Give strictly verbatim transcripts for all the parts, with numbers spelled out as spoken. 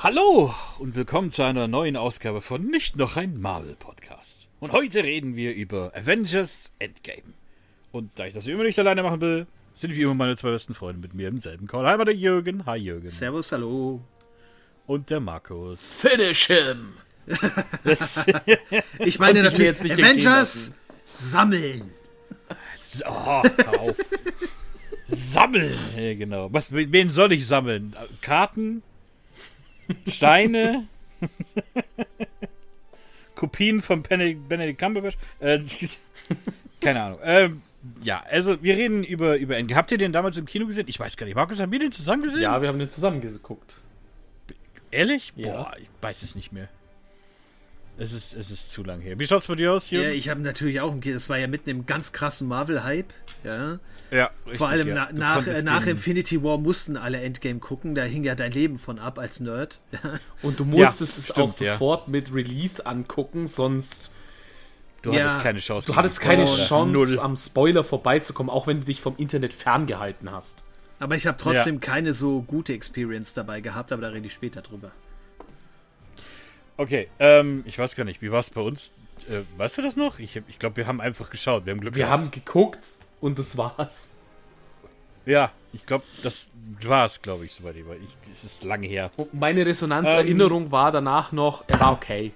Hallo und willkommen zu einer neuen Ausgabe von Nicht noch ein Marvel-Podcast. Und heute reden wir über Avengers Endgame. Und da ich das wie immer nicht alleine machen will, sind wie immer meine zwei besten Freunde mit mir im selben Call. Einmal der Jürgen. Hi Jürgen. Servus, hallo. Und der Markus. Finish him! Ich meine natürlich jetzt nicht Avengers sammeln. Oh, hör auf. Sammeln. Ja, genau. Was, wen soll ich sammeln? Karten? Steine? Kopien von Benedict Cumberbatch? Äh, keine Ahnung. Ähm, ja, also wir reden über, über Endgame. Habt ihr den damals im Kino gesehen? Ich weiß gar nicht. Markus, haben wir den zusammen gesehen? Ja, wir haben den zusammen geguckt. Ehrlich? Ja. Boah, ich weiß es nicht mehr. Es ist, es ist zu lang her. Wie schaut's bei dir aus, Jürgen? Ja, ich habe natürlich auch, das war ja mitten im ganz krassen Marvel-Hype. Ja, ja richtig, vor allem ja. na, nach, nach Infinity War mussten alle Endgame gucken. Da hing ja dein Leben von ab als Nerd. Und du musstest ja, es stimmt, auch sofort ja. mit Release angucken, sonst... Du ja, hattest keine Chance. Du hattest keine Spoiler. Chance, Null. am Spoiler vorbeizukommen, auch wenn du dich vom Internet ferngehalten hast. Aber ich habe trotzdem ja. keine so gute Experience dabei gehabt, aber da rede ich später drüber. Okay, ähm, ich weiß gar nicht, wie war es bei uns? Äh, weißt du das noch? Ich, ich glaube, wir haben einfach geschaut. Wir haben Glück Wir gehabt. haben geguckt und das war's. Ja, ich glaube, das war es, glaube ich, soweit ich weiß. Ich, es ist lange her. Und meine Resonanzerinnerung ähm, war danach noch, er war okay.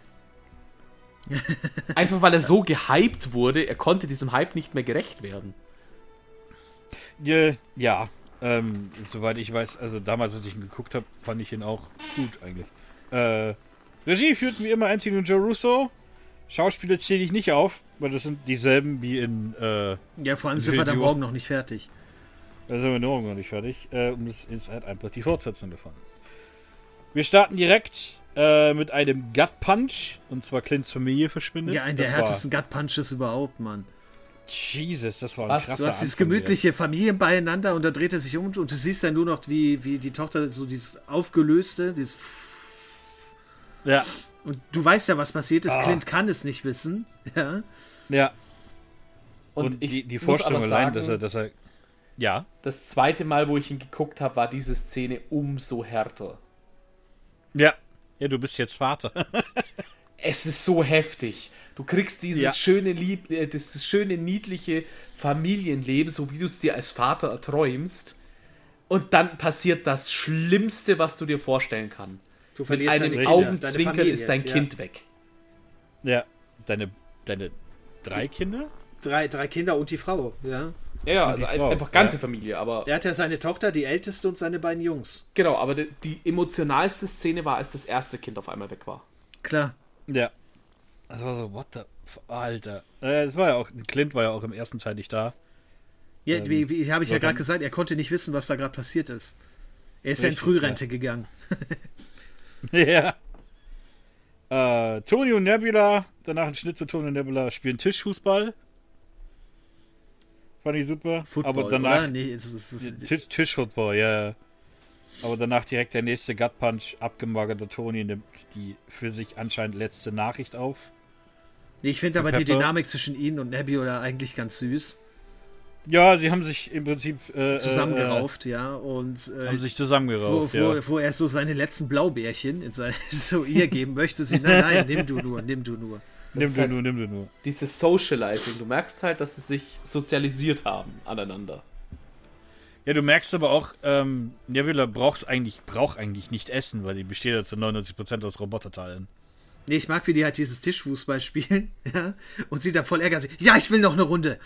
Einfach weil er so gehypt wurde, er konnte diesem Hype nicht mehr gerecht werden. Ja, ja ähm, soweit ich weiß, also damals, als ich ihn geguckt habe, fand ich ihn auch gut eigentlich. Äh, Regie führten wie immer Anthony und Joe Russo. Schauspieler zähle ich nicht auf, weil das sind dieselben wie in... Äh, ja, vor allem sind wir da morgen noch nicht fertig. Da sind wir morgen noch nicht fertig. Äh, und es ist halt einfach die Fortsetzung davon. Wir starten direkt äh, mit einem Gut Punch. Und zwar Clints Familie verschwindet. Ja, ein der das härtesten Gut Punches überhaupt, Mann. Jesus, das war ein Was? krasser Du hast dieses Anfang gemütliche Familien beieinander und da dreht er sich um und du siehst dann nur noch, wie, wie die Tochter so dieses aufgelöste, dieses... Ja. Und du weißt ja, was passiert ist. Ah. Clint kann es nicht wissen. Ja. Ja. Und, Und ich die, die muss Vorstellung aber allein, sagen, dass er, dass er... Ja. Das zweite Mal, wo ich ihn geguckt habe, war diese Szene umso härter. Ja. Ja, du bist jetzt Vater. Es ist so heftig. Du kriegst dieses Ja. schöne, lieb, äh, dieses schöne, niedliche Familienleben, so wie du es dir als Vater erträumst. Und dann passiert das Schlimmste, was du dir vorstellen kannst. Du Mit verlierst einem deine Augenzwinkern Familie. ist dein Ja. Kind weg. Ja. Deine, deine drei Kinder? Drei, drei Kinder und die Frau. Ja. Ja, ja, Und also die ein, Frau, einfach ganze ja. Familie, aber... Er hat ja seine Tochter, die älteste, und seine beiden Jungs. Genau, aber die, die emotionalste Szene war, als das erste Kind auf einmal weg war. Klar. Ja. Das war so, what the... F Alter. Äh, das war ja auch... Clint war ja auch im ersten Teil nicht da. Ja, Ähm, wie, wie habe ich ja so gerade dann- gesagt, er konnte nicht wissen, was da gerade passiert ist. Er ist ja in Richtig, Frührente gegangen. Ja. Äh, Tony und Nebula, danach ein Schnitt zu Tony und Nebula, spielen Tischfußball. Fand ich super. Football, aber danach. oder? Nee, es ist, es ist, Tisch, Tischfootball, ja. Aber danach direkt der nächste Gut Punch, abgemagerte Tony nimmt die für sich anscheinend letzte Nachricht auf. nee, ich finde aber die Pepper. Dynamik zwischen ihnen und Nebula eigentlich ganz süß. Ja, sie haben sich im Prinzip äh, Zusammengerauft, ja. Und Äh, äh, haben sich wo, zusammengerauft. wo, Ja. wo er so seine letzten Blaubeerchen in sein, so ihr geben möchte. Sie, nein, nein, nimm du nur, nimm du nur. Nimm ist du halt- nur, nimm du nur. Dieses Socializing, du merkst halt, dass sie sich sozialisiert haben aneinander. Ja, du merkst aber auch, ähm, Nebula braucht eigentlich, braucht eigentlich nicht essen, weil die besteht ja zu neunundneunzig Prozent aus Roboterteilen. Nee, ich mag, wie die halt dieses Tischfußball spielen, ja, und sie dann voll ärgern sich. Ja, ich will noch eine Runde.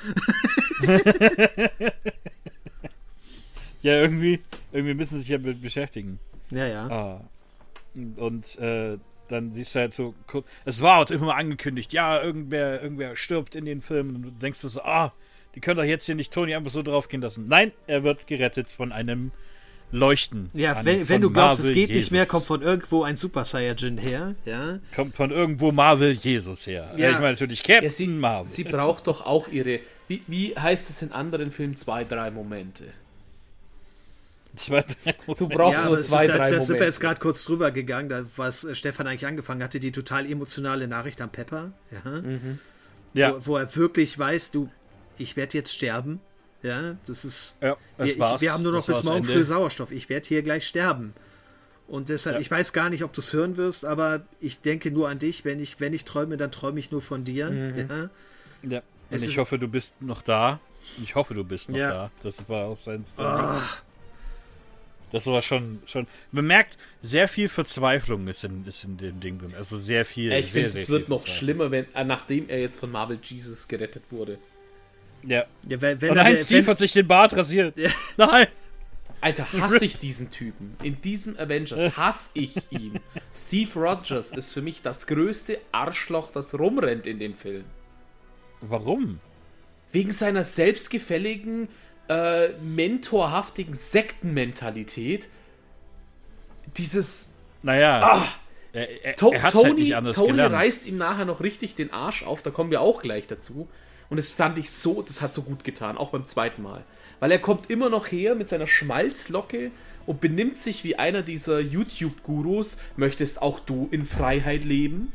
Ja, irgendwie, irgendwie müssen sie sich ja be- beschäftigen. Ja, ja. Ah. Und äh, dann siehst du halt so, kur- es war halt immer angekündigt, ja, irgendwer, irgendwer stirbt in den Filmen und du denkst du so, ah, die können doch jetzt hier nicht Tony einfach so draufgehen lassen. Nein, er wird gerettet von einem Leuchten. Ja, an- wenn, von wenn du glaubst, es Marvel geht Jesus. nicht mehr, kommt von irgendwo ein Super Saiyajin her, ja. Kommt von irgendwo Marvel Jesus her. Ja, Ja. ich meine natürlich Captain Ja, sie, Marvel. sie braucht doch auch ihre, wie, wie heißt es in anderen Filmen, zwei, drei Momente. Zwei, drei Du brauchst Ja, nur aber das zwei, ist, da, drei da sind wir Momente. jetzt gerade kurz drüber gegangen, da was äh, Stefan eigentlich angefangen hatte, die total emotionale Nachricht an Pepper, ja, Mhm. ja. wo, wo er wirklich weiß, du, ich werde jetzt sterben, ja, das ist, Ja, das wir, ich, war's. wir haben nur noch Das bis war's morgen Ende. früh Sauerstoff, ich werde hier gleich sterben. Und deshalb, Ja. ich weiß gar nicht, ob du es hören wirst, aber ich denke nur an dich. Wenn ich, wenn ich träume, dann träume ich nur von dir. Mhm. Ja. Ja. Und Es ich ist- hoffe, du bist noch da. Ich hoffe, du bist noch Ja. da. Das war auch sein sein Ah. Ding. Das war schon, schon. Man merkt, sehr viel Verzweiflung ist in, ist in dem Ding drin. Also sehr viel. Ich sehr, finde, sehr es wird viel noch Verzweiflung. schlimmer, wenn, äh, nachdem er jetzt von Marvel Jesus gerettet wurde. Ja. Ja, wenn, wenn Und er ein der- Steve wenn- hat sich den Bart rasiert. Nein! Alter, hasse ich diesen Typen. In diesem Avengers hasse ich ihn. Steve Rogers ist für mich das größte Arschloch, das rumrennt in dem Film. Warum? Wegen seiner selbstgefälligen, äh, mentorhaftigen Sektenmentalität. Dieses Naja. Er, er, To er hat Tony, halt nicht anders Tony gelernt. reißt ihm nachher noch richtig den Arsch auf, da kommen wir auch gleich dazu. Und das fand ich so, das hat so gut getan, auch beim zweiten Mal. Weil er kommt immer noch her mit seiner Schmalzlocke und benimmt sich wie einer dieser YouTube-Gurus. Möchtest auch du in Freiheit leben?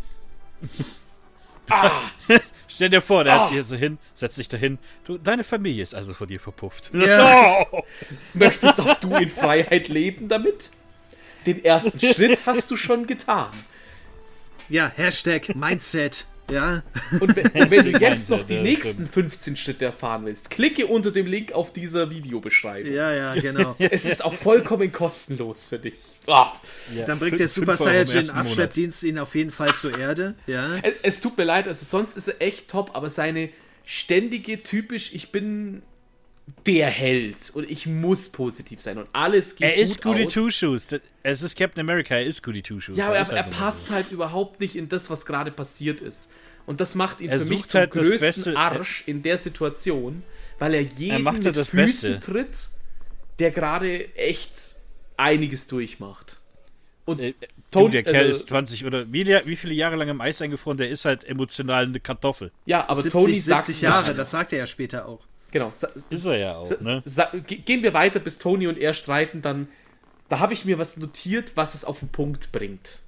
Stell dir vor, der Ah. hat sich hier so hin, setzt sich dahin. Du, deine Familie ist also vor dir verpufft. Ja. Oh. Möchtest auch du in Freiheit leben damit? Den ersten Schritt hast du schon getan. Ja, Hashtag Mindset. Ja. Und wenn, und wenn du jetzt Mindset, noch die ja, nächsten stimmt. fünfzehn Schritte erfahren willst, klicke unter dem Link auf dieser Videobeschreibung. Ja, ja, genau. Es ist auch vollkommen kostenlos für dich. Ah. Ja. Dann bringt der Fünf- Super fünf Euro im Saiyajin ersten Monat. Abschleppdienst ihn auf jeden Fall zur Erde. Ja. Es, es tut mir leid, also sonst ist er echt top, aber seine ständige, typisch, ich bin der Held und ich muss positiv sein und alles geht Er ist gut Goody aus. Two-Shoes. Das- Es ist Captain America, er ist Goody Two-Shoes. Ja, aber Er er, ist er halt immer passt so. halt überhaupt nicht in das, was gerade passiert ist. Und das macht ihn Er für mich sucht zum halt das größten Beste- Arsch in der Situation, weil er jeden macht halt mit das Füßen Beste. tritt, der gerade echt einiges durchmacht. Und Äh, Tony- du, der Kerl also- ist zwanzig oder wie, der, wie viele Jahre lang im Eis eingefroren, der ist halt emotional eine Kartoffel. ja, aber siebzig, Tony sagt siebzig Jahre, das sagt er ja später auch. Genau. Sa Ist er ja auch, sa ne? sa ge- gehen wir weiter, bis Tony und er streiten, dann da habe ich mir was notiert, was es auf den Punkt bringt.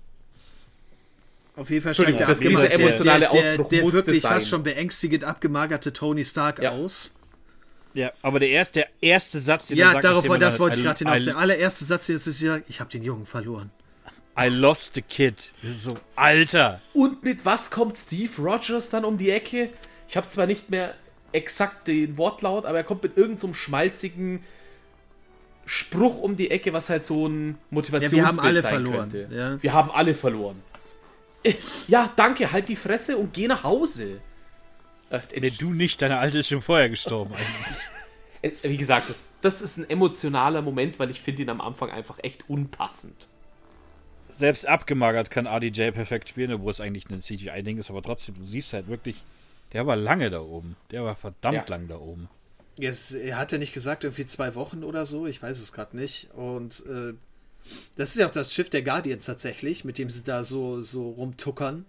Auf jeden Fall Entschuldigung, steigt das- der, dieser abgemagerte- emotionale der, der, Ausbruch der musste wirklich sein. fast schon beängstigend abgemagerte Tony Stark Ja. aus. Ja, aber der erste, der erste Satz, den er Ja, sagt, darauf nachdem er das dann- wollte ich I- gerade hinaus. I- Der allererste Satz, den jetzt ist ja, ich habe den Jungen verloren. I lost the kid. Das ist so, Alter. Und mit was kommt Steve Rogers dann um die Ecke? Ich habe zwar nicht mehr exakt den Wortlaut, aber er kommt mit irgendeinem so schmalzigen Spruch um die Ecke, was halt so ein Ja, Motivationsbild wir haben alle sein verloren. könnte. Ja. Wir haben alle verloren. Ja, danke, halt die Fresse und geh nach Hause. Äh, Nee, du nicht, deine Alte ist schon vorher gestorben eigentlich. äh, Wie gesagt, das, das ist ein emotionaler Moment, weil ich finde ihn am Anfang einfach echt unpassend. Selbst abgemagert kann R D J perfekt spielen, obwohl es eigentlich ein C G I-Ding ist, aber trotzdem, du siehst halt wirklich, der war lange da oben. Der war verdammt Ja. lang da oben. Jetzt, er hat ja nicht gesagt, irgendwie zwei Wochen oder so, ich weiß es gerade nicht. Und äh, das ist ja auch das Schiff der Guardians tatsächlich, mit dem sie da so, so rumtuckern.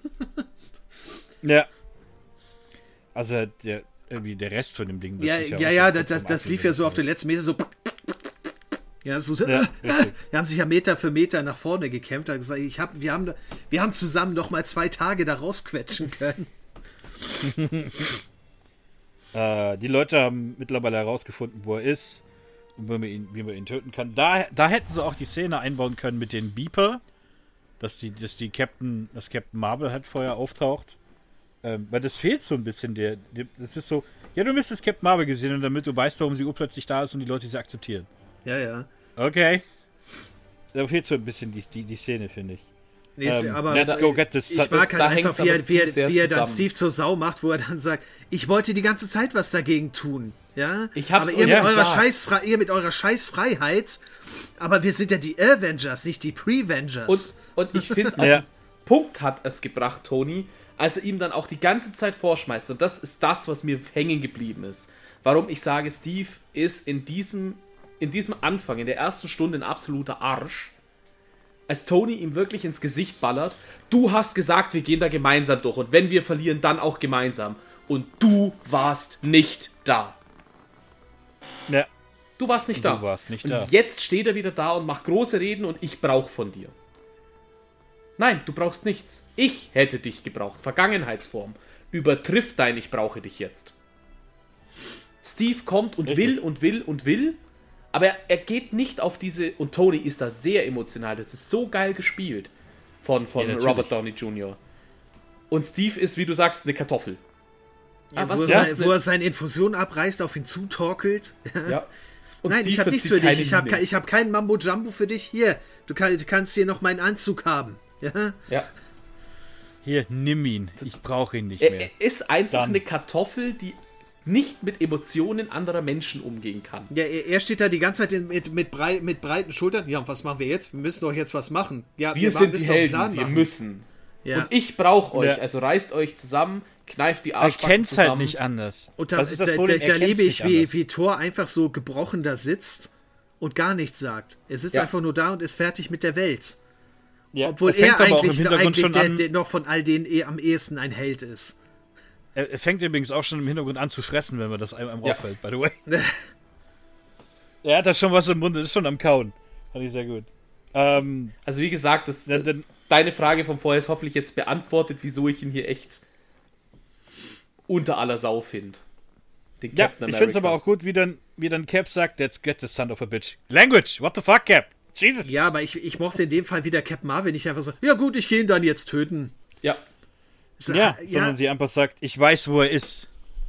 Ja. Also der, irgendwie der Rest von dem Ding. das Ja, ist ja, auch ja, schon das, kurz das, vorm das lief ja so auf den letzten Meter so. Ja, so, so Ja, richtig. wir haben sich ja Meter für Meter nach vorne gekämpft. Da gesagt, ich hab, wir, haben, wir haben zusammen noch mal zwei Tage da rausquetschen können. Äh, die Leute haben mittlerweile herausgefunden, wo er ist und wie man ihn, wie man ihn töten kann. Da, da hätten sie auch die Szene einbauen können mit den Beeper, dass die, dass die Captain, dass Captain Marvel halt vorher auftaucht. Ähm, weil das fehlt so ein bisschen. Der, der, das ist so, ja, du müsstest Captain Marvel gesehen und damit du weißt, warum sie urplötzlich da ist und die Leute sie akzeptieren. Ja, ja. Okay. Da fehlt so ein bisschen die, die, die Szene, finde ich. Nee, ist- Ähm, aber let's go get this. ich mag da halt einfach, hängt's wie er, aber wie, zu er, sehr wie er dann zusammen. Steve zur Sau macht, wo er dann sagt, ich wollte die ganze Zeit was dagegen tun. Ja? Ich hab's aber ihr euch mit, gesagt. eurer Scheißfre ihr mit eurer Scheißfreiheit, aber wir sind ja die Avengers, nicht die Pre-Vengers. Und, und ich finde, auf Ja. den Punkt hat es gebracht, Tony, als er ihm dann auch die ganze Zeit vorschmeißt. Und das ist das, was mir hängen geblieben ist. Warum ich sage, Steve ist in diesem, in diesem Anfang, in der ersten Stunde ein absoluter Arsch. Als Tony ihm wirklich ins Gesicht ballert, du hast gesagt, wir gehen da gemeinsam durch. Und wenn wir verlieren, dann auch gemeinsam. Und du warst nicht da. Ja. Du warst nicht Du da. warst nicht und da. jetzt steht er wieder da und macht große Reden und ich brauche von dir. Nein, du brauchst nichts. Ich hätte dich gebraucht. Vergangenheitsform. Übertrifft dein Ich brauche dich jetzt. Steve kommt und Richtig. will und will und will Aber er, er geht nicht auf diese, und Tony ist da sehr emotional, das ist so geil gespielt von, von Ja, Robert Downey Junior Und Steve ist, wie du sagst, eine Kartoffel. Ja, Ah, wo, er ja? sein, wo er seine Infusion abreißt, auf ihn zutorkelt. Ja. Und Nein, Steve ich habe nichts verzieht für dich. keine Ich habe Miene. ich hab keinen Mambo-Jumbo für dich. Hier, du, kann, du kannst hier noch meinen Anzug haben. Ja? Ja. Hier, nimm ihn. Ich brauche ihn nicht Er, mehr. er ist einfach Dann. eine Kartoffel, die nicht mit Emotionen anderer Menschen umgehen kann. Ja, er, er steht da die ganze Zeit in, mit, mit, brei, mit breiten Schultern. Ja, und was machen wir jetzt? Wir müssen doch jetzt was machen. Ja, Wir machen- sind die müssen doch einen Helden, Plan wir machen. müssen. Ja. Und ich brauche euch, Ja. also reißt euch zusammen, kneift die Er Arschbacken kennt's zusammen. halt nicht anders. Und da, das ist das da, Problem, da, er da kennt's lebe ich, nicht wie, anders. wie Thor einfach so gebrochen da sitzt und gar nichts sagt. Er sitzt Ja. einfach nur da und ist fertig mit der Welt. Ja, Obwohl fängt er aber auch im eigentlich, Hintergrund eigentlich schon der, an- der noch von all denen eh am ehesten ein Held ist. Er er fängt übrigens auch schon im Hintergrund an zu fressen, wenn man das einem Ja. auffällt, by the way. Er hat da schon was im Mund, ist schon am Kauen. Fand ich sehr gut. Ähm, Also wie gesagt, das, dann, dann, deine Frage von vorher ist hoffentlich jetzt beantwortet, wieso ich ihn hier echt unter aller Sau finde. Den ja, Captain ich finde es America. aber auch gut, wie dann, wie dann Cap sagt, let's get the son of a bitch. Language, what the fuck, Cap? Jesus. Ja, aber ich, ich mochte in dem Fall wieder Captain Marvel nicht einfach so, ja gut, ich gehe ihn dann jetzt töten. Ja, So, Ja, ah, sondern sie einfach sagt, ich weiß, wo er ist.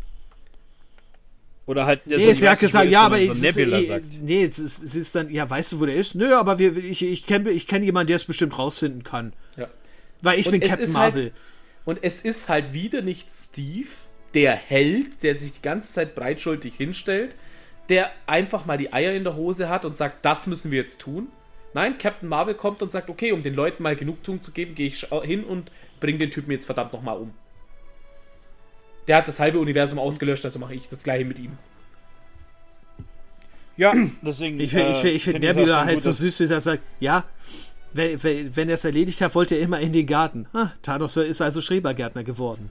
Oder halt, der Nee, so, ich sie hat weiß nicht, wo gesagt, er ja, ist, aber sondern es so ist, Nebula eh- sagt. nee, es ist, es ist dann, ja, weißt du, wo der ist? Nö, aber wir, ich, ich kenne ich kenn jemanden, der es bestimmt rausfinden kann. ja. Weil ich Und bin es Captain ist Marvel. Halt, und es ist halt wieder nicht Steve, der Held, der sich die ganze Zeit breitschultrig hinstellt, der einfach mal die Eier in der Hose hat und sagt, das müssen wir jetzt tun. Nein, Captain Marvel kommt und sagt, okay, um den Leuten mal Genugtuung zu geben, gehe ich hin und bringe den Typen jetzt verdammt nochmal um. Der hat das halbe Universum ausgelöscht, also mache ich das gleiche mit ihm. Ja, deswegen. Ich, find- ich, find- ich finde find ich's auch Nebula dann halt gut, so dass- süß, wie er sagt, ja, wenn, wenn wenn er es erledigt hat, wollte er immer in den Garten. Ah, Thanos ist also Schrebergärtner geworden.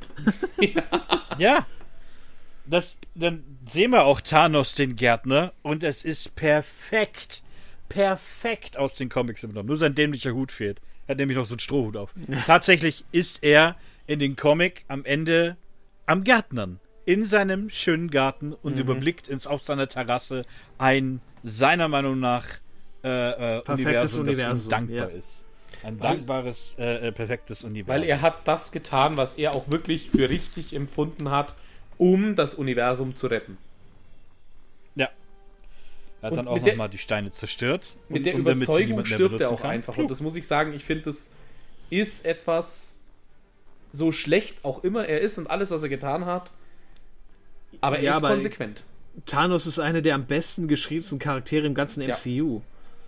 Ja. Das, dann sehen wir auch Thanos, den Gärtner, und es ist perfekt. Perfekt aus den Comics übernommen. Nur sein dämlicher Hut fehlt. Er hat nämlich noch so einen Strohhut auf. Tatsächlich ist er in den Comic am Ende am Gärtnern. In seinem schönen Garten und überblickt ins aus seiner Terrasse ein, seiner Meinung nach, äh, äh, Perfektes Universum, das ihm Universum, dankbar ja. ist. Ein Weil- dankbares, äh, äh, perfektes Universum. Weil er hat das getan, was er auch wirklich für richtig empfunden hat, um das Universum zu retten. Ja. Er hat Und dann auch mit der- nochmal die Steine zerstört. Mit und- der und damit sie Überzeugung niemand mehr stirbt er benutzen auch kann. einfach. Und das muss ich sagen, ich finde, das ist etwas, so schlecht auch immer er ist und alles, was er getan hat, aber er Ja, ist aber- konsequent. Thanos ist einer der am besten geschriebensten Charaktere im ganzen M C U.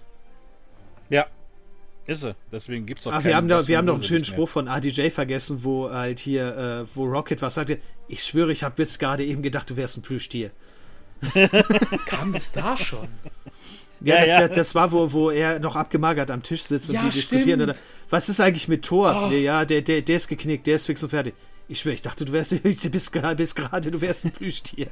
Ja. Ist er. Deswegen gibt es auch Ach, wir haben, da, wir haben noch einen schönen Spruch von R D J vergessen, wo halt hier, äh, wo Rocket was sagte. Ich schwöre, ich habe bis gerade eben gedacht, du wärst ein Plüschtier. Kam bis da schon? Ja, Ja, das, ja. Das, das war, wo, wo er noch abgemagert am Tisch sitzt und Ja, die diskutieren. stimmt. Oder, was ist eigentlich mit Thor? Oh. Nee, ja, der, der, der ist geknickt, der ist fix und fertig. Ich schwöre, ich dachte, du wärst du bist, gra- bist gerade, du wärst ein Plüschtier.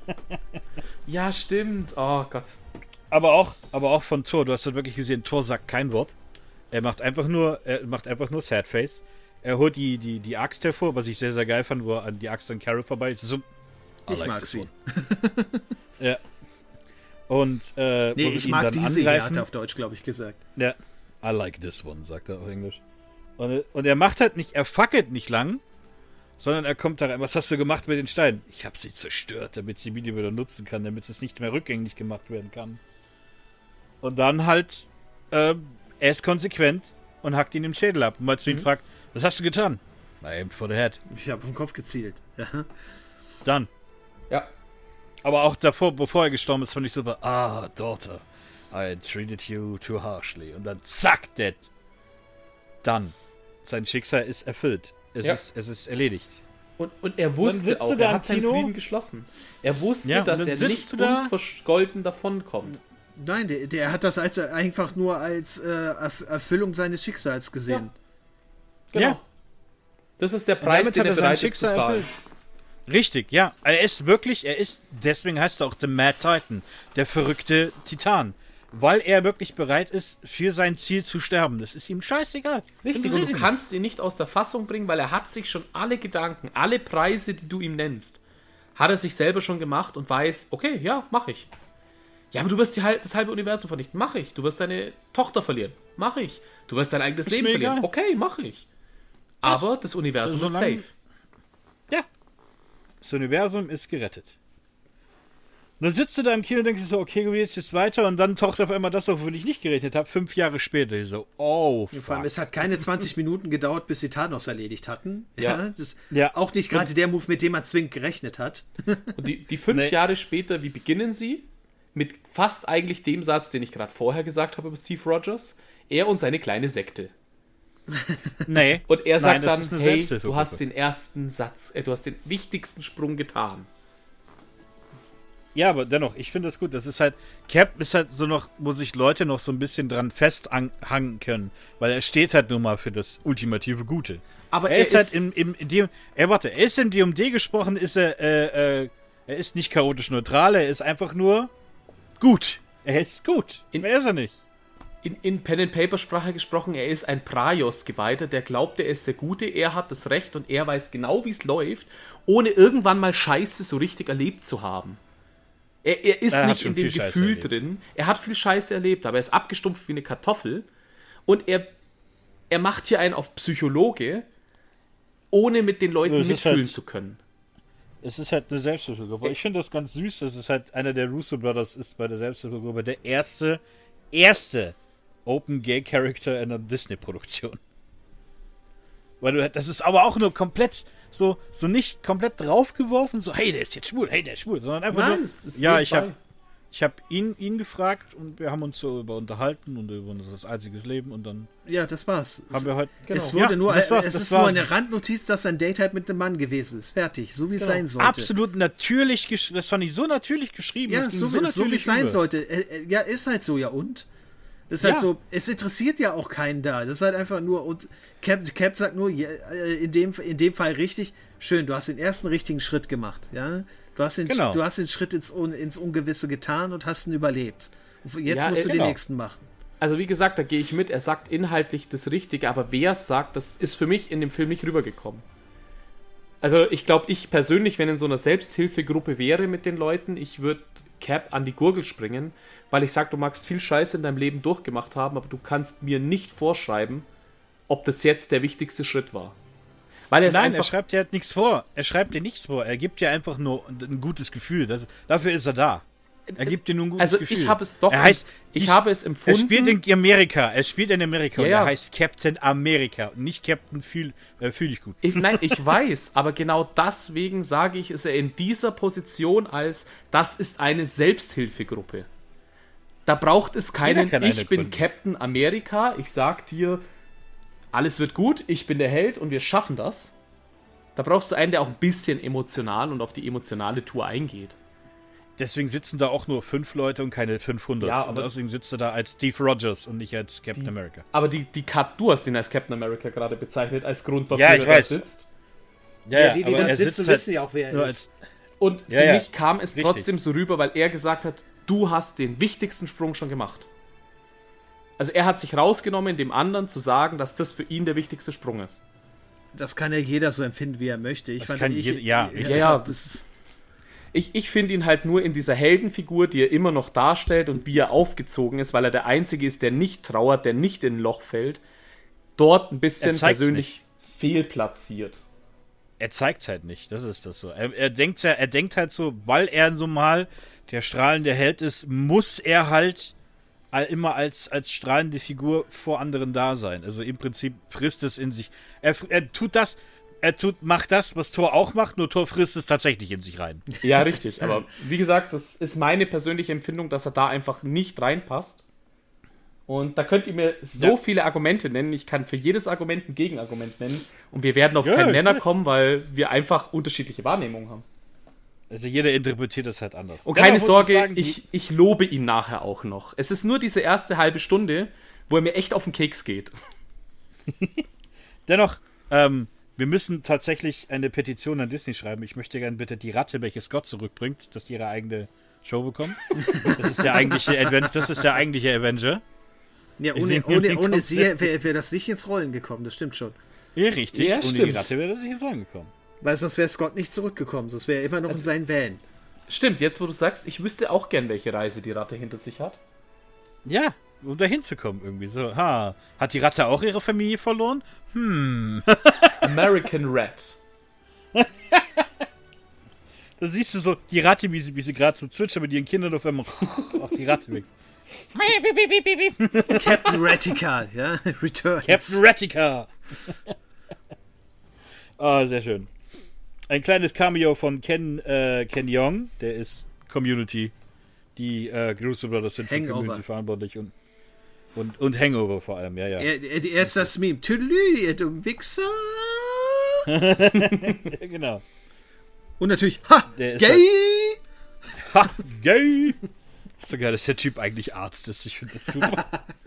Ja, stimmt. Oh Gott. Aber auch, aber auch von Thor. Du hast halt wirklich gesehen, Thor sagt kein Wort. Er macht einfach nur, er macht einfach nur Sadface. Er holt die, die, die Axt hervor, was ich sehr, sehr geil fand, wo er an die Axt an Carol vorbei ist. So, I Ich like mag this sie. one. Ja. Und, äh, Nee, wo sie ich ihn mag dann diese, er angreifen. hat er auf Deutsch, glaube ich, gesagt. Ja. I like this one, sagt er auf Englisch. Und, und er macht halt nicht, er fackelt nicht lang, sondern er kommt da rein. Was hast du gemacht mit den Steinen? Ich habe sie zerstört, damit sie wieder wieder nutzen kann, damit es nicht mehr rückgängig gemacht werden kann. Und dann halt, ähm, er ist konsequent und hackt ihn im Schädel ab. Und mal zu ihm fragt, was hast du getan? I aimed for the head. Ich habe auf den Kopf gezielt. Ja. Dann. Ja. Aber auch davor, bevor er gestorben ist, fand ich super, ah, Daughter, I treated you too harshly. Und dann zack, dead. Dann. Sein Schicksal ist erfüllt. Es, Ja. ist, es ist erledigt. Und, und er Dann wusste sitzt auch, du da er im hat seinen Kino. Frieden geschlossen. Er wusste, Ja, und dass dann er sitzt nicht du da. unvergolten davonkommt. Nein, der, der hat das als, einfach nur als äh, Erf- Erfüllung seines Schicksals gesehen. Genau. Ja. Das ist der Und Preis, damit den hat er er sein bereit ist zu Schicksal zahlen. erfüllt. Richtig, ja. Er ist wirklich, er ist, deswegen heißt er auch The Mad Titan, der verrückte Titan. Weil er wirklich bereit ist, für sein Ziel zu sterben. Das ist ihm scheißegal. Richtig, und Interessiert du ihn kannst ihn nicht aus der Fassung bringen, weil er hat sich schon alle Gedanken, alle Preise, die du ihm nennst, hat er sich selber schon gemacht und weiß, okay, ja, mach ich. Ja, aber du wirst die, das halbe Universum vernichten. Mach ich. Du wirst deine Tochter verlieren. Mach ich. Du wirst dein eigenes Ist Leben mir verlieren. egal. Okay, mach ich. Aber das Universum Also ist solange- safe. Ja. Das Universum ist gerettet. Und dann sitzt du da im Kino und denkst dir so, okay, wie geht's jetzt weiter? Und dann taucht auf einmal das auf, womit ich nicht gerechnet habe. Fünf Jahre später. Ich so, oh, fuck. Vor allem, es hat keine zwanzig Minuten gedauert, bis sie Thanos erledigt hatten. Ja. Das Ja. Auch nicht gerade der Move, mit dem man zwingend gerechnet hat. Und die, die fünf Nee. Jahre später, wie beginnen sie? Mit fast eigentlich dem Satz, den ich gerade vorher gesagt habe über Steve Rogers. Er und seine kleine Sekte. Nee. Und er sagt Nein, das dann, ist eine hey, du Selbsthilfegruppe. hast den ersten Satz, äh, du hast den wichtigsten Sprung getan. Ja, aber dennoch, ich finde das gut. Das ist halt, Cap ist halt so noch, wo sich Leute noch so ein bisschen dran festhangen können. Weil er steht halt nun mal für das ultimative Gute. Aber er, er ist halt ist- im, im, in dem, er, warte, er ist im D und D gesprochen, ist er, äh, äh, er ist nicht chaotisch neutral, er ist einfach nur gut. Er ist gut. In- Mehr ist er nicht. In, in Pen-and-Paper-Sprache gesprochen, er ist ein Praios-Geweihter, der glaubt, er ist der Gute, er hat das Recht und er weiß genau, wie es läuft, ohne irgendwann mal Scheiße so richtig erlebt zu haben. Er, er ist Er hat nicht schon in dem viel Scheiße Gefühl erlebt. drin. Er hat viel Scheiße erlebt, aber er ist abgestumpft wie eine Kartoffel. Und er, er macht hier einen auf Psychologe, ohne mit den Leuten Ja, es ist mitfühlen halt- zu können. Es ist halt eine Selbsthilfegruppe. Ich finde das ganz süß, dass es halt einer der Russo Brothers ist bei der Selbsthilfegruppe. Der erste, erste Open Gay Character in einer Disney-Produktion. Weil du, das ist aber auch nur komplett, so, so nicht komplett draufgeworfen, so, hey, der ist jetzt schwul, hey, der ist schwul, sondern einfach Nein, nur, das ist ja, ich nebenbei. habe ich hab ihn, ihn gefragt und wir haben uns so über unterhalten und über unser einziges Leben und dann Ja, das war's. haben wir heute, Genau. Es wurde Ja, nur, das war's, es das ist war's. nur eine Randnotiz, dass ein Date halt mit einem Mann gewesen ist. Fertig, so wie es sein sollte. absolut natürlich geschrieben, das fand ich so natürlich geschrieben, Ja, das ging so, wie- so wie natürlich es sein über. sollte. Äh, äh, Ja, ist halt so, ja und? Das ist Ja. halt so, es interessiert ja auch keinen da. Das ist halt einfach nur, und Cap, Cap sagt nur, ja, äh, in, dem, in dem Fall richtig, schön, du hast den ersten richtigen Schritt gemacht, ja. Du hast den, Genau. du hast den Schritt ins, Un, ins Ungewisse getan und hast ihn überlebt. Und jetzt Ja, musst du äh, den genau. nächsten machen. Also wie gesagt, da gehe ich mit. Er sagt inhaltlich das Richtige, aber wer es sagt, das ist für mich in dem Film nicht rübergekommen. Also ich glaube, ich persönlich, wenn in so einer Selbsthilfegruppe wäre mit den Leuten, ich würde Cap an die Gurgel springen, weil ich sage, du magst viel Scheiße in deinem Leben durchgemacht haben, aber du kannst mir nicht vorschreiben, ob das jetzt der wichtigste Schritt war. Weil er es Nein, einfach... er schreibt dir halt nichts vor. Er schreibt dir nichts vor. Er gibt dir einfach nur ein gutes Gefühl. Das, dafür ist er da. Er gibt dir nur ein gutes also Gefühl. ich habe es doch... Er heißt, ich ich- habe es Er empfunden... spielt in Amerika. Er spielt in Amerika Ja, und ja. er heißt Captain America und nicht Captain Fühl, äh, fühl dich gut. Ich, nein, ich weiß, aber genau deswegen sage ich, ist er in dieser Position als, das ist eine Selbsthilfegruppe. Da braucht es keinen, Jeder kann eine ich bin gründen. Captain America, ich sag dir, alles wird gut, ich bin der Held und wir schaffen das. Da brauchst du einen, der auch ein bisschen emotional und auf die emotionale Tour eingeht. Deswegen sitzen da auch nur fünf Leute und keine fünfhundert. Ja, und aber- deswegen sitzt er da als Steve Rogers und nicht als Captain America. Aber die, die Cut, du hast ihn als Captain America gerade bezeichnet, als Grund, wofür Ja, ich er da weiß. sitzt. Ja, die, die aber da er sitzen, sitzt halt wissen ja auch, wer nur er ist. als, Und für Ja, ja, mich kam es richtig. trotzdem so rüber, weil er gesagt hat, du hast den wichtigsten Sprung schon gemacht. Also er hat sich rausgenommen, dem anderen zu sagen, dass das für ihn der wichtigste Sprung ist. Das kann ja jeder so empfinden, wie er möchte. Ich Das fand, kann ich, jeder- ja, ja, richtig. Ja, ja, das ist, Ich, ich finde ihn halt nur in dieser Heldenfigur, die er immer noch darstellt und wie er aufgezogen ist, weil er der Einzige ist, der nicht trauert, der nicht in ein Loch fällt, dort ein bisschen Er zeigt's persönlich fehlplatziert. er zeigt halt nicht, das ist das so. Er, er, denkt, ja- er denkt halt so, weil er nun mal der strahlende Held ist, muss er halt all- immer als, als strahlende Figur vor anderen da sein. Also im Prinzip frisst es in sich. Er, er tut das, er tut, macht das, was Thor auch macht, nur Thor frisst es tatsächlich in sich rein. Ja, richtig. Aber wie gesagt, das ist meine persönliche Empfindung, dass er da einfach nicht reinpasst. Und da könnt ihr mir so Ja. viele Argumente nennen. Ich kann für jedes Argument ein Gegenargument nennen. Und wir werden auf Ja, keinen Nenner ja. kommen, weil wir einfach unterschiedliche Wahrnehmungen haben. Also jeder interpretiert das halt anders. Und Dennoch keine muss Sorge, sagen, die- ich, ich lobe ihn nachher auch noch. Es ist nur diese erste halbe Stunde, wo er mir echt auf den Keks geht. Dennoch, ähm, wir müssen tatsächlich eine Petition an Disney schreiben. Ich möchte gerne bitte die Ratte, welche Scott zurückbringt, dass die ihre eigene Show bekommen. Das ist der eigentliche Avenger. Das ist der eigentliche Avenger. ja, ohne, ohne, ohne sie wäre wär das nicht ins Rollen gekommen, das stimmt schon. Ja, richtig. Ja, Ohne stimmt. die Ratte wäre das nicht jetzt angekommen. Weil sonst wäre Scott nicht zurückgekommen, sonst wäre er immer noch in seinen Van. Stimmt, jetzt wo du sagst, ich wüsste auch gern, welche Reise die Ratte hinter sich hat. Ja, um da hinzukommen irgendwie. So, ha, hat die Ratte auch ihre Familie verloren? Hm. American Rat. Da siehst du so die Ratte, wie sie, wie sie gerade so zwitschert mit ihren Kindern auf einmal auch die Ratte weg. Captain Ratica, ja, Returns. Captain Ratica. Ah, sehr schön. Ein kleines Cameo von Ken, äh, Ken Jeong, der ist Community. Die äh, Russo Brothers sind für Hangover. Community verantwortlich und, und, und Hangover vor allem, ja, ja. Er, er, er ist das Meme. Tüdelü, ihr dumm Wichser. Ja, genau. Und natürlich, ha, Der ist gay! Ha, gay! Ist so geil, dass der Typ eigentlich Arzt ist. Ich finde das super.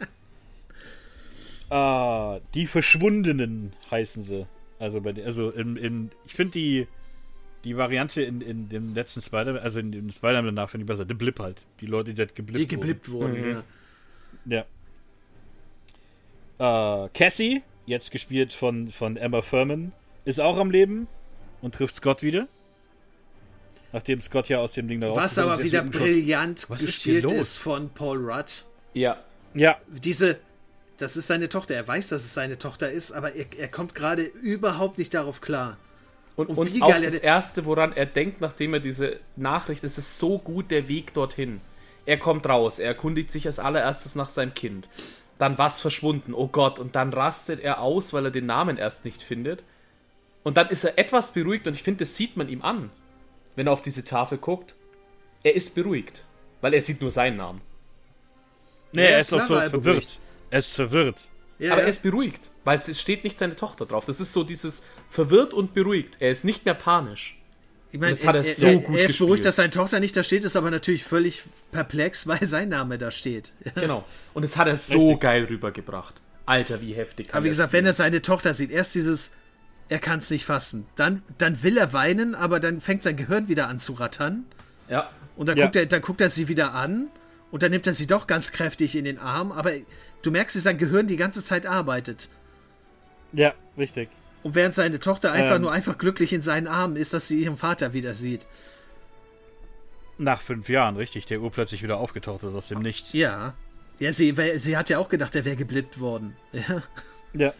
ah, die Verschwundenen heißen sie. Also, bei der, also in, in, ich finde die, die Variante in, in dem letzten Spider-Man, also in dem Spider-Man danach finde ich besser. The Blip halt. Die Leute, die halt geblippt Die geblippt wurden, Mhm. ja. Ja. Äh, Cassie, jetzt gespielt von, von Emma Thurman, ist auch am Leben und trifft Scott wieder. Nachdem Scott ja aus dem Ding da raus Was aber wieder brillant Was ist gespielt hier los? ist von Paul Rudd. Ja. Ja, Diese, das ist seine Tochter. Er weiß, dass es seine Tochter ist, aber er, er kommt gerade überhaupt nicht darauf klar. Und, Und und wie auch geil das er- Erste, woran er denkt, nachdem er diese Nachricht, es ist so gut der Weg dorthin. Er kommt raus, er erkundigt sich als allererstes nach seinem Kind. Dann was verschwunden, oh Gott. Und dann rastet er aus, weil er den Namen erst nicht findet. Und dann ist er etwas beruhigt und ich finde, das sieht man ihm an, wenn er auf diese Tafel guckt. Er ist beruhigt, weil er sieht nur seinen Namen. nee, Ja, er ist auch klar so war er verwirrt. beruhigt. Er ist verwirrt. Ja, Aber ja. er ist beruhigt, weil es steht nicht seine Tochter drauf. Das ist so dieses verwirrt und beruhigt. Er ist nicht mehr panisch. Ich meine, das hat er er, so er, gut er ist beruhigt, gespielt. dass seine Tochter nicht da steht, ist aber natürlich völlig perplex, weil sein Name da steht. Genau. Und das hat er so Richtig. geil rübergebracht. Alter, wie heftig. kann Aber wie der gesagt, spielen. wenn er seine Tochter sieht, erst dieses, er kann es nicht fassen. Dann, dann will er weinen, aber dann fängt sein Gehirn wieder an zu rattern. Ja. Und dann, Ja. guckt er, dann guckt er sie wieder an und dann nimmt er sie doch ganz kräftig in den Arm. Aber du merkst, wie sein Gehirn die ganze Zeit arbeitet. Ja, richtig. Und während seine Tochter einfach Ähm. nur einfach glücklich in seinen Armen ist, dass sie ihren Vater wieder sieht. Nach fünf Jahren, richtig, der urplötzlich wieder aufgetaucht ist aus dem Nichts. Ja. Ja, sie, weil- sie hat ja auch gedacht, er wäre geblippt worden. Ja. Ja.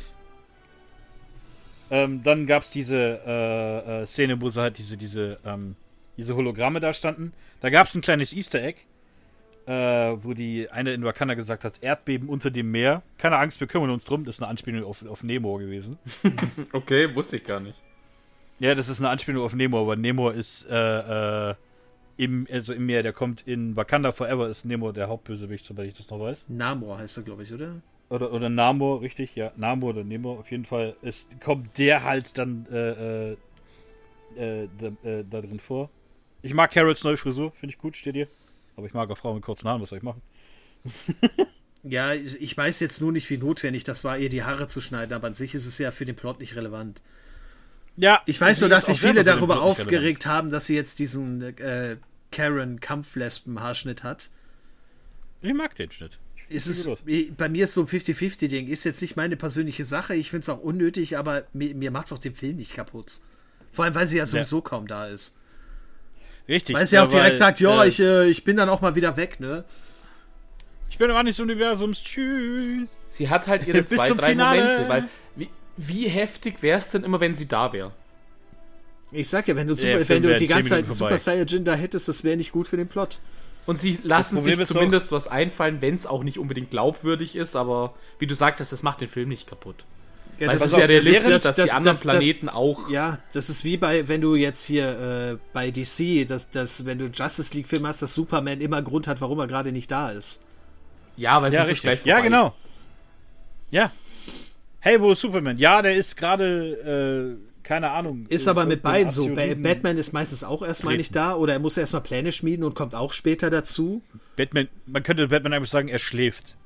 Ähm, dann gab es diese äh, äh, Szene, wo sie halt diese, diese, ähm, diese Hologramme da standen. Da gab es ein kleines Easter Egg, äh, wo die eine in Wakanda gesagt hat, Erdbeben unter dem Meer. Keine Angst, wir kümmern uns drum. Das ist eine Anspielung auf, auf Nemo gewesen. Okay, wusste ich gar nicht. Ja, das ist eine Anspielung auf Nemo, aber Nemo ist äh, äh, im, also im Meer, der kommt in Wakanda Forever, ist Nemo der Hauptbösewicht, soweit ich das noch weiß. Namor heißt er, glaube ich, oder? Oder, oder Namor, richtig, ja, Namor oder Nemo, auf jeden Fall ist, kommt der halt dann äh, äh, äh, da, äh, da drin vor. Ich mag Carols neue Frisur, finde ich gut, steht ihr. Aber ich mag auch Frauen mit kurzen Haaren, was soll ich machen? Ja, ich, ich weiß jetzt nur nicht, wie notwendig das war, ihr die Haare zu schneiden, aber an sich ist es ja für den Plot nicht relevant. Ja, Ich weiß sie nur, dass ist sich auch selber viele für den darüber Plot nicht aufgeregt haben, dass sie jetzt diesen äh, Karen-Kampflespen-Haarschnitt hat. relevant. Ich mag den Schnitt. Ist Sieht es, gut aus. bei mir ist so ein fünfzig fünfzig Ding, ist jetzt nicht meine persönliche Sache, ich finde es auch unnötig, aber mir, mir macht es auch den Film nicht kaputt. Vor allem, weil sie ja sowieso kaum da ist. Richtig. Weil sie auch direkt weil, sagt, ja, äh, ich, äh, ich bin dann auch mal wieder weg, ne? ich bin im Universums, tschüss. Sie hat halt ihre Bis zwei, zum drei Finale. Momente, weil wie, wie heftig wäre es denn immer, wenn sie da wäre? Ich sag ja, wenn du, Der super, Film wenn du wäre die in zehn ganze Zeit Minuten Super vorbei. Saiyajin da hättest, das wäre nicht gut für den Plot. Und sie lassen Problem sich ist zumindest was einfallen, wenn es auch nicht unbedingt glaubwürdig ist, aber wie du sagtest, das macht den Film nicht kaputt. Ja, Weil es das ist ist ja auch- realistisch, das- dass das- die anderen das- Planeten auch... Ja, das ist wie bei, wenn du jetzt hier äh, bei D C, dass, dass wenn du Justice League Film hast, dass Superman immer einen Grund hat, warum er gerade nicht da ist. Ja, weil Ja, sonst ist gleich richtig. Ja, vorbei. genau. Ja. Hey, wo ist Superman? Ja, der ist gerade, äh, keine Ahnung. Ist äh, aber mit irgendein beiden so. Ba Asteroiden- Batman ist meistens auch erstmal Treten. nicht da oder er muss erstmal Pläne schmieden und kommt auch später dazu. Batman, man könnte Batman einfach sagen, er schläft.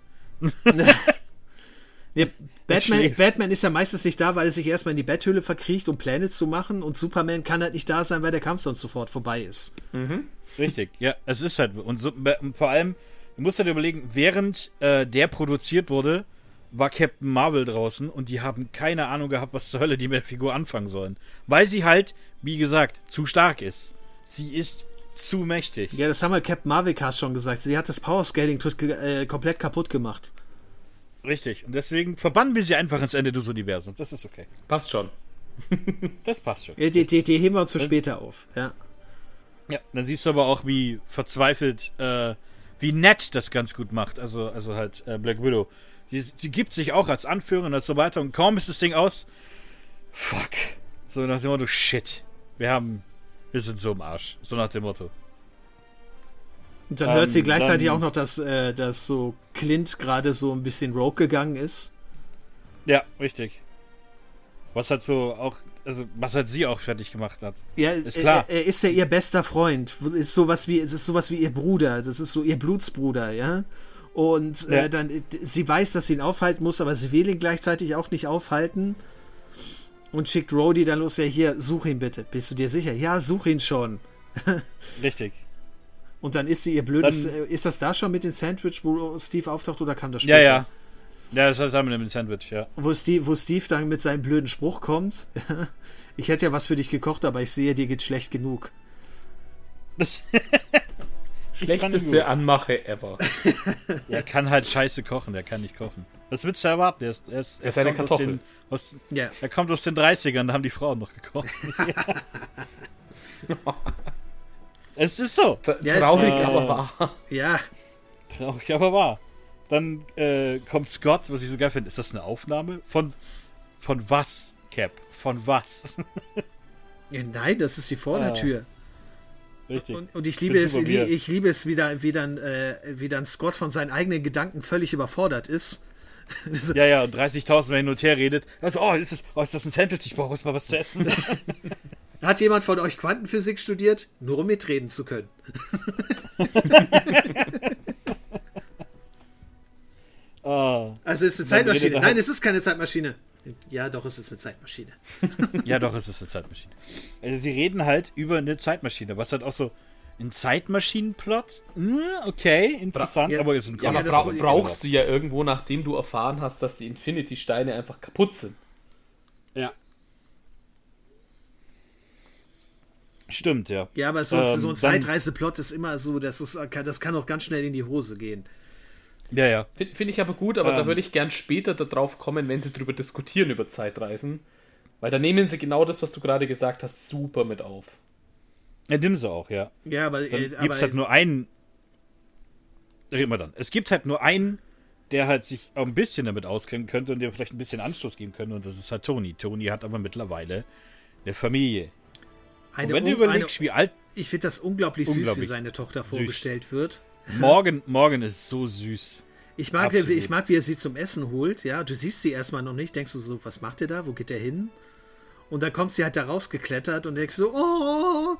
Ja, Batman, schläft. Batman ist ja meistens nicht da, weil er sich erstmal in die Betthöhle verkriecht, um Pläne zu machen und Superman kann halt nicht da sein, weil der Kampf sonst sofort vorbei ist. Richtig, ja, es ist halt. Und, so, und vor allem, du musst halt überlegen, während äh, der produziert wurde, war Captain Marvel draußen und die haben keine Ahnung gehabt, was zur Hölle die mit der Figur anfangen sollen. Weil sie halt, wie gesagt, zu stark ist. Sie ist zu mächtig. Ja, das haben wir Captain Marvel-Cast schon gesagt. Sie hat das Powerscaling äh, komplett kaputt gemacht. Richtig. Und deswegen verbannen wir sie einfach ins Ende des Universums. Das ist okay. Passt schon. Das passt schon. Die, die, die heben wir uns für später auf. Ja. Ja, dann siehst du aber auch, wie verzweifelt, äh, wie nett das ganz gut macht. Also, also halt äh, Black Widow. Sie, sie gibt sich auch als Anführerin und so weiter. Und kaum ist das Ding aus. Fuck. So nach dem Motto, shit. Wir haben, wir sind so im Arsch. So nach dem Motto. Und dann hört Ähm, sie gleichzeitig dann- auch noch, dass, äh, dass so Clint gerade so ein bisschen rogue gegangen ist. Ja, richtig. Was hat so auch, also was hat sie auch fertig gemacht hat. Ja, Ist klar. Er, er ist ja ihr bester Freund. Ist sowas wie, es ist sowas wie ihr Bruder. Das ist so ihr Blutsbruder, ja. Und Ja. Äh, dann, sie weiß, dass sie ihn aufhalten muss, aber sie will ihn gleichzeitig auch nicht aufhalten. Und schickt Rhodey dann los, ja hier, such ihn bitte. Bist du dir sicher? Ja, such ihn schon. Richtig. Und dann ist sie ihr blödes, Dann- äh, ist das da schon mit dem Sandwich, wo Steve auftaucht, oder kam das Ja, später? ja. Ja, das hat damit mit dem Sandwich, ja. Wo Steve, wo Steve dann mit seinem blöden Spruch kommt. Ich hätte ja was für dich gekocht, aber ich sehe, dir geht's schlecht genug. Schlechteste Anmache ever. Er kann halt scheiße kochen, der kann nicht kochen. Was willst du erwarten? Er ist, er ist, Er ist eine kommt aus Kartoffel. den- Aus, Ja. er kommt aus den dreißigern, da haben die Frauen noch gekocht. Es ist so. Tra- Ja, es- Traurig, äh, aber wahr. Ja, Traurig, aber wahr. Dann äh, kommt Scott, was ich so geil finde. Ist das eine Aufnahme? Von, von was, Cap? Von was? Ja, nein, das ist die Vordertür. Richtig. Und, und ich Ich liebe find's es, super, wie, wie er- ich liebe es, wie dann, wie dann, äh, wie dann Scott von seinen eigenen Gedanken völlig überfordert ist. Das- Ja, ja, und dreißigtausend Mal hin und her redet. Also, oh, ist das, oh, ist das ein Sandwich? Ich brauche jetzt mal was zu essen. Hat jemand von euch Quantenphysik studiert? Nur um mitreden zu können. oh. Also es ist eine Dann redet Zeitmaschine. er Nein, halt- es ist keine Zeitmaschine. Ja, doch, es ist eine Zeitmaschine. Ja, doch, es ist eine Zeitmaschine. Also, sie reden halt über eine Zeitmaschine, was halt auch so ein Zeitmaschinenplot. Hm, okay, interessant, Ja, aber ist ein Ja, aber das- brau brauchst du ja irgendwo, nachdem du erfahren hast, dass die Infinity-Steine einfach kaputt sind. Ja. Stimmt, ja. Ja, aber so, Ähm, so ein dann- Zeitreiseplot ist immer so, das, ist, das kann auch ganz schnell in die Hose gehen. Ja, ja. Finde find ich aber gut, aber da Ähm. würde ich gern später darauf kommen, wenn sie drüber diskutieren über Zeitreisen. Weil da nehmen sie genau das, was du gerade gesagt hast, super mit auf. Ja, nimm sie auch, ja. Ja, aber, Dann äh, gibt aber es halt nur einen. Reden wir dann. Es gibt halt nur einen, der halt sich auch ein bisschen damit auskennen könnte und dem vielleicht ein bisschen Anstoß geben könnte, und das ist halt Tony. Tony hat aber mittlerweile eine Familie. eine, Und wenn du un- eine, überlegst, wie alt. ich finde das unglaublich, süß, wie Unglaublich seine Tochter vorgestellt wird. Morgan, Morgan ist so süß. Ich mag, Absolut. wie, ich mag, wie er sie zum Essen holt. Ja, du siehst sie erstmal noch nicht. Denkst du so, was macht er da? Wo geht er hin? Und dann kommt sie halt da rausgeklettert und denkst so, oh.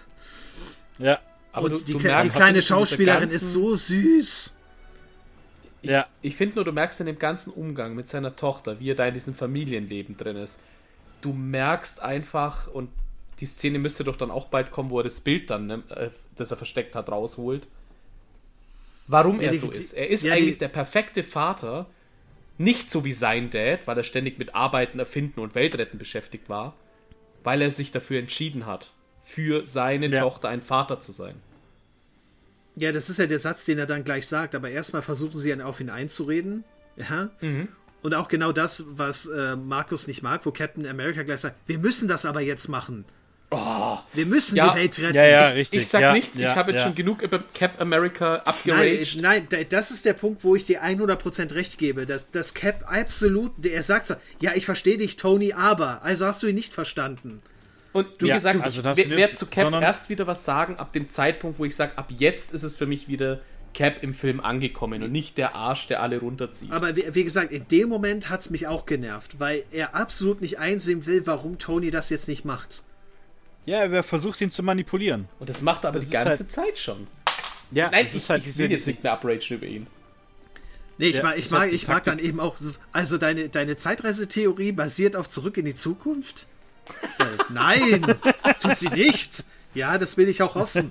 Ja, Aber und du, die, du Kle- merkst, die was kleine in dieser Schauspielerin ganzen- ist so süß. Ich, Ja. ich finde nur, du merkst in dem ganzen Umgang mit seiner Tochter, wie er da in diesem Familienleben drin ist. Du merkst einfach, und die Szene müsste doch dann auch bald kommen, wo er das Bild dann, ne, äh, das er versteckt hat, rausholt. Warum Ja, er die- so die- ist. Er ist ja, eigentlich die- der perfekte Vater, nicht so wie sein Dad, weil er ständig mit Arbeiten, Erfinden und Weltretten beschäftigt war, weil er sich dafür entschieden hat, für seine Ja. Tochter ein Vater zu sein. Ja, das ist ja der Satz, den er dann gleich sagt. Aber erstmal versuchen sie auf ihn einzureden. Ja. Mhm. Und auch genau das, was äh, Markus nicht mag, wo Captain America gleich sagt, wir müssen das aber jetzt machen. Oh, Wir müssen Ja. die Welt retten. ja, ja, richtig. ich sag ja, nichts, ja, ich habe jetzt ja. schon genug über Cap America Nein, abgeraged. äh, nein, da- das ist der Punkt, wo ich dir hundert Prozent recht gebe. Dass, dass Cap absolut, der- er sagt so, ja, ich verstehe dich, Tony, aber, also hast du ihn nicht verstanden. Und wie Ja, gesagt, also ich das werde hilft, werd zu Cap sondern- erst wieder was sagen, ab dem Zeitpunkt, wo ich sage, ab jetzt ist es für mich wieder Cap im Film angekommen und nicht der Arsch, der alle runterzieht. Aber wie, wie gesagt, in dem Moment hat es mich auch genervt, weil er absolut nicht einsehen will, warum Tony das jetzt nicht macht. Ja, er versucht ihn zu manipulieren. Und das macht er aber Das die ist ganze halt- Zeit schon. Ja, Nein, es ich, ist halt ich diese- will jetzt diese- nicht mehr upragen über ihn. Nee, ich Ja, mag, ich ist mag, halt die ich mag dann Taktik. eben auch, also deine, deine Zeitreisetheorie basiert auf Zurück in die Zukunft? Äh, nein, tut sie nicht. Ja, das will ich auch hoffen.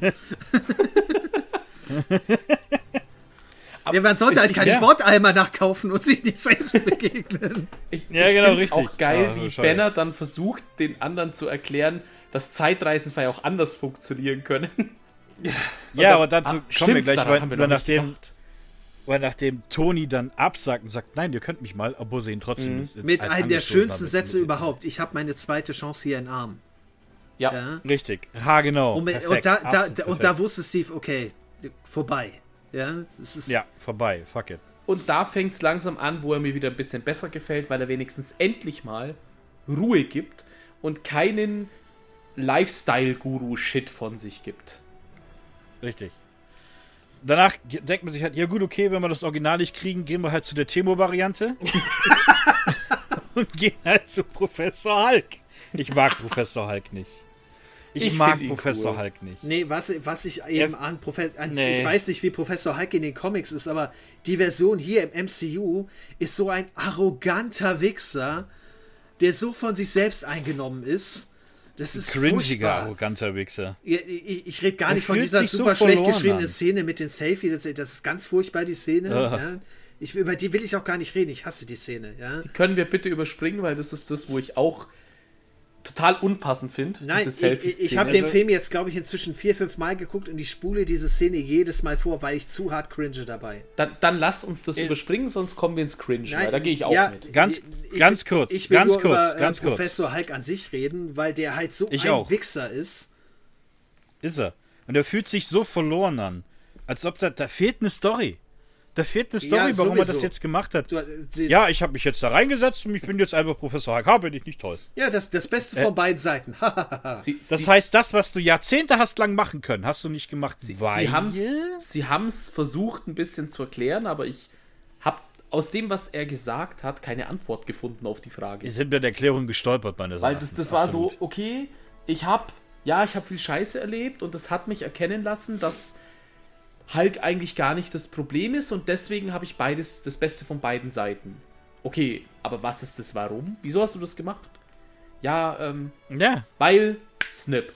Ja, man sollte halt ich- keinen ja. Sportalmer nachkaufen und sich nicht selbst begegnen. Ich, Ja, ich genau, find's richtig. auch geil, Ah, wie schade. Banner dann versucht, den anderen zu erklären, dass Zeitreisen vielleicht auch anders funktionieren können. Ja, aber dazu Ah, kommen wir stimmt's, gleich, daran weil, haben wir weil noch nicht nachdem, gedacht. weil nachdem Tony dann absagt und sagt, nein, ihr könnt mich mal, obwohl sie ihn trotzdem... Mhm. Mit ein- einem der angestoßen schönsten haben. Sätze überhaupt. Ich habe meine zweite Chance hier in Arm. Ja. Ja? Richtig. Ha, genau. Und, mit, Perfekt. und, da, da, Absolut da, und da wusste Steve, okay, vorbei. Ja, es ist, Ja, vorbei. Fuck it. Und da fängt es langsam an, wo er mir wieder ein bisschen besser gefällt, weil er wenigstens endlich mal Ruhe gibt und keinen Lifestyle-Guru-Shit von sich gibt. Richtig. Danach ge- denkt man sich halt, ja gut, okay, wenn wir das Original nicht kriegen, gehen wir halt zu der Temo-Variante. Und gehen halt zu Professor Hulk. Ich mag Professor Hulk nicht. Ich, Ich mag find ihn Professor cool. Hulk nicht. Nee, was, was ich eben Er- an Professor. Nee. Ich weiß nicht, wie Professor Hulk in den Comics ist, aber die Version hier im M C U ist so ein arroganter Wichser, der so von sich selbst eingenommen ist. Das ist Cringiger, furchtbar. arroganter Wichser. Ja, Ich, ich rede gar Er nicht von fühlt dieser sich so super schlecht verloren geschriebenen an. Szene mit den Selfie. Das, das ist ganz furchtbar, die Szene. Ugh. Ja. Ich, über die will ich auch gar nicht reden. Ich hasse die Szene. Ja. Können wir bitte überspringen, weil das ist das, wo ich auch total unpassend finde. Nein, diese ich, Selfie-Szene. ich, ich habe den Also, Film jetzt, glaube ich, inzwischen vier, fünf Mal geguckt und ich spule diese Szene jedes Mal vor, weil ich zu hart cringe dabei. Dann, dann lass uns das überspringen, sonst kommen wir ins Cringe. Nein, weil da gehe ich auch ja, mit. Ganz- ich, ganz kurz, Ich will ganz nur kurz, über, ganz äh, kurz. Professor Hulk an sich reden, weil der halt so Ich ein auch. Wichser ist. Ist er. Und er fühlt sich so verloren an. Als ob da, da fehlt eine Story. Da fehlt eine Story, Ja, warum er sowieso. das jetzt gemacht hat. Du, äh, die- Ja, ich habe mich jetzt da reingesetzt und ich bin jetzt einfach Professor Hulk. Ha, bin ich nicht toll. ja das, das Beste Äh, von beiden Seiten. Sie, Das sie, heißt, das, was du Jahrzehnte hast lang machen können, hast du nicht gemacht, weil... sie haben es sie haben's versucht, ein bisschen zu erklären, aber ich habe aus dem, was er gesagt hat, keine Antwort gefunden auf die Frage. Wir sind bei der Erklärung gestolpert, meine Weil Sachen. das, das war so, okay, ich habe, ja, ich habe viel Scheiße erlebt und das hat mich erkennen lassen, dass Hulk eigentlich gar nicht das Problem ist und deswegen habe ich beides, das Beste von beiden Seiten. Okay, aber was ist das Warum? Wieso hast du das gemacht? Ja, ähm, Ja, weil Snip.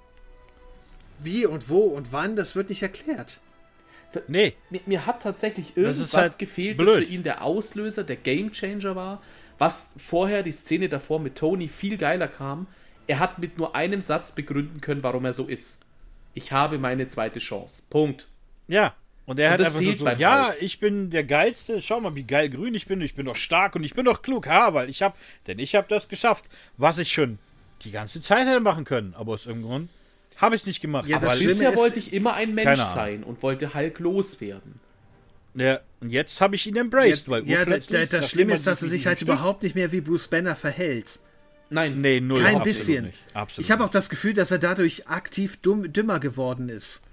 Wie und wo und wann, das wird nicht erklärt. nee. Mir, mir hat tatsächlich Das irgendwas ist halt gefehlt, blöd. das für ihn der Auslöser, der Gamechanger war, was vorher die Szene davor mit Tony viel geiler kam. Er hat mit nur einem Satz begründen können, warum er so ist. Ich habe meine zweite Chance. Punkt. Ja. Und er Und hat das einfach nur fehlt so, beim ja, Hulk. ich bin der Geilste, schau mal, wie geil grün ich bin, ich bin doch stark und ich bin doch klug, ha, weil ich hab, denn ich hab das geschafft, was ich schon die ganze Zeit hätte machen können, aber aus irgendeinem Grund habe ich es nicht gemacht. Ja, das weil, Schlimme Bisher ist- wollte ich immer ein Mensch Keine Ahnung. sein und wollte Hulk loswerden. ja, und jetzt habe ich ihn embraced, weil ja, da, urplötzlich, da, das nachdem Schlimme man ist, dass er sich halt Stück- überhaupt nicht mehr wie Bruce Banner verhält. Nein, Nee, null. Kein absolut bisschen. Nicht. Absolut Ich habe auch nicht. das Gefühl, dass er dadurch aktiv dumm, dümmer geworden ist.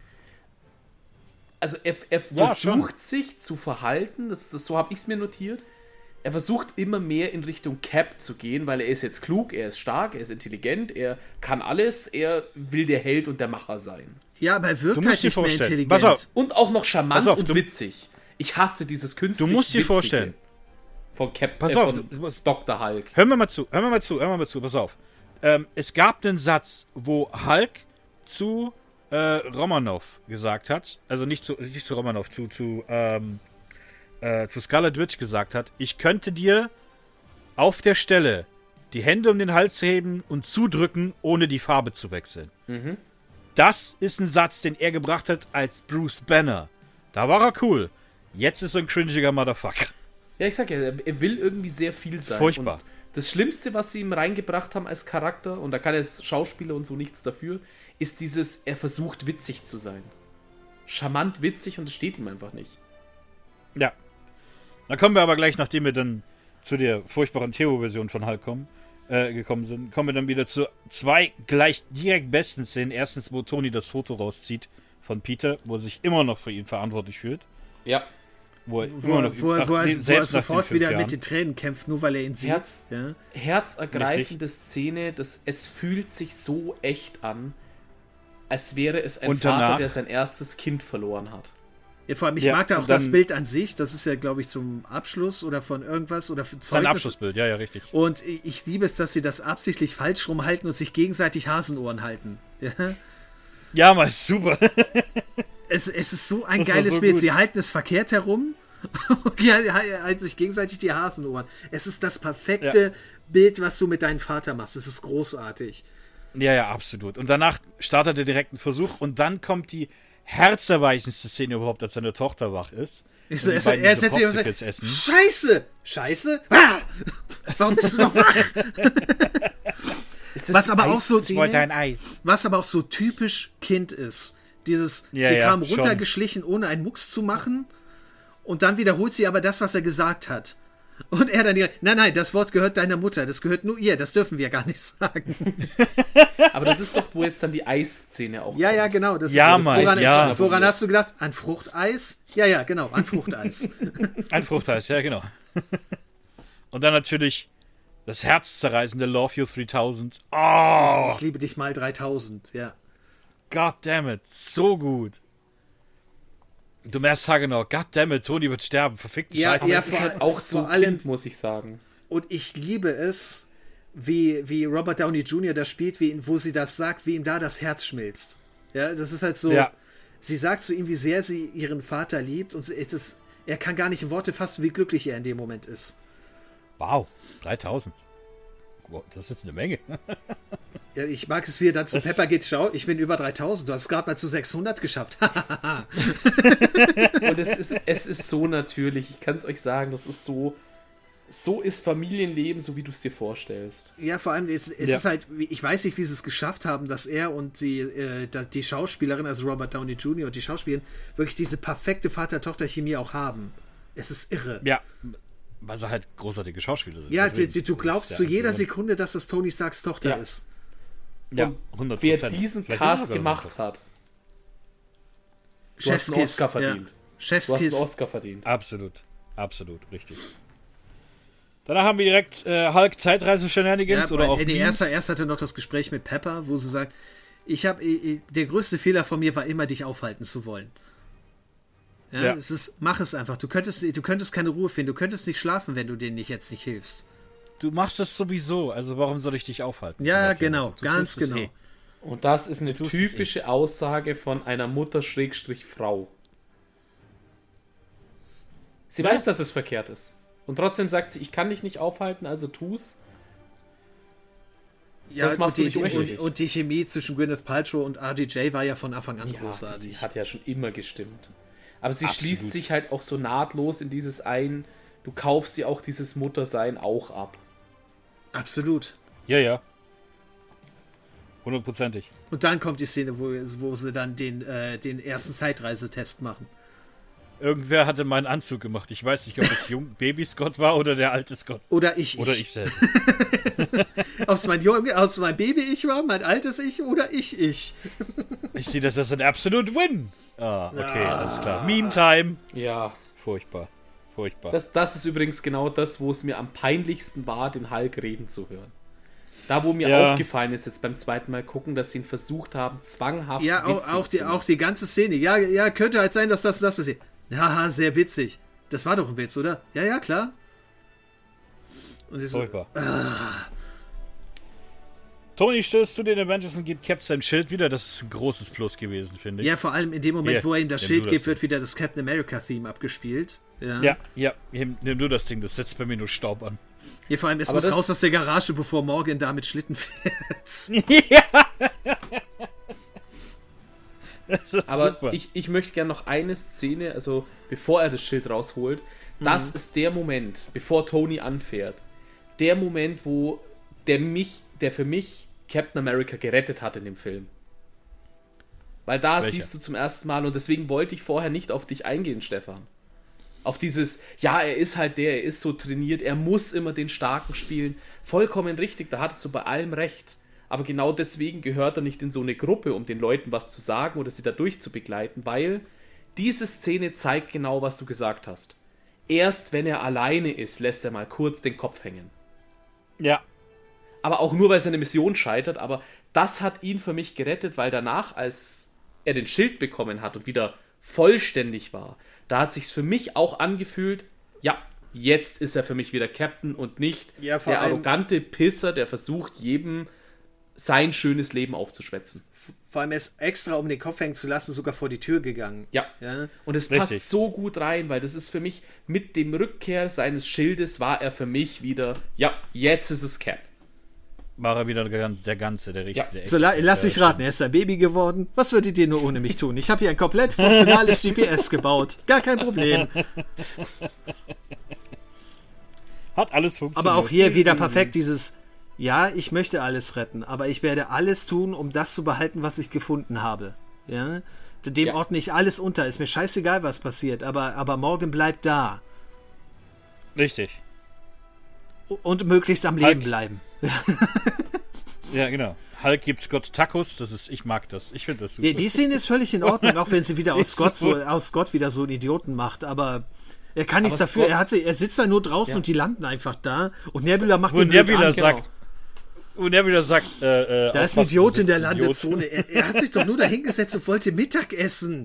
also er, er Ja, versucht sich zu verhalten, das, das, so habe ich es mir notiert. Er versucht immer mehr in Richtung Cap zu gehen, weil er ist jetzt klug, er ist stark, er ist intelligent, er kann alles, er will der Held und der Macher sein. Ja, aber er Du wirkt musst halt dir nicht mehr vorstellen, intelligent. pass auf. Und auch noch charmant Pass auf, und du- witzig. Ich hasse dieses künstliche Du musst dir Witzige vorstellen. Von Cap, Pass äh, auf, von du musst- Doktor Hulk. Hör mir mal zu, hör mir mal zu, hör mir mal zu, pass auf. Ähm, es gab einen Satz, wo Hulk zu äh, Romanov gesagt hat, also nicht zu, nicht zu Romanov, zu, zu, ähm, äh, zu Scarlet Witch gesagt hat, ich könnte dir auf der Stelle die Hände um den Hals heben und zudrücken, ohne die Farbe zu wechseln. Mhm. Das ist ein Satz, den er gebracht hat als Bruce Banner. Da war er cool. Jetzt ist er ein cringiger Motherfucker. Ja, ich sag ja, er er will irgendwie sehr viel sein. Furchtbar. Und das Schlimmste, was sie ihm reingebracht haben als Charakter, und da kann jetzt Schauspieler und so nichts dafür, ist dieses, er versucht witzig zu sein. Charmant witzig und es steht ihm einfach nicht. Ja. Da kommen wir aber gleich, nachdem wir dann zu der furchtbaren Theo-Version von Hulk kommen, äh, gekommen sind, kommen wir dann wieder zu zwei gleich direkt besten Szenen. Erstens, wo Tony das Foto rauszieht von Peter, wo er sich immer noch für ihn verantwortlich fühlt. Ja. Wo, Wo er immer wo, noch wo, er- wo, er, nach- wo er selbst nach den sofort fünf wieder Jahren. mit den Tränen kämpft, nur weil er ihn sieht. Herz, Ja. herzergreifende Szene, das, es fühlt sich so echt an, als wäre es ein Und Vater, danach- der sein erstes Kind verloren hat. Ja, vor allem, ich Ja, mag da auch und dann- das Bild an sich. Das ist ja, glaube ich, zum Abschluss oder von irgendwas oder für Sein Zeugnis. Abschlussbild, ja, ja, richtig. Und ich ich liebe es, dass sie das absichtlich falsch rumhalten und sich gegenseitig Hasenohren halten. Ja. Ja, mal super. Es, es ist so ein Das war geiles so Bild. gut. Sie halten es verkehrt herum und ja, halten sich gegenseitig die Hasenohren. Es ist das perfekte Ja. Bild, was du mit deinem Vater machst. Es ist großartig. Ja, ja, absolut. Und danach startet er direkt einen Versuch und dann kommt die herzerweichendste Szene überhaupt, als seine Tochter wach ist. Ich so, Und er die so, beiden er diese setzt sich und sagt, Popsicles essen. Scheiße! Scheiße? Ah! Warum bist du noch wach? Ist das Was die aber auch so, Eisszene? Ich wollte ein Eis. was aber auch so typisch Kind ist. Dieses, Ja, sie ja, kam schon. runtergeschlichen, ohne einen Mucks zu machen. Und dann wiederholt sie aber das, was er gesagt hat. Und er dann direkt, nein, nein, das Wort gehört deiner Mutter, das gehört nur ihr, das dürfen wir gar nicht sagen. Aber das ist doch, wo jetzt dann die Eisszene auch Ja, kommt. ja, genau. Das Ja, ist, Mike, woran, ja. woran hast du gedacht? An Fruchteis? Ja, ja, genau, an Fruchteis. Ein Fruchteis, ja, genau. Und dann natürlich das herzzerreißende Love You dreitausend. Oh, Ich liebe dich mal dreitausend, ja. God damn it, so gut. Du merkst genau, God damn it, Tony wird sterben, verfickt Ja, Scheiße. Aber ja, es ist vor- halt auch so vor allem- Kind, muss ich sagen. Und ich liebe es, wie, wie Robert Downey Junior das spielt, wie, wo sie das sagt, wie ihm da das Herz schmilzt. Ja, das ist halt so, Ja. sie sagt zu ihm, wie sehr sie ihren Vater liebt und es ist, er kann gar nicht in Worte fassen, wie glücklich er in dem Moment ist. Wow, dreitausend. Wow, das ist eine Menge. Ja, ich mag es, wie er dann zu Das- Pepper geht, schau, ich bin über dreitausend, du hast es gerade mal zu sechshundert geschafft. Und es ist, es ist so natürlich, ich kann es euch sagen, das ist so, so ist Familienleben, so wie du es dir vorstellst. Ja, vor allem, es, es Ja. ist halt, ich weiß nicht, wie sie es geschafft haben, dass er und die, äh, da- die Schauspielerin, also Robert Downey Junior und die Schauspielerin, wirklich diese perfekte Vater-Tochter-Chemie auch haben. Es ist irre. Ja, weil sie halt großartige Schauspieler sind. Ja, Deswegen du, du ist glaubst der zu jeder einzige Sekunde, dass das Tony Starks Tochter Ja. ist. Grund. Ja, Und hundert wer Prozent. diesen Vielleicht Cast ist es sogar gemacht so. hat, du hast Chefskiss. einen Oscar Ja. verdient. Du hast Chefskiss. einen Oscar verdient. Absolut, absolut, richtig. Danach haben wir direkt äh, Hulk Zeitreise-Shenanigans Ja, oder aber, auch äh, nee, Memes. erst, erst hatte noch das Gespräch mit Pepper, wo sie sagt, ich habe der größte Fehler von mir war immer, dich aufhalten zu wollen. Ja, Ja. Es ist, mach es einfach. Du könntest, du könntest keine Ruhe finden. Du könntest nicht schlafen, wenn du denen nicht jetzt nicht hilfst. Du machst es sowieso, also warum soll ich dich aufhalten? Ja, Nach dem genau, Motto. Du ganz tust es genau. eh. Und das ist eine tust es typische Aussage von einer Mutter-Frau. Sie Ja. weiß, dass es verkehrt ist. Und trotzdem sagt sie, ich kann dich nicht aufhalten, also tu's. Ja, Sonst machst und, du die, dich die, unglücklich. und, und die Chemie zwischen Gwyneth Paltrow und R D J war ja von Anfang an Ja, die, großartig. die hat ja schon immer gestimmt. Aber sie Absolut. schließt sich halt auch so nahtlos in dieses ein, du kaufst sie auch dieses Muttersein auch ab. Absolut. Ja, ja. Hundertprozentig. Und dann kommt die Szene, wo, wo sie dann den, äh, den ersten Zeitreisetest machen. Irgendwer hatte meinen Anzug gemacht. Ich weiß nicht, ob es Jung Baby Scott war oder der alte Scott. Oder ich. Oder ich selbst. Ob es mein, Junge- ob's mein Baby-Ich war, mein altes Ich oder Ich-Ich. Ich sehe das als ein absolute Win. Ah, okay, alles klar. Meme Time. Ja, Furchtbar. Furchtbar. das, das ist übrigens genau das, wo es mir am peinlichsten war, den Hulk reden zu hören. Da, wo mir Ja. aufgefallen ist, jetzt beim zweiten Mal gucken, dass sie ihn versucht haben, zwanghaft Ja, auch, witzig auch, die, zu auch die ganze Szene. Ja, ja, könnte halt sein, dass das und das passiert. Haha, sehr witzig. Das war doch ein Witz, oder? Ja, ja, klar. Und sie so, Furchtbar. Tony stößt zu den Avengers und gibt Cap sein Schild wieder. Das ist ein großes Plus gewesen, finde ich. ja, vor allem in dem Moment, Hier, wo er ihm das nimm Schild du das gibt, wird Ding. wieder das Captain America-Theme abgespielt. Ja. Ja, ja. Nimm, nimm du das Ding. Das setzt bei mir nur Staub an. Hier vor allem, es Aber muss das- raus aus der Garage, bevor Morgan da mit Schlitten fährt. Aber Super. ich, ich möchte gerne noch eine Szene, also bevor er das Schild rausholt, das ist der Moment, bevor Tony anfährt, der Moment, wo der mich, der für mich Captain America gerettet hat in dem Film. Weil da Welcher? siehst du zum ersten Mal, und deswegen wollte ich vorher nicht auf dich eingehen, Stefan. Auf dieses, ja, er ist halt der, er ist so trainiert, er muss immer den Starken spielen. Vollkommen richtig, da hattest du bei allem recht. Aber genau deswegen gehört er nicht in so eine Gruppe, um den Leuten was zu sagen oder sie da durchzubegleiten, weil diese Szene zeigt genau, was du gesagt hast. Erst wenn er alleine ist, lässt er mal kurz den Kopf hängen. Ja. Aber auch nur, weil seine Mission scheitert, aber das hat ihn für mich gerettet, weil danach, als er den Schild bekommen hat und wieder vollständig war, da hat sich's für mich auch angefühlt, ja, jetzt ist er für mich wieder Captain und nicht Ja, vor der allem- arrogante Pisser, der versucht, jedem sein schönes Leben aufzuschwätzen. Vor allem, er ist extra, um den Kopf hängen zu lassen, sogar vor die Tür gegangen. Ja. Ja. Und es Richtig. passt so gut rein, weil das ist für mich, mit dem Rückkehr seines Schildes war er für mich wieder, ja, jetzt ist es Cap. war er wieder der, der Ganze, der richtige. Ja. So, la, lass mich raten, er ist ein Baby geworden. Was würdet ihr nur ohne mich tun? Ich habe hier ein komplett funktionales G P S gebaut. Gar kein Problem. Hat alles funktioniert. Aber auch hier wieder perfekt dieses, ja, ich möchte alles retten, aber ich werde alles tun, um das zu behalten, was ich gefunden habe. Ja? Dem Ja. ordne ich alles unter. Ist mir scheißegal, was passiert, aber, aber morgen bleibt da. Richtig. Und möglichst am Leben Hulk. bleiben. Ja, genau. Hulk gibt Scott Tacos, das ist, ich mag das. Ich finde das super. Die, die Szene ist völlig in Ordnung, auch wenn sie wieder aus Ist Scott, so, so. aus Scott wieder so einen Idioten macht, aber er kann nichts Aber dafür. Scott- Er, hat, sie- er sitzt da nur draußen Ja. und die landen einfach da und Nebula macht Wo den blöd Nebula an. sagt, wo Nebula sagt, äh, äh, Da ist ein aufpassen, Idiot in der sitzt ein Idiot. Landezone. Er, er hat sich doch nur da hingesetzt und wollte Mittag essen.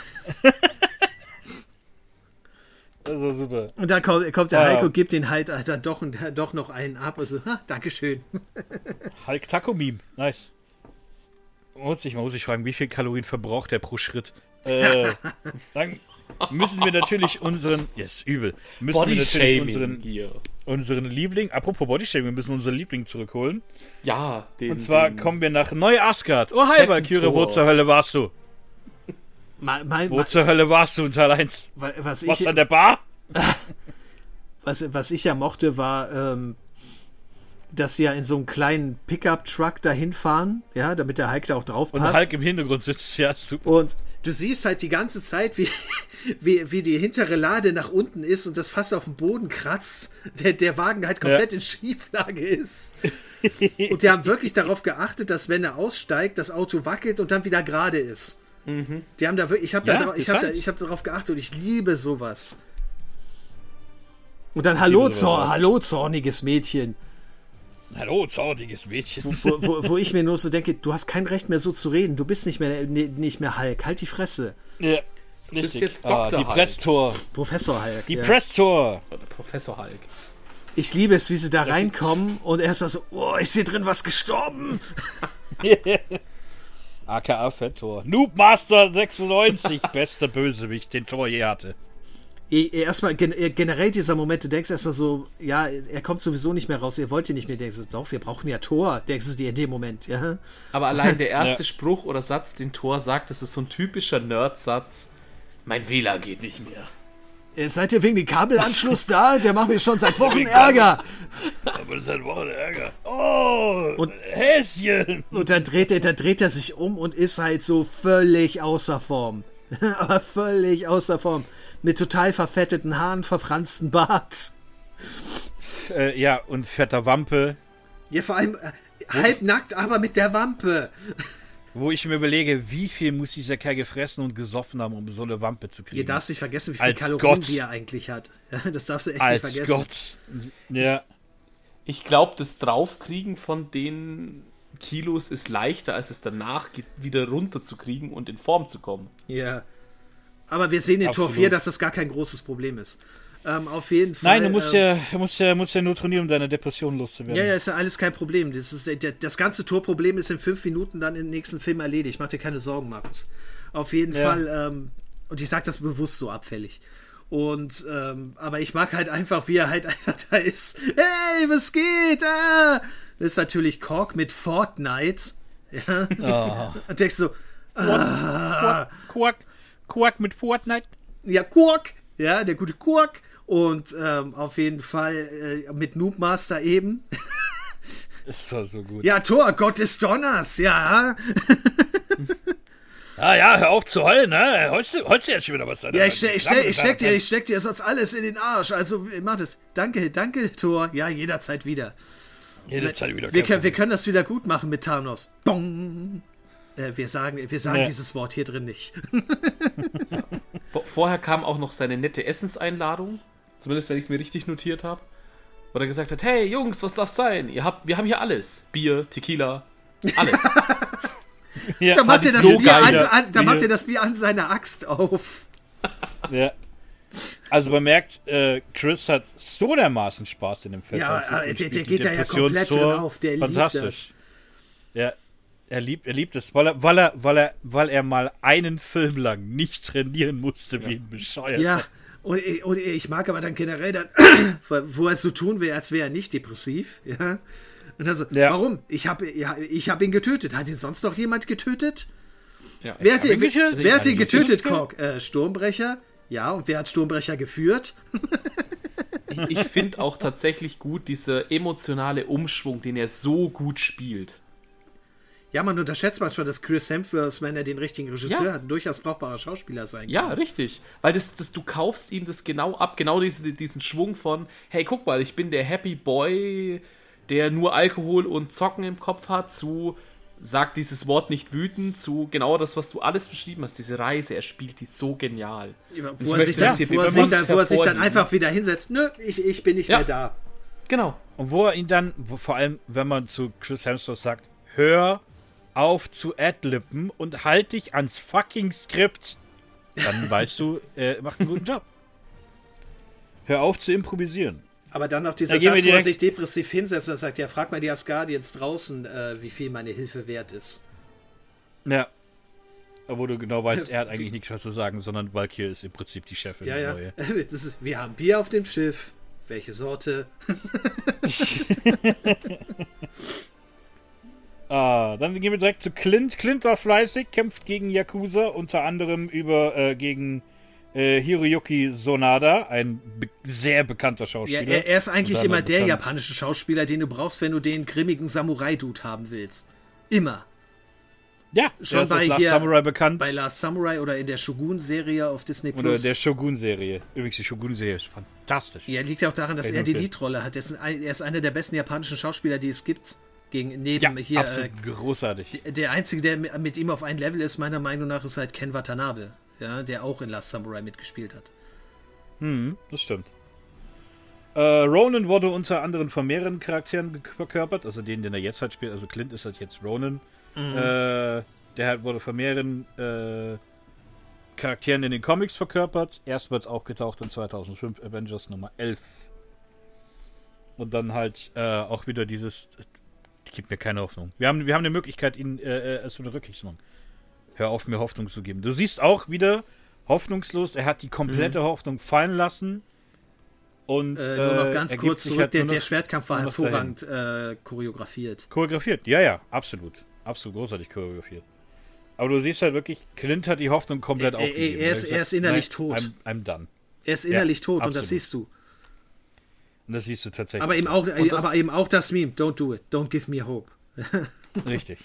Also super. Und dann kommt, kommt der Ah. Hulk und gibt den halt dann doch, doch noch einen ab. Also, ha, Dankeschön. Hulk Taco Meme, nice. Man muss sich, man muss sich fragen, wie viel Kalorien verbraucht er pro Schritt? Äh, dann müssen wir natürlich unseren, yes, übel, müssen wir natürlich Body-Shaming unseren, hier. unseren Liebling, apropos Bodyshaming, wir müssen unseren Liebling zurückholen. Ja, den. Und zwar den, kommen wir nach Neu-Asgard. Oh, hi, Fetten Valkyrie, wo Tor. zur Hölle warst du? Mal, mal, Wo mal, zur Hölle warst du in Teil eins? was, Was ich, an der Bar? was, was ich ja mochte, war, ähm, dass sie ja in so einem kleinen Pickup-Truck dahin fahren, ja, damit der Hulk da auch drauf Und passt. Hulk im Hintergrund sitzt, ja, super. Und du siehst halt die ganze Zeit, wie, wie, wie die hintere Lade nach unten ist und das fast auf dem Boden kratzt. Der, der Wagen halt komplett Ja. in Schieflage ist. Und die haben wirklich darauf geachtet, dass wenn er aussteigt, das Auto wackelt und dann wieder gerade ist. Die haben da wirklich, ich habe Ja, da, ich hab da, dezent. ich hab darauf geachtet und ich liebe sowas. Und dann Hallo, liebe sowas Zor auch. Hallo zorniges Mädchen. Hallo, zorniges Mädchen. Wo, wo, wo ich mir nur so denke, du hast kein Recht mehr so zu reden. Du bist nicht mehr, ne, nicht mehr Hulk. Halt die Fresse. Ja, bist richtig. jetzt Ah, Doktor die Hulk. Presstor. Professor Hulk. Die ja. Presstor. Oder Professor Hulk. Ich liebe es, wie sie da reinkommen und erst mal so, oh, ist hier drin was gestorben? A K A Fettor. Noobmaster sechsundneunzig. Bester Bösewicht, den Thor je hatte. E- Erstmal gen generell dieser Moment, du denkst erstmal so, ja, er kommt sowieso nicht mehr raus, ihr wollt ihn nicht mehr, denkst du, doch, wir brauchen ja Thor, denkst du dir in dem Moment, ja. Aber allein der erste Ja. Spruch oder Satz, den Thor sagt, das ist so ein typischer Nerd-Satz. Mein W L A N geht nicht mehr. Äh, Seid ihr wegen dem Kabelanschluss da? Der macht mir schon seit Wochen Ärger. Aber das ist ein Woche Ärger. Oh, Und- Häschen. Und dann dreht er, dann dreht er sich um und ist halt so völlig außer Form. Aber völlig außer Form. Mit total verfetteten Haaren, verfransten Bart. Äh, ja, und fetter Wampe. Ja, vor allem äh, halbnackt, aber mit der Wampe. Wo ich mir überlege, wie viel muss dieser Kerl gefressen und gesoffen haben, um so eine Wampe zu kriegen. Ihr darfst nicht vergessen, wie viel Als Kalorien Gott. die er eigentlich hat. Ja, das darfst du echt Als nicht vergessen. Gott. Ja. Ich glaube, das Draufkriegen von den Kilos ist leichter, als es danach ge- wieder runterzukriegen und in Form zu kommen. Ja. Aber wir sehen in Tor Absolut. vier, dass das gar kein großes Problem ist. Ähm, auf jeden Fall. Nein, du musst ähm, ja, du musst ja, musst ja nur trainieren, um deine Depression loszuwerden. Ja, ja, ist ja alles kein Problem. Das, ist, der, das ganze Torproblem ist in fünf Minuten dann im nächsten Film erledigt. Mach dir keine Sorgen, Markus. Auf jeden Ja. Fall, ähm, und ich sag das bewusst so abfällig. Und, ähm, aber ich mag halt einfach, wie er halt einfach da ist. Hey, was geht? Ah! Das ist natürlich Kork mit Fortnite. Ja. Oh. Und denkst so, Quack, Quack, Quack mit Fortnite. ja, Quark, ja, der gute Quark. Und ähm, auf jeden Fall äh, mit Noobmaster eben. Das war so gut. Ja, Thor, Gott des Donners, ja. Ah ja, hör auf zu heulen, ne? Heulst du, heulst du jetzt schon wieder was? Ja, ich, ste ich, ste ich, steck dir, ich steck dir sonst alles in den Arsch. Also, mach das. Danke, danke, Thor. Ja, jederzeit wieder. Jederzeit wieder. Wir, kein können, wir Problem. können das wieder gut machen mit Thanos. Bong. Äh, wir sagen, wir sagen Nee. dieses Wort hier drin nicht. Vor- Vorher kam auch noch seine nette Essenseinladung, zumindest wenn ich es mir richtig notiert habe, wo er gesagt hat, hey Jungs, was darf sein? Ihr habt, wir haben hier alles. Bier, Tequila, alles. Ja, Da macht, er das so Bier an, geil. an, da Bier. macht er das Bier an seiner Axt auf. Ja. Also man merkt, äh, Chris hat so dermaßen Spaß in dem Film. Ja, äh, der- der geht da ja komplett drin auf, der liebt Fantastisch. Ja, er liebt, er liebt es, weil er, weil er, weil er, weil er mal einen Film lang nicht trainieren musste, wie ein Bescheuerter. Ja, und, und ich mag aber dann generell dann, wo er so tun will, als wäre er nicht depressiv, ja. Und dann so, Ja. warum? Ich habe ja, ich hab ihn getötet. Hat ihn sonst noch jemand getötet? Ja, Wer hat, hab ihn ihn, getötet. wer hat ihn Also, getötet, ich- Kork? Äh, Sturmbrecher? Ja, und wer hat Sturmbrecher geführt? Ich, ich finde auch tatsächlich gut dieser emotionale Umschwung, den er so gut spielt. Ja, man unterschätzt manchmal, dass Chris Hemsworth, wenn er den richtigen Regisseur Ja. hat, ein durchaus brauchbarer Schauspieler sein Ja, kann. richtig. Weil das, das, du kaufst ihm das genau ab, genau diese, diesen Schwung von, hey, guck mal, ich bin der Happy Boy, der nur Alkohol und Zocken im Kopf hat, zu, sag dieses Wort nicht wütend, zu genau das, was du alles beschrieben hast, diese Reise, er spielt die so genial. Wo er möchte sich dann, das hier wo er sich bewusst dann, wo er sich dann hervorheben. einfach wieder hinsetzt. Nö, ich, ich bin nicht Ja. mehr da. Genau. Und wo er ihn dann, wo, vor allem, wenn man zu Chris Hemsworth sagt, hör auf zu adlippen und halt dich ans fucking Skript, dann weißt du, er macht einen guten Job. Hör auf zu improvisieren. Aber dann noch dieser Da gehen wir Satz, wo er direkt- sich depressiv hinsetzt und sagt, ja, frag mal die Asgardians draußen, äh, wie viel meine Hilfe wert ist. Ja. Obwohl du genau weißt, er hat eigentlich nichts mehr zu sagen, sondern Valkyrie ist im Prinzip die Chefin. Ja, die ja. neue. Das ist, wir haben Bier auf dem Schiff. Welche Sorte? Ah, dann gehen wir direkt zu Clint. Clint war fleißig, kämpft gegen Yakuza, unter anderem über äh, gegen äh, Hiroyuki Sanada, ein be sehr bekannter Ja, Schauspieler. er, er ist eigentlich Und immer dann der bekannt. japanische Schauspieler, den du brauchst, wenn du den grimmigen Samurai-Dude haben willst. Immer. Ja, Schon der ist aus bei Last hier- Samurai bekannt. Bei Last Samurai oder in der Shogun-Serie auf Disney Oder Plus. der Shogun-Serie. Übrigens, die Shogun-Serie ist fantastisch. Ja, liegt ja auch daran, dass Kann ich er die nur empfehlen. Leadrolle hat. Er ist, ein, er ist einer der besten japanischen Schauspieler, die es gibt. Gegen, neben Ja, hier, absolut äh, großartig. der Einzige, der mit- mit ihm auf ein Level ist, meiner Meinung nach, ist halt Ken Watanabe. Ja, der auch in Last Samurai mitgespielt hat. Hm, das stimmt. Äh, Ronan wurde unter anderem von mehreren Charakteren ge- verkörpert, also den, den er jetzt halt spielt. Also Clint ist halt jetzt Ronan. Mhm. Äh, der halt wurde von mehreren äh, Charakteren in den Comics verkörpert. Erstmals auch getaucht in zweitausendfünf Avengers Nummer elf. Und dann halt äh, auch wieder dieses. Gibt mir keine Hoffnung. Wir haben, wir haben eine Möglichkeit, ihn äh, äh, es wieder rückgängig zu machen. Hör auf, mir Hoffnung zu geben. Du siehst auch wieder hoffnungslos. Er hat die komplette Hoffnung fallen lassen. Und Äh, nur noch äh, ganz er kurz gibt sich zurück, halt der, nur der noch- Schwertkampf war nur noch hervorragend äh, choreografiert. choreografiert. Ja, ja, absolut. Absolut großartig choreografiert. Aber du siehst halt wirklich, Clint hat die Hoffnung komplett Er- er- aufgegeben. er ist- hat er ist innerlich nein, tot. I'm, I'm done. Er ist innerlich Ja, tot und absolut. das siehst du. Und das siehst du tatsächlich. Aber eben auch, Und das- aber eben auch das Meme, don't do it, don't give me hope. Richtig.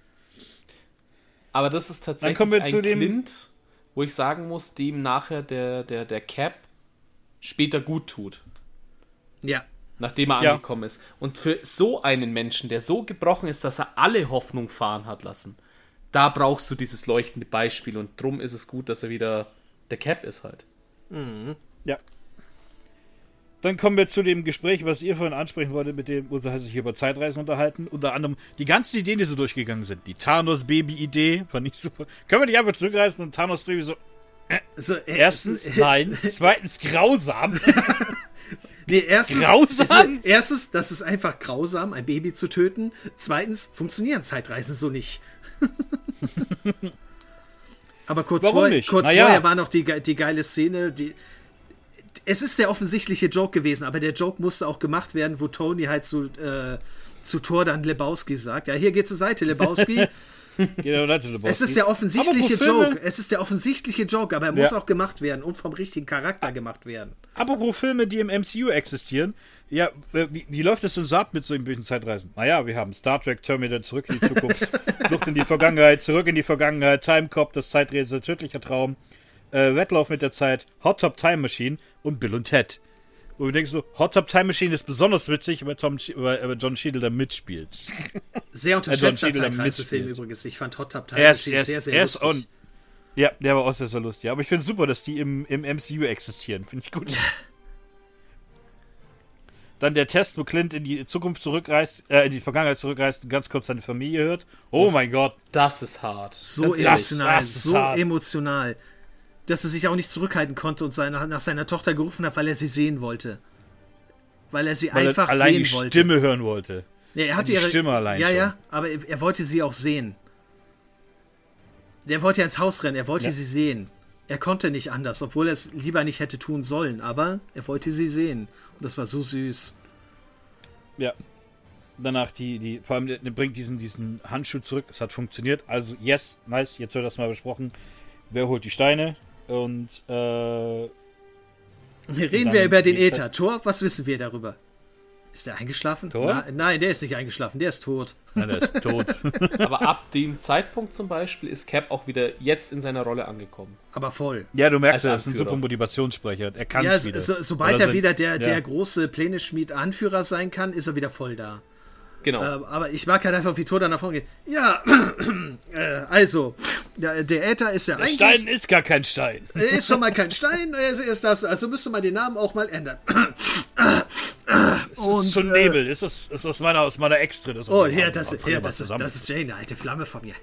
Aber das ist tatsächlich kommen wir ein zu dem- Clint, wo ich sagen muss, dem nachher der, der, der Cap später gut tut. Ja. Nachdem er Ja. angekommen ist. Und für so einen Menschen, der so gebrochen ist, dass er alle Hoffnung fahren hat lassen, da brauchst du dieses leuchtende Beispiel. Und drum ist es gut, dass er wieder der Cap ist halt. Ja. Dann kommen wir zu dem Gespräch, was ihr vorhin ansprechen wolltet, mit dem, wo sie sich über Zeitreisen unterhalten. Unter anderem die ganzen Ideen, die so durchgegangen sind. Die Thanos-Baby-Idee, fand ich super. Können wir nicht einfach zurückreisen und Thanos-Baby so, Also, äh, erstens, nein. Zweitens, grausam. Nee, erstens, Grausam? Es, erstens, das ist einfach grausam, ein Baby zu töten. Zweitens, funktionieren Zeitreisen so nicht. Aber kurz, Warum vor, nicht? kurz Na ja. vorher war noch die, ge- die geile Szene, die. Es ist der offensichtliche Joke gewesen, aber der Joke musste auch gemacht werden, wo Tony halt zu, äh, zu Thor dann Lebowski sagt. Ja, hier geht zur Seite, Lebowski. Genau, Leute, Lebowski. Es ist der offensichtliche Apropos Filme- Joke. Es ist der offensichtliche Joke, aber er muss Ja. auch gemacht werden und vom richtigen Charakter gemacht werden. Apropos Filme, die im M C U existieren. Ja, äh, wie, wie läuft es denn so ab mit so solchen Zeitreisen? Naja, wir haben Star Trek, Terminator, Zurück in die Zukunft, Flucht in die Vergangenheit, Zurück in die Vergangenheit, Time Cop, das Zeiträtsel, Tödlicher Traum, äh, Wettlauf mit der Zeit, Hot Top Time Machine und Bill und Ted. Wo du denkst so, Hot Top Time Machine ist besonders witzig, weil, Tom, weil, weil John Cheadle da mitspielt. Sehr John unterschätzter Cheadle am Zeitreisefilm mitspielt. übrigens. Ich fand Hot Tub Time Er ist, Machine er ist, sehr, sehr er ist lustig. on, ja, der war auch sehr, sehr lustig. Aber ich finde es super, dass die im, im M C U existieren. Finde ich gut. Dann der Test, wo Clint in die Zukunft zurückreist, äh, in die Vergangenheit zurückreist und ganz kurz seine Familie hört. Oh mein Gott. Das ist hart. So Ganz ehrlich. emotional, das ist so hart. emotional, dass er sich auch nicht zurückhalten konnte und seine, nach seiner Tochter gerufen hat, weil er sie sehen wollte. Weil er sie Weil einfach er allein sehen die wollte. Stimme hören wollte. Ja, er hat die ihre, Stimme allein Ja, schon. ja, aber er, er wollte sie auch sehen. Der wollte ja ins Haus rennen, er wollte Ja. sie sehen. Er konnte nicht anders, obwohl er es lieber nicht hätte tun sollen, aber er wollte sie sehen. Und das war so süß. Ja. danach die, die, vor allem, der bringt diesen, diesen Handschuh zurück. Es hat funktioniert. Also, yes, nice, jetzt wird das mal besprochen. Wer holt die Steine? Und, äh. Reden wir über den Äther. Thor, was wissen wir darüber? Ist der eingeschlafen? Thor? Na, nein, der ist nicht eingeschlafen, der ist tot. Nein, der ist tot. Aber ab dem Zeitpunkt zum Beispiel ist Cap auch wieder jetzt in seiner Rolle angekommen. Aber voll. Ja, du merkst, Als er ist ein Anführer. super Motivationssprecher. Er kann Ja, es wieder. so, sobald Oder er sein- wieder der, ja. der große Pläne-Schmied-Anführer sein kann, ist er wieder voll da. Genau. Ähm, aber ich mag halt einfach, wie Thor dann nach vorne geht. Ja, äh, also, der, der Äther ist ja Der eigentlich... Stein ist gar kein Stein. Er ist schon mal kein Stein, er ist das, also müsste man den Namen auch mal ändern. Es Und, ist so ein äh, Nebel. Ist das ist aus meiner, aus meiner Extra. Das Oh, aus ja, meiner- das, fangen wir ja, mal das, ist, zusammen. das ist Jane, eine alte Flamme von mir.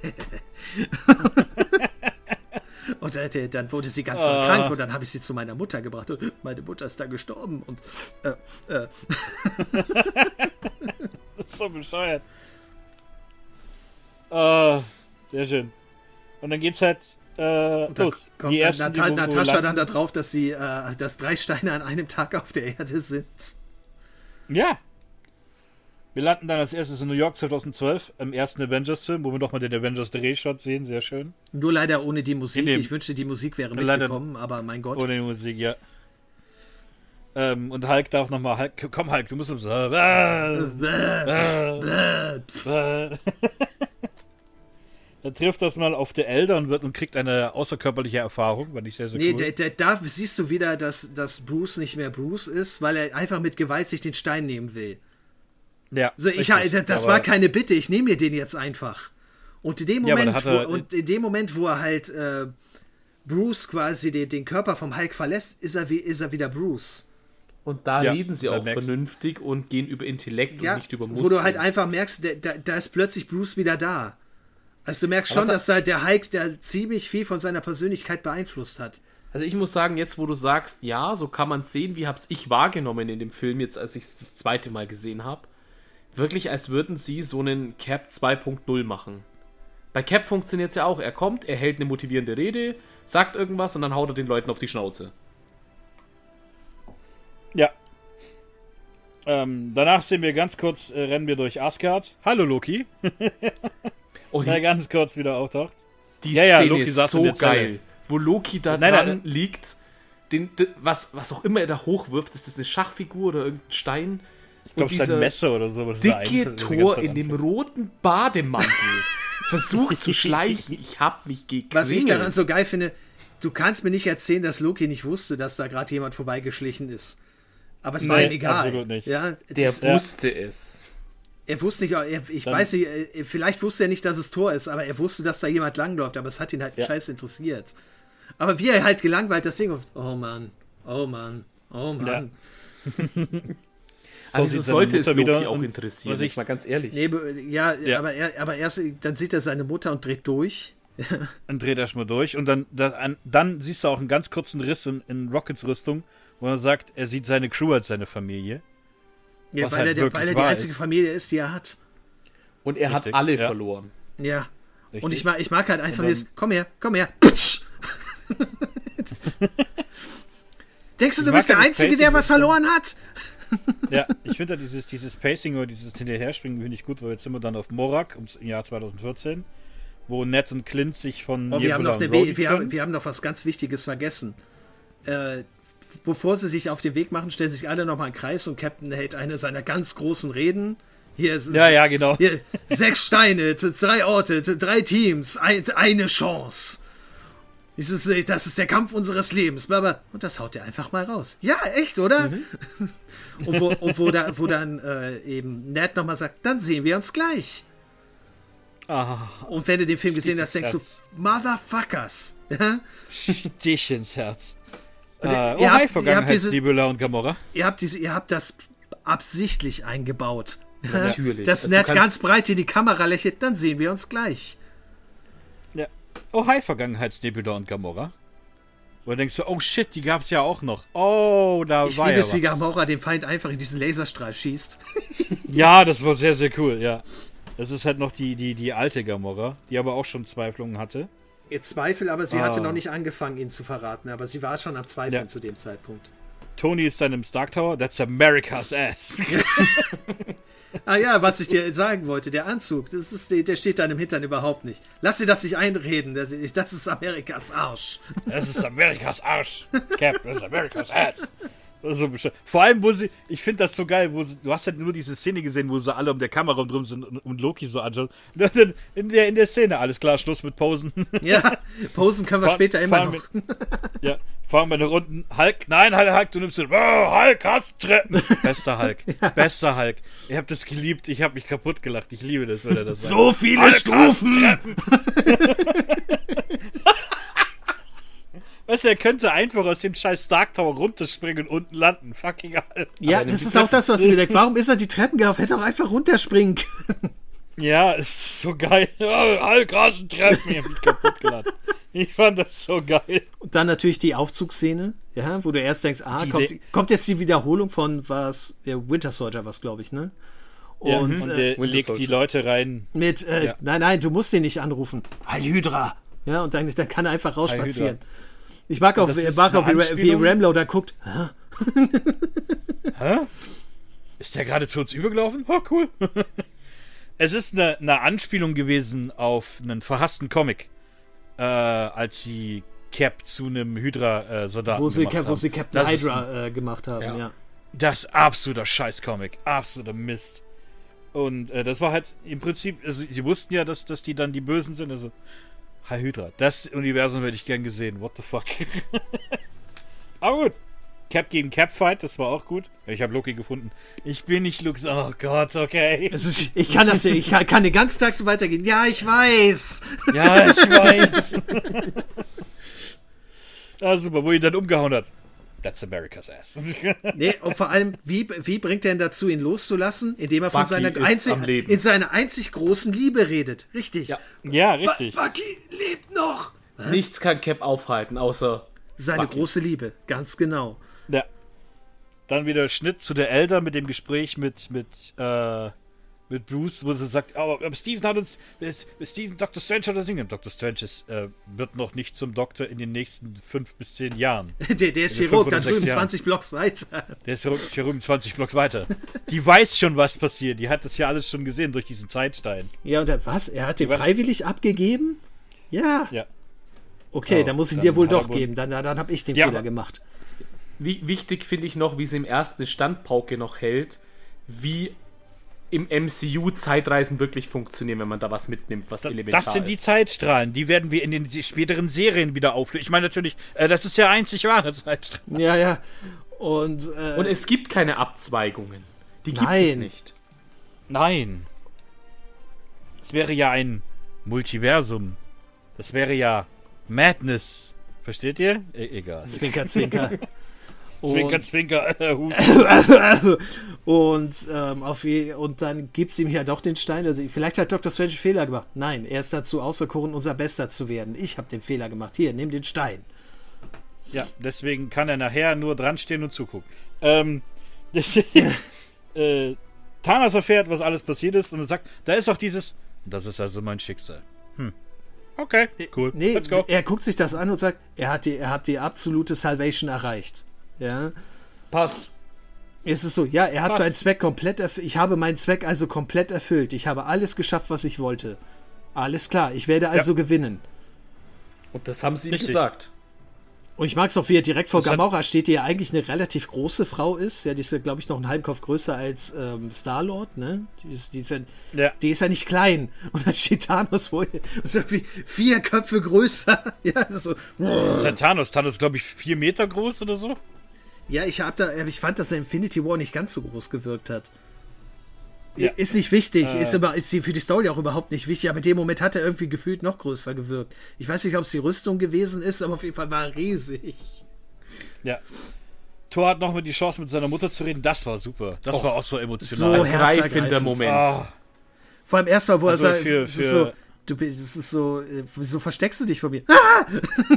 Und äh, dann wurde sie ganz Ah. krank und dann habe ich sie zu meiner Mutter gebracht und meine Mutter ist da gestorben und äh, äh, Das ist so bescheuert. Ah, sehr schön. Und dann geht's halt äh, und dann los. kommt Die ersten, Nata die wo- wo Natascha landen- dann da drauf, dass sie, äh, dass drei Steine an einem Tag auf der Erde sind. Ja. Wir landen dann als erstes in New York zweitausendzwölf, im ersten Avengers-Film, wo wir nochmal den Avengers-Drehshot sehen, sehr schön. Nur leider ohne die Musik. In dem- Ich wünschte, die Musik wäre Leider- mitgekommen, aber mein Gott. Ohne die Musik, ja. Ähm, und Hulk darf nochmal, Hulk, komm Hulk, du musst uns... Äh, äh, äh, äh. Er trifft das mal auf der Elder und, wird, und kriegt eine außerkörperliche Erfahrung, fand ich sehr, sehr Nee, cool. der, der, da siehst du wieder, dass, dass Bruce nicht mehr Bruce ist, weil er einfach mit Gewalt sich den Stein nehmen will. ja, So, ich, richtig, das aber- war keine Bitte, ich nehme mir den jetzt einfach. Und in dem Ja, aber Moment, da hat er- wo, und in dem Moment, wo er halt äh, Bruce quasi den, den Körper vom Hulk verlässt, ist er, wie, ist er wieder Bruce. Und da Ja, reden sie da auch merkst- vernünftig und gehen über Intellekt Ja, und nicht über wo Muskeln. du halt einfach merkst, da, da, da ist plötzlich Bruce wieder da. Also du merkst Aber schon, was dass da der Hulk der ziemlich viel von seiner Persönlichkeit beeinflusst hat. Also ich muss sagen, jetzt wo du sagst, ja, so kann man es sehen, wie hab's ich wahrgenommen in dem Film, jetzt als ich es das zweite Mal gesehen habe. Wirklich, als würden sie so einen Cap zwei Punkt null machen. Bei Cap funktioniert es ja auch. Er kommt, er hält eine motivierende Rede, sagt irgendwas und dann haut er den Leuten auf die Schnauze. Ja. Ähm, danach sehen wir ganz kurz, äh, rennen wir durch Asgard. Hallo Loki. Oh, Der die, ganz kurz wieder auftaucht. die Ja, ja, Szene Loki ist saß in so der Zelle. geil. Wo Loki da Nein, dran nein, liegt, den, den, was, was auch immer er da hochwirft, ist das eine Schachfigur oder irgendein Stein? Ich glaube, es ist ein Messer oder so. was da dicke einfällt, das die Tor ganze in Zeit dem anfällt. roten Bademantel versucht zu schleichen. Ich hab mich gekringelt. Was ich daran so geil finde, du kannst mir nicht erzählen, dass Loki nicht wusste, dass da gerade jemand vorbeigeschlichen ist. Aber es war Nee, ihm egal. absolut nicht. Ja, es Der ist, ja. wusste es. er wusste nicht, er, ich Dann- weiß nicht, äh, vielleicht wusste er nicht, dass es Tor ist, aber er wusste, dass da jemand langläuft, aber es hat ihn halt Ja. scheiß interessiert. Aber wie er halt gelangweilt das Ding auf, oh Mann, oh Mann, oh Mann. Aber sieht wieso seine sollte es Mutter Loki wieder auch und interessieren? was ich- Jetzt mal ganz ehrlich. Nee, be- ja, Ja. aber, er, aber erst, dann sieht er seine Mutter und dreht durch. Dann dreht er erstmal durch und dann, das, an, dann siehst du auch einen ganz kurzen Riss in, in Rockets Rüstung, wo er sagt, er sieht seine Crew als seine Familie. Ja, Was weil, halt er, der, wirklich weil er die wahr einzige ist. Familie ist, die er hat. Und er Richtig, hat alle ja. verloren. Ja. Richtig? Und ich mag, ich mag halt einfach dann- dieses, komm her, komm her. Putsch! Denkst du, Ich du mag bist der ja das Einzige, Pacing, der was das dann- verloren hat? Ja, ich finde ja dieses, dieses Pacing oder dieses Hinterherspringen finde ich gut, weil jetzt sind wir dann auf Morak im Jahr zweitausendvierzehn, wo Ned und Clint sich von Oh, wir, haben Nebula noch und eine Rhodey We wir, haben, trennen. wir haben noch was ganz Wichtiges vergessen. Äh, bevor sie sich auf den Weg machen, stellen sich alle nochmal in den Kreis und Captain hält eine seiner ganz großen Reden. Hier ist Ja, ja, genau. Hier, sechs Steine, t- drei Orte, t- drei Teams, ein, eine Chance. Dieses, äh, das ist der Kampf unseres Lebens. Blablabla. Und das haut er einfach mal raus. Ja, echt, oder? Mhm. Und, wo, und wo, da, wo dann äh, eben Ned nochmal sagt, dann sehen wir uns gleich. Ah, Und wenn du den Film gesehen hast, Stich denkst du, ins Motherfuckers. Ja? Stich ins Herz. Und Äh, ihr oh, habt- hi, ihr habt diese- Vergangenheits-Nebula und Gamora. Ihr habt, diese, ihr habt das absichtlich eingebaut. Natürlich. Dass Also Ned du kannst- ganz breit in die Kamera lächelt, dann sehen wir uns gleich. Ja. Oh, hi, Vergangenheits-Nebula und Gamora. Wo du denkst, oh shit, die gab's ja auch noch. Oh, da Ich war liebe ja es, wie was. Gamora den Feind einfach in diesen Laserstrahl schießt. Ja, das war sehr, sehr cool, ja. Das ist halt noch die, die, die alte Gamora, die aber auch schon Zweiflungen hatte. Ihr Zweifel, aber sie Ah. hatte noch nicht angefangen, ihn zu verraten. Aber sie war schon am Zweifeln Ja. zu dem Zeitpunkt. Tony ist dann im Stark Tower. That's America's ass. Ah ja, was ich dir sagen wollte, der Anzug, das ist, der steht deinem Hintern überhaupt nicht. Lass dir das nicht einreden, das ist Amerikas Arsch. Das ist Amerikas Arsch. Cap, das ist Amerikas Ass. Das ist so bescheuert. Vor allem, wo sie, ich finde das so geil, wo sie, du hast halt nur diese Szene gesehen, wo sie alle um der Kamera drum sind und, und Loki so anschauen. Und dann in der, in der Szene, alles klar, Schluss mit Posen. Ja, Posen können wir Fahr, später immer noch. Mit, ja, fahren wir nach unten. Hulk, nein, Hulk, du nimmst den, oh, Hulk, hast Treppen. Bester Hulk, ja. Bester Hulk. Ich habe das geliebt, ich habe mich kaputt gelacht, ich liebe das, wenn er das sagt. So viele Hulk, Stufen! Weißt du, er könnte einfach aus dem scheiß Stark Tower runterspringen und unten landen. Fucking Hulk. Ja, das ist auch das, was ich mir denke. Warum ist er die Treppen gelaufen? Hätte auch einfach runterspringen können. Ja, es ist so geil. Oh, Hulk, hast einen Treppen. Ich hab mich kaputt gelacht. Ich fand das so geil. Und dann natürlich die Aufzugsszene, ja, wo du erst denkst, ah, kommt, kommt jetzt die Wiederholung von was, ja, Winter Soldier was, glaube ich, ne? Und, ja, und äh, der legt die Leute rein. Mit, äh, ja. nein, nein, du musst den nicht anrufen. Heil Hydra. Ja, und dann, dann kann er einfach rausspazieren. Ich mag auch, mag auch wie, wie Ramlo da guckt. Hä? Hä? Ist der gerade zu uns übergelaufen? Oh, cool. Es ist eine, eine Anspielung gewesen auf einen verhassten Comic, äh, als sie Cap zu einem Hydra-Soldaten wo sie, gemacht haben. Wo sie Captain das Hydra äh, gemacht haben, ja. ja. Das ist absoluter Scheiß-Comic. Absoluter Mist. Und äh, das war halt im Prinzip, also sie wussten ja, dass, dass die dann die Bösen sind, also Hi Hydra. Das Universum hätte ich gern gesehen. What the fuck? Aber gut. Cap gegen Cap Fight, das war auch gut. Ich habe Loki gefunden. Ich bin nicht Luke. Oh Gott, okay. Es ist, ich kann das ich kann, kann den ganzen Tag so weitergehen. Ja, ich weiß. Ja, ich weiß. Ah, super, wo ihn dann umgehauen hat. That's America's ass. Nee, und vor allem, wie, wie bringt er ihn dazu, ihn loszulassen? Indem er von Bucky seiner einzig, in seiner einzig großen Liebe redet. Richtig. Ja, ja richtig. Bucky lebt noch. Was? Nichts kann Cap aufhalten, außer seine Bucky. Große Liebe. Ganz genau. Ja. Dann wieder Schnitt zu der Elder mit dem Gespräch mit, mit, äh, mit Bruce, wo sie sagt, oh, aber Steven hat uns, Steven, Doktor Strange hat das Ding. Doktor Strange ist, äh, wird noch nicht zum Doktor in den nächsten fünf bis zehn Jahren. der, der ist Chirurg, da drüben zwanzig Blocks weiter. Der ist hier drüben zwanzig Blocks weiter. Die weiß schon, was passiert. Die hat das ja alles schon gesehen durch diesen Zeitstein. Ja, und er, was? Er hat den freiwillig abgegeben? Ja. Ja. Okay, oh, dann muss ich ihn dir wohl doch geben. Dann, dann, dann habe ich den ja. Fehler gemacht. Wie, wichtig finde ich noch, wie sie im ersten Standpauke noch hält, wie im M C U Zeitreisen wirklich funktionieren, wenn man da was mitnimmt, was das, elementar ist. Das sind ist. Die Zeitstrahlen, die werden wir in den späteren Serien wieder auflösen. Ich meine natürlich, äh, das ist ja einzig wahre Zeitstrahlen. Ja, ja. Und, äh, Und es gibt keine Abzweigungen. Die gibt nein. es nicht. Nein. Es wäre ja ein Multiversum. Das wäre ja Madness. Versteht ihr? E- egal. Zwinker, zwinker. Zwinker, Zwinker. und, ähm, auf je- und dann gibt es ihm ja doch den Stein. Also, vielleicht hat Doktor Strange einen Fehler gemacht. Nein, er ist dazu auserkoren, unser Bester zu werden. Ich habe den Fehler gemacht. Hier, nimm den Stein. Ja, deswegen kann er nachher nur dran stehen und zugucken. Ähm, äh, Thanos erfährt, was alles passiert ist und er sagt, da ist auch dieses, das ist also mein Schicksal. Hm. Okay, cool. Nee, let's go. Er guckt sich das an und sagt, er hat die, er hat die absolute Salvation erreicht. Ja. Passt. Es ist so, ja, er hat Passt. seinen Zweck komplett erfüllt. Ich habe meinen Zweck also komplett erfüllt. Ich habe alles geschafft, was ich wollte. Alles klar, ich werde also ja. gewinnen. Und das haben sie ihm Richtig. gesagt. Und ich mag es auch, wie er direkt vor Das hat- Gamora steht, die ja eigentlich eine relativ große Frau ist. Ja, die ist ja, glaube ich, noch einen halben Kopf größer als ähm, Star-Lord, ne? Die ist, die, ist ja, Ja. die ist ja nicht klein. Und dann steht Thanos vor ihr. Ist irgendwie vier Köpfe größer. Ja, das ist so. Das ist halt Thanos. Thanos ist, glaube ich, vier Meter groß oder so. Ja, ich hab da, ich fand, dass er Infinity War nicht ganz so groß gewirkt hat. Ja. Ist nicht wichtig, Äh. ist, über, ist für die Story auch überhaupt nicht wichtig, aber in dem Moment hat er irgendwie gefühlt noch größer gewirkt. Ich weiß nicht, ob es die Rüstung gewesen ist, aber auf jeden Fall war er riesig. Ja. Thor hat nochmal die Chance, mit seiner Mutter zu reden. Das war super. Das Oh. war auch so So emotional. Greifender herzergreifend. Moment. Ah. Vor allem erstmal, wo Also er sagt, für- das für- ist so, du bist, das ist so, äh, wieso versteckst du dich von mir? Ah!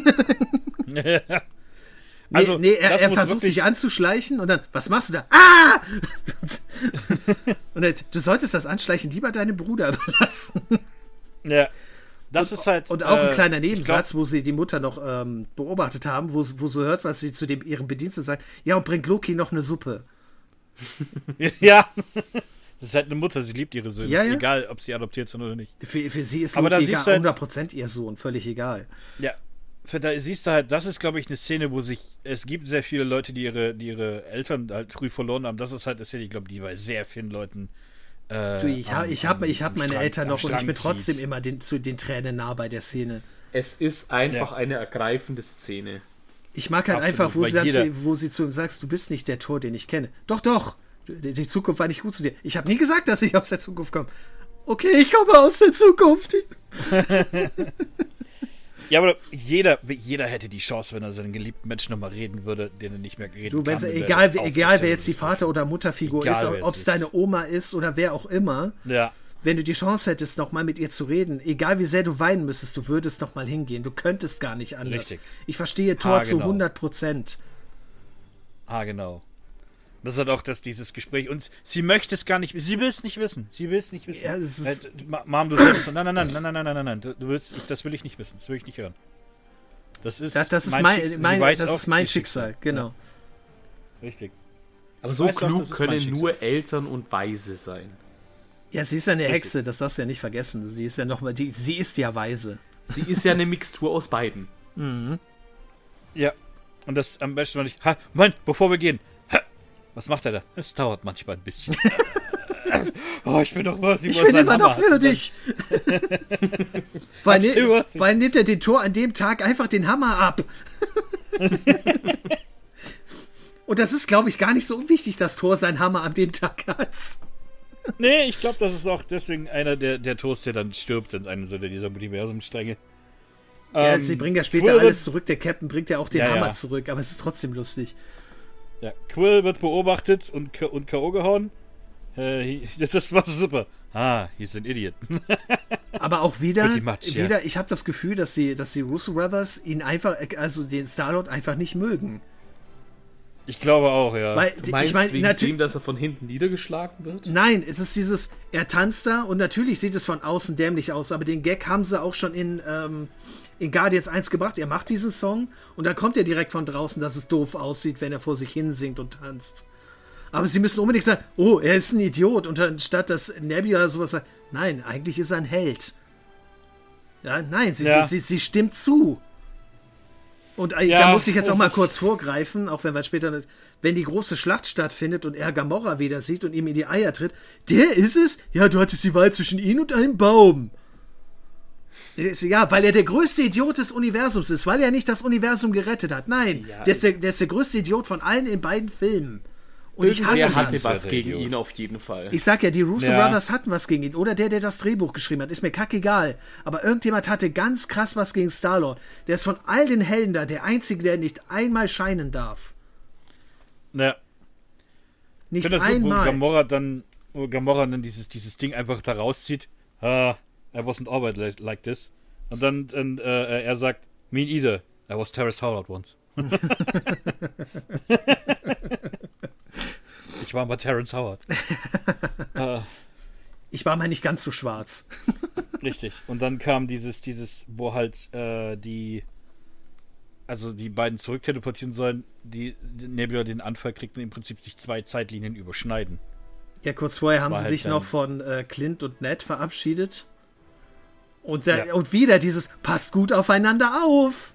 Nee, Also, nee, er, das er muss versucht wirklich- sich anzuschleichen und dann, was machst du da? Ah! Und er, du solltest das Anschleichen lieber deinem Bruder überlassen. Ja. Das ist halt. Und auch ein äh, kleiner ich Nebensatz, wo sie die Mutter noch ähm, beobachtet haben, wo, wo sie hört, was sie zu dem ihrem Bediensteten sagt. Ja, und bringt Loki noch eine Suppe. Glaub, ja. Das ist halt eine Mutter, sie liebt ihre Söhne. Ja, ja. Egal, ob sie adoptiert sind oder nicht. Für, für sie ist Aber da Luke siehst egal, du halt- hundert Prozent ihr Sohn, völlig egal. Ja. Für da siehst du halt, das ist, glaube ich, eine Szene, wo sich, es gibt sehr viele Leute, die ihre, die ihre Eltern halt früh verloren haben. Das ist halt eine Szene, ich glaube, die bei sehr vielen Leuten äh, Du, ich habe ich hab, ich hab meine Strang, Eltern noch und ich bin zieht. trotzdem immer den, zu den Tränen nah bei der Szene. Es ist einfach Ja. eine ergreifende Szene. Ich mag halt Absolut, einfach, wo weil sie, dann jeder- zu, wo sie zu ihm sagt, du bist nicht der Thor, den ich kenne. Doch, doch, die, die Zukunft war nicht gut zu dir. Ich habe nie gesagt, dass ich aus der Zukunft komme. Okay, ich komme aus der Zukunft. Ja, aber jeder, jeder hätte die Chance, wenn er seinen geliebten Menschen nochmal reden würde, den er nicht mehr reden Du, wenn's, kann. wenn er egal, das egal wer aufgestellt jetzt die ist. Vater- oder Mutterfigur Egal, ist, wer es ob es ist. deine Oma ist oder wer auch immer, Ja, wenn du die Chance hättest, nochmal mit ihr zu reden, egal wie sehr du weinen müsstest, du würdest nochmal hingehen. Du könntest gar nicht anders. Richtig. Ich verstehe Thor Ah, zu genau. hundert Prozent. ah, genau. Das hat auch das, dieses Gespräch. Und sie möchte es gar nicht, sie will es nicht wissen. Sie will es nicht wissen. Ja, es ist- Äh, Ma- Mom, du solltest so, nein, nein, nein, nein, nein, nein, nein, nein, nein, du, du willst, ich, das will ich nicht wissen, das will ich nicht hören. Das ist, Das, das ist mein, Schicksal. Sie mein, weiß das auch, ist mein ihr Schicksal, genau. Ja, richtig. Aber so weiß auch, klug das ist mein können Schicksal. nur Eltern und Weise sein. Ja, sie ist ja eine Hexe, das darfst du ja nicht vergessen. Sie ist ja noch mal, die, sie ist ja weise. Sie ist ja eine Mixtur aus beiden. Ja. Und das am besten, wenn ich, ha, Moment, bevor wir gehen, ha, was macht er da? Es dauert manchmal ein bisschen. Oh, ich bin doch mal, Ich bin immer noch würdig. weil, Hab's ne, über- weil nimmt er den Tor an dem Tag einfach den Hammer ab. Und das ist, glaube ich, gar nicht so unwichtig, dass Thor seinen Hammer an dem Tag hat. Nee, ich glaube, das ist auch deswegen einer der, der Toast, der dann stirbt in einem so dieser Multiversumstränge. Ja, Ähm, sie bringen ja später Quill alles wird- zurück. Der Captain bringt ja auch den Ja, Hammer ja. zurück, aber es ist trotzdem lustig. Ja, Quill wird beobachtet und, K- und K O gehauen. Äh, he- das war super. Ah, he's an idiot. Aber auch wieder, Pretty much, ja. wieder ich habe das Gefühl, dass die, dass die Russo Brothers ihn einfach, also den Star-Lord einfach nicht mögen. Ich glaube auch, ja. Weil, Du die- meinst ich meine, wegen natürlich. dem, dass er von hinten niedergeschlagen wird? Nein, es ist dieses, er tanzt da und natürlich sieht es von außen dämlich aus, aber den Gag haben sie auch schon in, ähm, in Guardians eins gebracht. Er macht diesen Song und dann kommt er direkt von draußen, dass es doof aussieht, wenn er vor sich hin singt und tanzt. Aber sie müssen unbedingt sagen, oh, er ist ein Idiot. Und anstatt dass Nebula sowas sagt, nein, eigentlich ist er ein Held. Ja, nein, sie, Ja. sie, sie, sie stimmt zu. Und äh, Ja, da muss ich jetzt auch es mal ist- kurz vorgreifen, auch wenn wir später, wenn die große Schlacht stattfindet und er Gamora wieder sieht und ihm in die Eier tritt, der ist es? Ja, du hattest die Wahl zwischen ihm und einem Baum. Ja, weil er der größte Idiot des Universums ist, weil er nicht das Universum gerettet hat. Nein, Ja, der, ist der, der ist der größte Idiot von allen in beiden Filmen. Und ich hasse Er das. hatte was Der gegen Idiot. ihn auf jeden Fall. Ich sag ja, die Russo Ja. Brothers hatten was gegen ihn. Oder der, der das Drehbuch geschrieben hat. Ist mir kackegal. Aber irgendjemand hatte ganz krass was gegen Star-Lord. Der ist von all den Helden da der Einzige, der nicht einmal scheinen darf. Ja. Ich Nicht finde das gut, wo einmal. Gamora dann, wo Gamora dann dieses, dieses Ding einfach da rauszieht. Ah, I wasn't always li- like this. Und dann, dann äh, er sagt, me neither. I was Terrace Howard once. Ich war mal Terrence Howard. äh, Ich war mal nicht ganz so schwarz. richtig. Und dann kam dieses, dieses, wo halt äh, die, also die beiden zurückteleportieren sollen, die, die Nebula den Anfall kriegt und im Prinzip sich zwei Zeitlinien überschneiden. Ja, kurz vorher haben War sie halt sich dann- noch von äh, Clint und Ned verabschiedet. Und, der, Ja. und wieder dieses, passt gut aufeinander auf.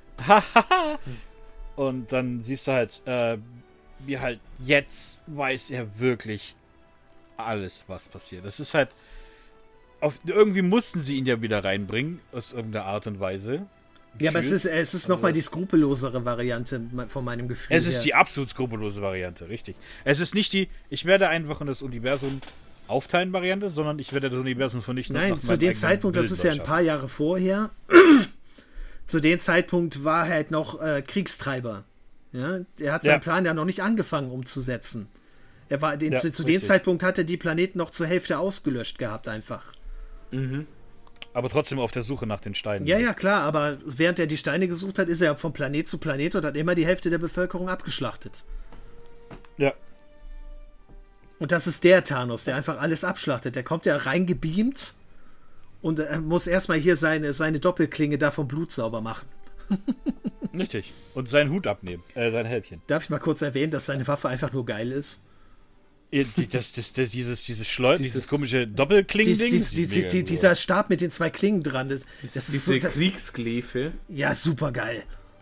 Und dann siehst du halt, äh, wie halt jetzt weiß er wirklich alles, was passiert. Das ist halt, auf, irgendwie mussten sie ihn ja wieder reinbringen, aus irgendeiner Art und Weise. Ja, aber es ist, Gefühlt. es ist nochmal die skrupellosere Variante von meinem Gefühl Es ist her. die absolut skrupellose Variante, richtig. Es ist nicht die, ich werde einfach in das Universum aufteilen Variante, sondern ich werde das Universum vernichten. und Nein, nach zu meinem dem eigenen Zeitpunkt, das Willen ist ja ein dort paar Jahre vorher, zu dem Zeitpunkt war er halt noch äh, Kriegstreiber. Ja, er hat seinen Ja. Plan ja noch nicht angefangen umzusetzen. Er war, den, Ja, zu, zu dem richtig. Zeitpunkt hat er die Planeten noch zur Hälfte ausgelöscht gehabt einfach. schaffen. Aber trotzdem auf der Suche nach den Steinen. Ja, ja, klar, aber während er die Steine gesucht hat, ist er von Planet zu Planet und hat immer die Hälfte der Bevölkerung abgeschlachtet. Ja. Und das ist der Thanos, der einfach alles abschlachtet. Der kommt ja reingebeamt und er muss erstmal hier seine, seine Doppelklinge da vom Blut sauber machen. Richtig. Und seinen Hut abnehmen, äh, sein Helmchen. Darf ich mal kurz erwähnen, dass seine Waffe einfach nur geil ist? Die, das, das, das, dieses, dieses Schleuder, dieses, Dieses- komische Doppelklingen-Ding. Dies, dies, das die, sieht die, mega die, gut dieser Stab mit den zwei Klingen dran, das, das ist Diese so, das, Kriegsklefe. ja, super geil.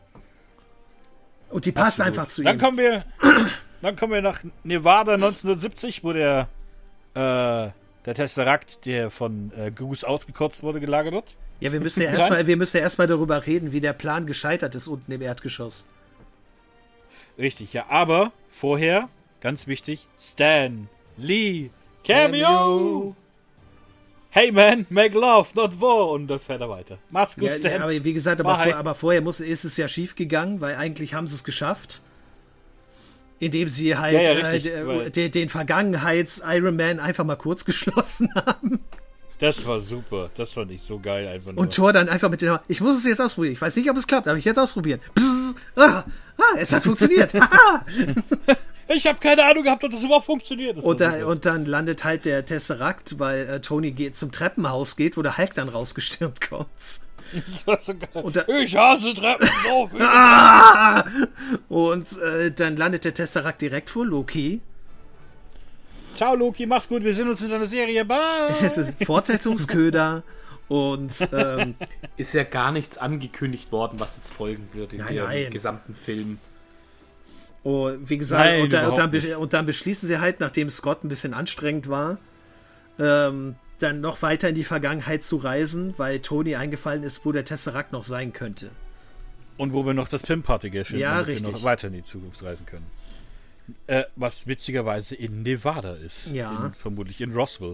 Und die passen Absolut. einfach zu Dann ihm. kommen wir, dann kommen wir nach Nevada neunzehnhundertsiebzig, wo der, äh, der Tesseract, der von äh, Goose ausgekotzt wurde, gelagert wird. Ja, wir müssen ja erstmal, wir müssen ja erstmal darüber reden, wie der Plan gescheitert ist unten im Erdgeschoss. Richtig, ja, aber vorher, ganz wichtig, Stan Lee Cameo! Cameo. Hey man, make love, not war. Und dann fährt er weiter. Mach's gut, Ja, Stan. aber wie gesagt, aber, Bye. vor, aber vorher muss, ist es ja schief gegangen, weil eigentlich haben sie es geschafft. Indem sie halt Ja, ja, äh, richtig, de- weil- de- den Vergangenheits-Iron Man einfach mal kurz geschlossen haben. Das war super. Das fand ich so geil einfach nur. Und Thor dann einfach mit dem, ich muss es jetzt ausprobieren. Ich weiß nicht, ob es klappt, aber ich werde es ausprobieren. Psst, ah, ah, es hat funktioniert. Ah. Ich habe keine Ahnung gehabt, ob das überhaupt funktioniert. Das war Und, da, super. und dann landet halt der Tesseract, weil äh, Tony geht, zum Treppenhaus geht, wo der Hulk dann rausgestürmt kommt. Das war so geil. Und da- ich hasse Treppenlauf. Ah! Und äh, dann landet der Tesseract direkt vor Loki. Ciao, Loki, mach's gut. Wir sehen uns in deiner Serie. Bye. Es ist Fortsetzungsköder. Und ähm, Ist ja gar nichts angekündigt worden, was jetzt folgen wird in Nein, dem nein. gesamten Film. oh, wie gesagt, Nein, und, da, und, dann, überhaupt be- und dann beschließen sie halt, nachdem Scott ein bisschen anstrengend war, ähm, dann noch weiter in die Vergangenheit zu reisen, weil Tony eingefallen ist, wo der Tesseract noch sein könnte. Und wo wir noch das Pimp-Party finden, Ja, damit richtig. wir noch weiter in die Zukunft reisen können. Äh, was witzigerweise in Nevada ist. Ja. In, vermutlich in Roswell.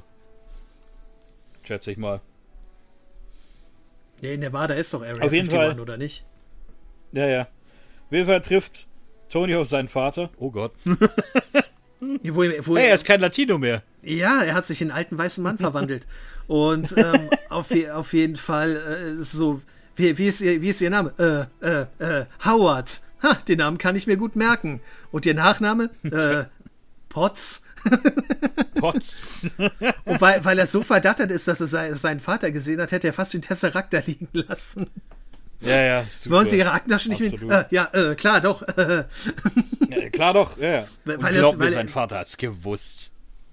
Schätze ich mal. Ja, in Nevada ist doch Area Auf jeden einundfünfzig, Fall. oder nicht? Ja, ja. Auf jeden Fall trifft Tony auf seinen Vater. Oh Gott. Wo, wo, Hey, er ist kein Latino mehr. ja, er hat sich in einen alten weißen Mann verwandelt. Und ähm, auf, je- auf jeden Fall äh, so, wie, wie, ist ihr, wie ist ihr Name? Äh, äh, äh, Howard. Ha, den Namen kann ich mir gut merken. Und ihr Nachname? Äh, Potts. Potz. Und weil, weil er so verdattert ist, dass er sei- seinen Vater gesehen hat, hätte er fast den Tesseract da liegen lassen. Ja, ja. Super. Wollen Sie Ihre Aktentasche nicht Absolut. mit? Äh, ja, äh, klar, doch. Äh, Ja, klar doch, ja. ja. Weil- Und weil glaub es- mir, weil- sein Vater hat's gewusst.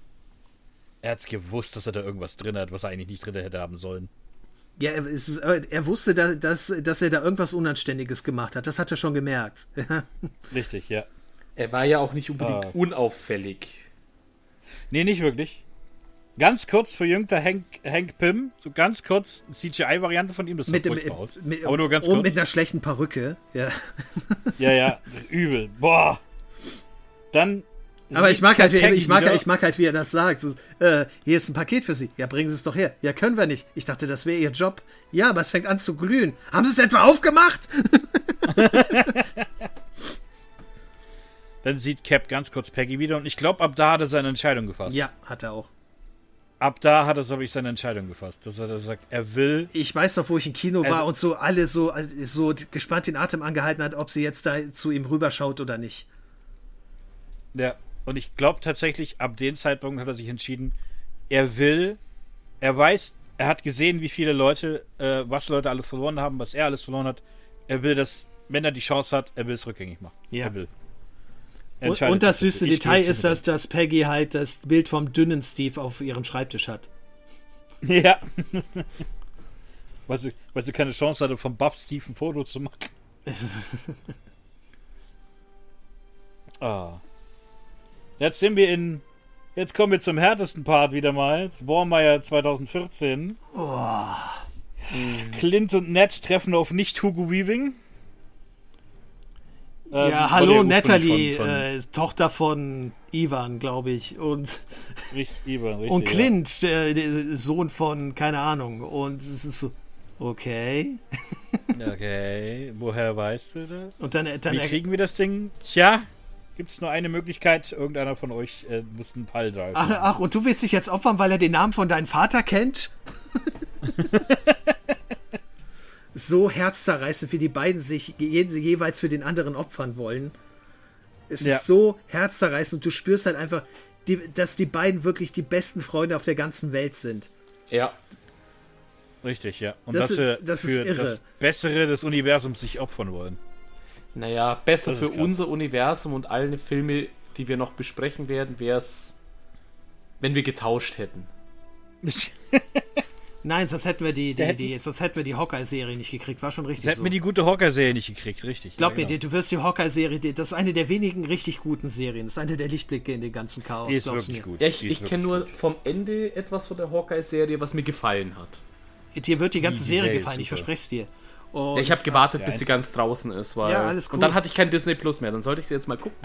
Er hat's gewusst, dass er da irgendwas drin hat, was er eigentlich nicht drin hätte haben sollen. ja, es ist, äh, er wusste, da, dass, dass er da irgendwas Unanständiges gemacht hat. Das hat er schon gemerkt. Richtig, ja. Er war ja auch nicht unbedingt Ah. unauffällig. Nee, nicht wirklich. Ganz kurz verjüngter Hank, Hank Pym, so ganz kurz C G I-Variante von ihm, das sah mit, dem, furchtbar aus. mit, Aber nur ganz und kurz. mit einer schlechten Perücke. Ja. Ja, ja, übel. Boah. Dann. Aber ich mag, halt, wie, Peggy ich, mag, wieder- ich mag halt, wie er das sagt. So, äh, hier ist ein Paket für Sie. Ja, bringen Sie es doch her. Ja, können wir nicht. Ich dachte, das wäre Ihr Job. Ja, aber es fängt an zu glühen. Haben Sie es etwa aufgemacht? Dann sieht Cap ganz kurz Peggy wieder und ich glaube, ab da hat er seine Entscheidung gefasst. Ja, hat er auch. Ab da hat er, glaube ich, seine Entscheidung gefasst. Dass er das sagt, er will. Ich weiß noch, wo ich im Kino war Also- und so alle so, so gespannt den Atem angehalten hat, ob sie jetzt da zu ihm rüberschaut oder nicht. Ja, und ich glaube tatsächlich, ab dem Zeitpunkt hat er sich entschieden, er will, er weiß, er hat gesehen, wie viele Leute, äh, was Leute alles verloren haben, was er alles verloren hat. Er will das, wenn er die Chance hat, er will es rückgängig machen. Ja. Er will. Und, Er entscheidet und das sich süße dafür. Ich Detail gehe ist, jetzt dass, dass Peggy halt das Bild vom dünnen Steve auf ihrem Schreibtisch hat. mit. Ja. weil, sie, weil sie keine Chance hatte, vom Buff Steve ein Foto zu machen. Ah. Jetzt sind wir in. Jetzt kommen wir zum härtesten Part wieder mal. Warmeyer zwanzig vierzehn. Oh. Clint und Ned treffen auf nicht Hugo Weaving. Ähm, Ja, wurde hallo ursprünglich Natalie, von, von äh, Tochter von Ivan, glaube ich. Und, richtig, Ivan, richtig, und Clint, äh, der Sohn von, keine Ahnung. Und es ist so, okay. Ja. Okay, woher weißt du das? Und dann, dann Wie kriegen wir das Ding? Tja, gibt es nur eine Möglichkeit. Irgendeiner von euch äh, muss einen Pall da. ach, ach, und du willst dich jetzt opfern, weil er den Namen von deinem Vater kennt? So herzzerreißend, wie die beiden sich je, jeweils für den anderen opfern wollen. Es Ja. ist so herzzerreißend und du spürst halt einfach, die, dass die beiden wirklich die besten Freunde auf der ganzen Welt sind. Ja. Richtig, ja. Und Das dass wir ist- das ist für irre. das Bessere des Universums sich opfern wollen. Naja, besser Das ist für krass. unser Universum und alle Filme, die wir noch besprechen werden, wäre es wenn wir getauscht hätten. Nein, sonst hätten wir die, die, hätten- die, sonst hätten wir die Hawkeye-Serie nicht gekriegt. War schon richtig Hätten so. wir die gute Hawkeye-Serie nicht gekriegt, richtig. Glaub ja, mir, genau. du wirst die Hawkeye-Serie, die- das ist eine der wenigen richtig guten Serien. Das ist eine der Lichtblicke in den ganzen Chaos. Die ist glaub's wirklich mir. gut. Ja, ich Die ist ich kenne wirklich nur vom Ende etwas von der Hawkeye-Serie, was mir gefallen hat. Dir wird die ganze Die Serie Serie ist gefallen, ich super. verspreche es dir. Ja, Und, ich habe gewartet, ja, bis sie eins- ganz draußen ist. Weil, Ja, alles Und cool. dann hatte ich kein Disney Plus mehr. Dann sollte ich sie jetzt mal gucken.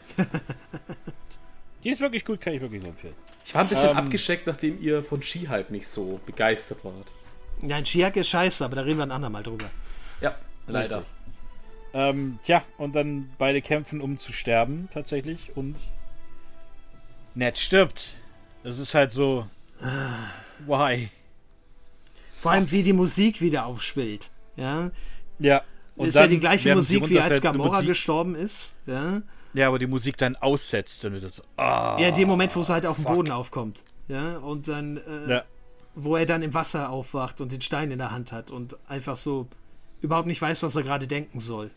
Die ist wirklich gut, kann ich wirklich nur empfehlen. Ich war ein bisschen Ähm. abgeschreckt, nachdem ihr von She-Hulk nicht so begeistert wart. Nein, She-Hulk ist scheiße, aber da reden wir ein andermal drüber. Ja, leider. Richtig. Ähm, tja, und dann beide kämpfen, um zu sterben, tatsächlich. Und Ned stirbt. Das ist halt so. Why? Vor allem, wie die Musik wieder aufschwillt. Ja, Ja. Und ist ja die gleiche während sie Musik, wie als runterfällt, eine Gamora Musik- gestorben ist. Ja, Ja, aber die Musik dann aussetzt, dann wird das so. Ah, ja in dem Moment, wo sie halt auf dem fuck. Boden aufkommt. Ja, und dann, äh, Ja. wo er dann im Wasser aufwacht und den Stein in der Hand hat und einfach so überhaupt nicht weiß, was er gerade denken soll.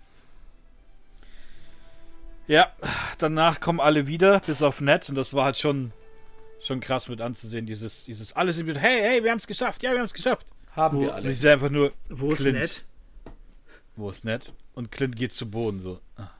Ja, danach kommen alle wieder, bis auf Ned. Und das war halt schon, schon krass mit anzusehen. Dieses, dieses alles im hey, hey, wir haben es geschafft. Ja, wir haben es geschafft. Haben Wo- wir Und alle. ich sehe einfach nur, Wo ist Clint. Ned? Wo ist Ned? Und Clint geht zu Boden, so.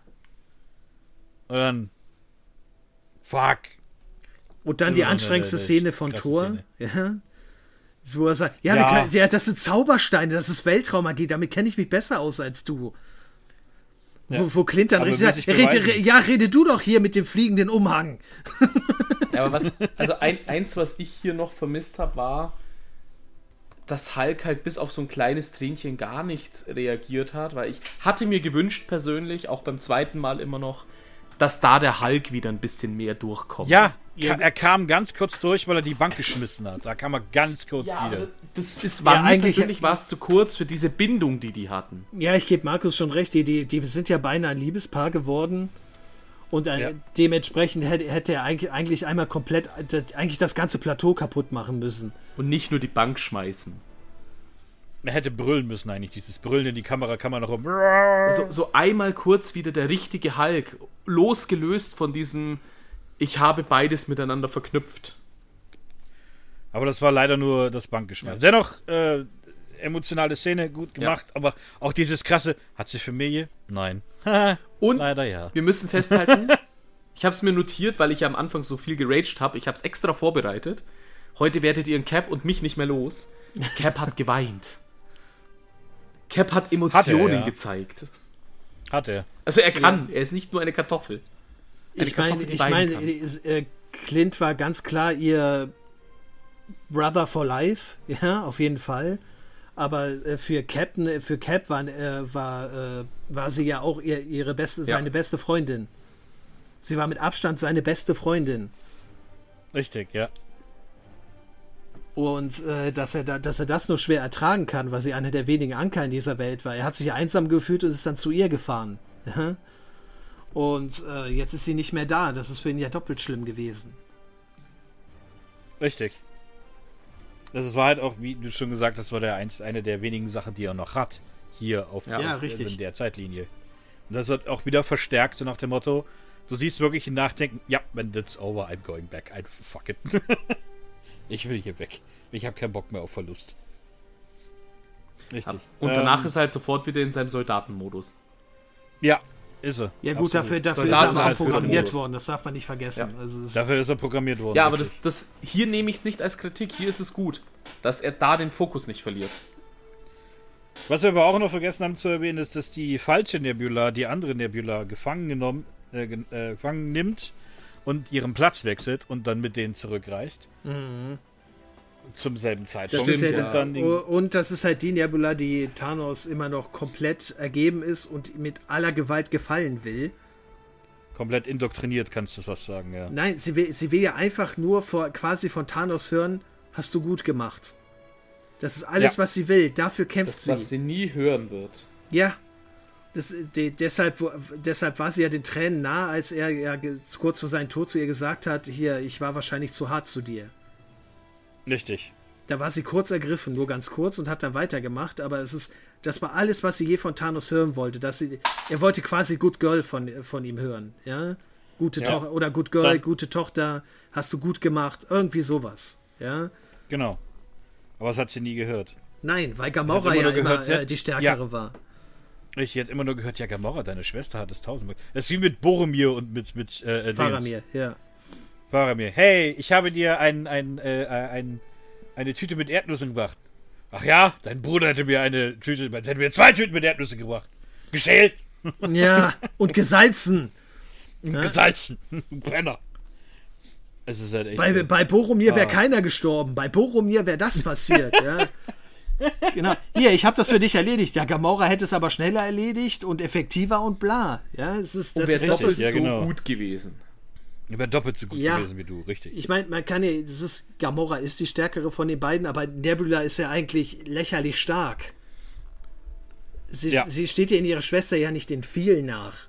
Und dann, fuck. Und dann die Ja, anstrengendste ne, ne, Szene von krasse Thor. Szene. Ja. Wo er sagt, ja, Ja. wir können, ja, das sind Zaubersteine, das ist Weltraummagie, damit kenne ich mich besser aus als du. Ja. Wo, wo Clint dann Aber richtig muss sagt, ich rede, beweisen. re, ja, rede du doch hier mit dem fliegenden Umhang. Ja, aber was, also ein, eins, was ich hier noch vermisst habe, war, dass Hulk halt bis auf so ein kleines Tränchen gar nicht reagiert hat, weil ich hatte mir gewünscht persönlich, auch beim zweiten Mal immer noch, dass da der Hulk wieder ein bisschen mehr durchkommt. Ja, ka- er kam ganz kurz durch, weil er die Bank geschmissen hat. Da kam er ganz kurz ja, wieder. aber das ist, war Ja, mir eigentlich- persönlich war es zu kurz für diese Bindung, die die hatten. Ja, ich gebe Markus schon recht, die, die, die sind ja beinahe ein Liebespaar geworden. Und äh, Ja. dementsprechend hätte, hätte er eigentlich, eigentlich einmal komplett, das, eigentlich das ganze Plateau kaputt machen müssen. Und nicht nur die Bank schmeißen. Er hätte brüllen müssen eigentlich. Dieses Brüllen in die Kamera kann man noch um. So, so einmal kurz wieder der richtige Hulk, losgelöst von diesem, ich habe beides miteinander verknüpft. Aber das war leider nur das Bankgeschmeiß. Dennoch, äh, emotionale Szene, gut gemacht. Aber auch dieses krasse, hat sie Familie? Nein. Und Leider ja. wir müssen festhalten, ich habe es mir notiert, weil ich ja am Anfang so viel geraged habe. Ich habe es extra vorbereitet. Heute werdet ihr einen Cap und mich nicht mehr los. Cap hat geweint. Cap hat Emotionen Hat er, ja. gezeigt. Hat er. Also er kann, er ist nicht nur eine Kartoffel. Eine Ich meine, Kartoffel, die ich weinen meine, kann. äh, Clint war ganz klar ihr Brother for Life, ja, auf jeden Fall. Aber äh, für Captain, für Cap war, äh, war, äh, war sie ja auch ihr, ihre beste, Ja. seine beste Freundin. Sie war mit Abstand seine beste Freundin. Richtig, ja. Und äh, dass, er da, dass er das nur schwer ertragen kann, weil sie einer der wenigen Anker in dieser Welt war. Er hat sich einsam gefühlt und ist dann zu ihr gefahren. Ja? Und äh, jetzt ist sie nicht mehr da. Das ist für ihn ja doppelt schlimm gewesen. Richtig. Das war halt auch, wie du schon gesagt hast, war der eins, eine der wenigen Sachen, die er noch hat. Hier auf Ja, Ja, auf- richtig. in der Zeitlinie. Und das hat auch wieder verstärkt, so nach dem Motto, du siehst wirklich im Nachdenken, ja, when that's over, I'm going back. I fuck it. Ich will hier weg. Ich habe keinen Bock mehr auf Verlust. Richtig. Und danach Ähm, ist er halt sofort wieder in seinem Soldatenmodus. Ja, ist er. Ja gut, Absolut. dafür, dafür ist Soldaten er aber auch halt für den programmiert Modus. worden. Das darf man nicht vergessen. Ja. Also es, Dafür ist er programmiert worden. Ja, aber wirklich. das, das hier nehme ich es nicht als Kritik. Hier ist es gut, dass er da den Fokus nicht verliert. Was wir aber auch noch vergessen haben zu erwähnen, ist, dass die falsche Nebula die andere Nebula gefangen genommen, äh, ge- äh, gefangen nimmt und ihren Platz wechselt und dann mit denen zurückreist. Mhm. Zum selben Zeitpunkt. Das ist ja, Stimmt, und, ja. dann den, und das ist halt die Nebula, die Thanos immer noch komplett ergeben ist und mit aller Gewalt gefallen will. komplett indoktriniert, kannst du was sagen, ja. Nein, sie will, sie will ja einfach nur vor, quasi von Thanos hören, hast du gut gemacht. Das ist alles, Ja. was sie will. Dafür kämpft Das, sie. was sie nie hören wird. Ja. Das, de, deshalb, wo- deshalb war sie ja den Tränen nah, als er ja ge- kurz vor seinem Tod zu ihr gesagt hat, hier, ich war wahrscheinlich zu hart zu dir. Richtig. Da war sie kurz ergriffen, nur ganz kurz und hat dann weitergemacht, aber es ist, das war alles, was sie je von Thanos hören wollte. Dass sie, er wollte quasi Good Girl von, von ihm hören, ja. Gute Ja. Tochter oder Good Girl, Dann- gute Tochter, hast du gut gemacht, irgendwie sowas. Ja. Genau. Aber das hat sie nie gehört. Nein, weil Hat Gamora immer ja nur gehört, immer sie hat- äh, die stärkere ja. war. Ich hätte immer nur gehört, ja, Gamora, deine Schwester hat es tausendmal. Das ist wie mit Boromir und mit, mit äh, Dingens. Faramir, ja. Faramir. Hey, ich habe dir ein, ein, äh, ein, eine Tüte mit Erdnüssen gebracht. Ach ja, dein Bruder hätte mir eine Tüte, hätte mir zwei Tüten mit Erdnüssen gebracht. Geschält, Ja, und gesalzen. gesalzen, Brenner. Es ist halt echt Bei, so. bei Boromir wäre Ah. keiner gestorben. Bei Boromir wäre das passiert, ja. Genau. Hier, ich habe das für dich erledigt. Ja, Gamora hätte es aber schneller erledigt und effektiver und bla. Ja, es ist Und das wäre ist das, doppelt was, ja, so genau. gut gewesen. Ich wäre doppelt so gut Ja. gewesen wie du, richtig. Ich meine, man kann ja, das ist Gamora ist die stärkere von den beiden, aber Nebula ist ja eigentlich lächerlich stark. Sie, Ja. sie steht ja in ihrer Schwester ja nicht in viel nach.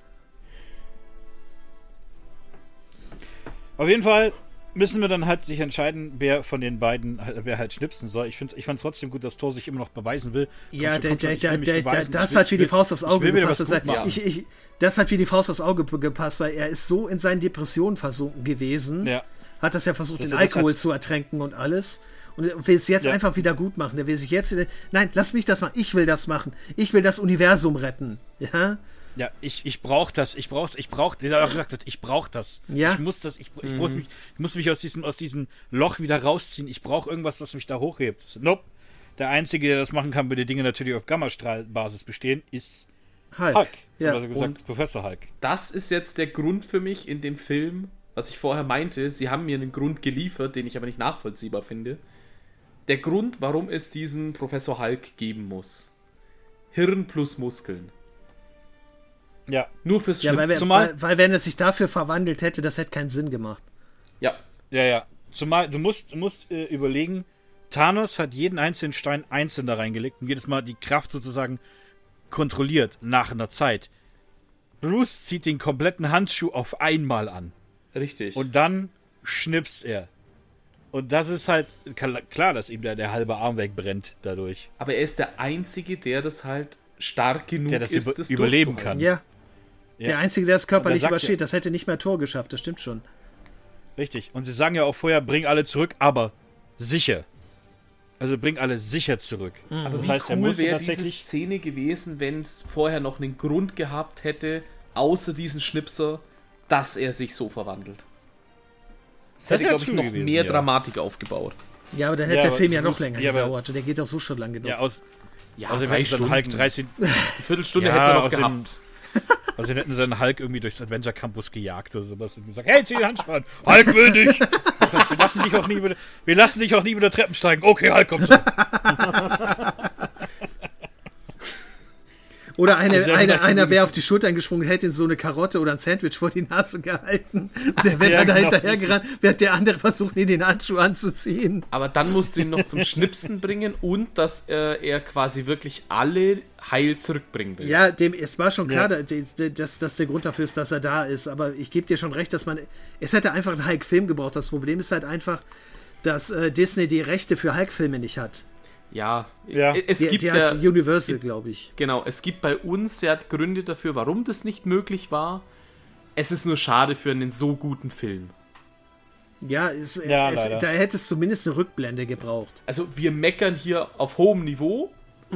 Auf jeden Fall müssen wir dann halt sich entscheiden, wer von den beiden, wer halt schnipsen soll. Ich, ich fand es trotzdem gut, dass Thor sich immer noch beweisen will. Komm Ja, schon, der, komm schon, der, ich will der, mich der, der, beweisen. das Ich will- hat wie die ich will- Faust aufs ich Auge will wieder gepasst. was Das, gut machen. ich, ich, das hat wie die Faust aufs Auge gepasst, weil er ist so in seinen Depressionen versunken gewesen. Ja. Hat das ja versucht, Das- den das Alkohol hat- zu ertränken und alles. Und er will es jetzt Ja. einfach wieder gut machen. Der will sich jetzt wieder. Nein, lass mich das machen. Ich will das machen. Ich will das Universum retten. Ja? Ja, ich, ich brauch das, ich brauch's, ich brauch, der auch gesagt hat, ich brauch das. Ja. Ich muss das, ich, ich, muss mich, ich muss mich aus diesem, aus diesem Loch wieder rausziehen. Ich brauche irgendwas, was mich da hochhebt. Nope. Der Einzige, der das machen kann, weil die Dinge natürlich auf Gammastrahlbasis bestehen, ist Hulk. Hulk. Ja. Oder gesagt, Professor Hulk. Das ist jetzt der Grund für mich in dem Film, was ich vorher meinte. Sie haben mir einen Grund geliefert, den ich aber nicht nachvollziehbar finde. Der Grund, warum es diesen Professor Hulk geben muss. Hirn plus Muskeln. Ja. Nur fürs Ja, weil, Schlimmste. Zumal- weil, weil wenn er sich dafür verwandelt hätte, das hätte keinen Sinn gemacht. Ja, Ja, ja. Zumal, du musst, du musst äh, überlegen, Thanos hat jeden einzelnen Stein einzeln da reingelegt und jedes Mal die Kraft sozusagen kontrolliert nach einer Zeit. Bruce zieht den kompletten Handschuh auf einmal an. richtig. Und dann schnipst er. Und das ist halt klar, dass ihm der, der halbe Arm wegbrennt dadurch. aber er ist der Einzige, der das halt stark genug Der das ist, über- das überleben durchzuhalten. Ja. Ja. Der Einzige, der es körperlich sagt übersteht, ja- das hätte nicht mehr Tor geschafft, das stimmt schon. Richtig. Und sie sagen ja auch vorher, bring alle zurück, aber sicher. Also bring alle sicher zurück. Aber Das wie heißt, er cool musste wäre diese tatsächlich. Szene gewesen, wenn es vorher noch einen Grund gehabt hätte, außer diesen Schnipser, dass er sich so verwandelt. Das, Das hätte, wär glaube ich, cool noch gewesen, mehr ja. Dramatik aufgebaut. Ja, aber dann Ja, hätte der aber Film ja du noch musst- länger ja, aber- gedauert und der geht auch so schon lang genug. Ja, aus, Ja, außerdem drei hätten sie dann Hulk Stunden. dreißig. Eine Viertelstunde Ja, hätte er noch außerdem- gehabt. Also dann hätten sie einen Hulk irgendwie durchs Adventure Campus gejagt oder sowas und gesagt, hey, zieh die Handschuhe an. Hulk will dich. Wir lassen dich auch nie über, wir lassen dich auch nie über Treppen steigen. Okay, Hulk kommt zurück. Oder eine, Also, ja, eine, vielleicht- einer wäre auf die Schultern gesprungen, hätte ihm so eine Karotte oder ein Sandwich vor die Nase gehalten. Und der wäre Ja, dann da genau. hinterhergerannt, während der andere versucht, ihn den Handschuh anzuziehen. Aber dann musst du ihn noch zum Schnipsen bringen und dass äh, er quasi wirklich alle heil zurückbringen will. Ja, dem, es war schon klar, Ja. dass, dass, dass der Grund dafür ist, dass er da ist. Aber ich gebe dir schon recht, dass man. Es hätte einfach einen Hulk-Film gebraucht. Das Problem ist halt einfach, dass äh, Disney die Rechte für Hulk-Filme nicht hat. Ja, Ja. es Die, gibt die ja, hat Universal, glaube ich. genau, es gibt bei uns ja Gründe dafür, warum das nicht möglich war. Es ist nur schade für einen so guten Film. Ja, es, Ja, es, leider. da hätte es zumindest eine Rückblende gebraucht. Also wir meckern hier auf hohem Niveau.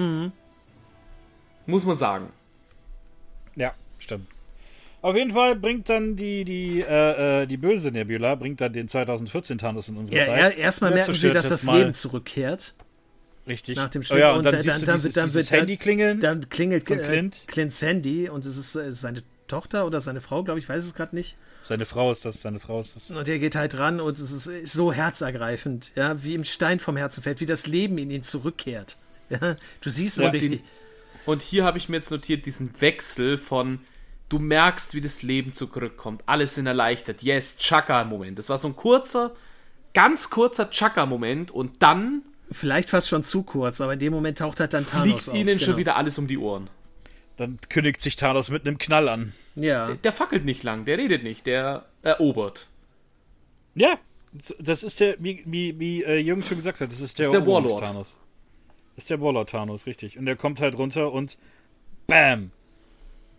Muss man sagen. Ja, stimmt. Auf jeden Fall bringt dann die, die, äh, äh, die böse Nebula, bringt dann den zwanzig vierzehn Thanos in unsere Ja, Zeit. er, erstmal Der merken sie, zerstört dass das mal- Leben zurückkehrt. Richtig. Nach dem oh Schnitt. ja, und Und dann, dann- siehst du dann dieses, wird- dann dieses wird- Handy klingeln. Dann klingelt Von äh, Clint. Clints Handy und es ist äh, seine Tochter oder seine Frau, glaube ich, weiß es gerade nicht. Seine Frau ist das, seine Frau ist das. Und er geht halt ran und es ist, ist so herzergreifend, ja, wie im Stein vom Herzen fällt, wie das Leben in ihn zurückkehrt. Ja, du siehst es Ja. richtig. Und hier habe ich mir jetzt notiert, diesen Wechsel von, du merkst, wie das Leben zurückkommt, alle sind erleichtert, yes, Chaka-Moment. Das war so ein kurzer, ganz kurzer Chaka-Moment und dann Vielleicht fast schon zu kurz, aber in dem Moment taucht halt dann Thanos fliegt auf. ihnen schon genau. wieder alles um die Ohren. Dann kündigt sich Thanos mit einem Knall an. Ja, Der fackelt nicht lang, der redet nicht, der erobert. Ja, das ist der, wie, wie, wie äh, Jürgen schon gesagt hat, das ist der, Das ist der Eroberungs- Warlord. Thanos. Das ist der Warlord Thanos, richtig. Und der kommt halt runter und BAM!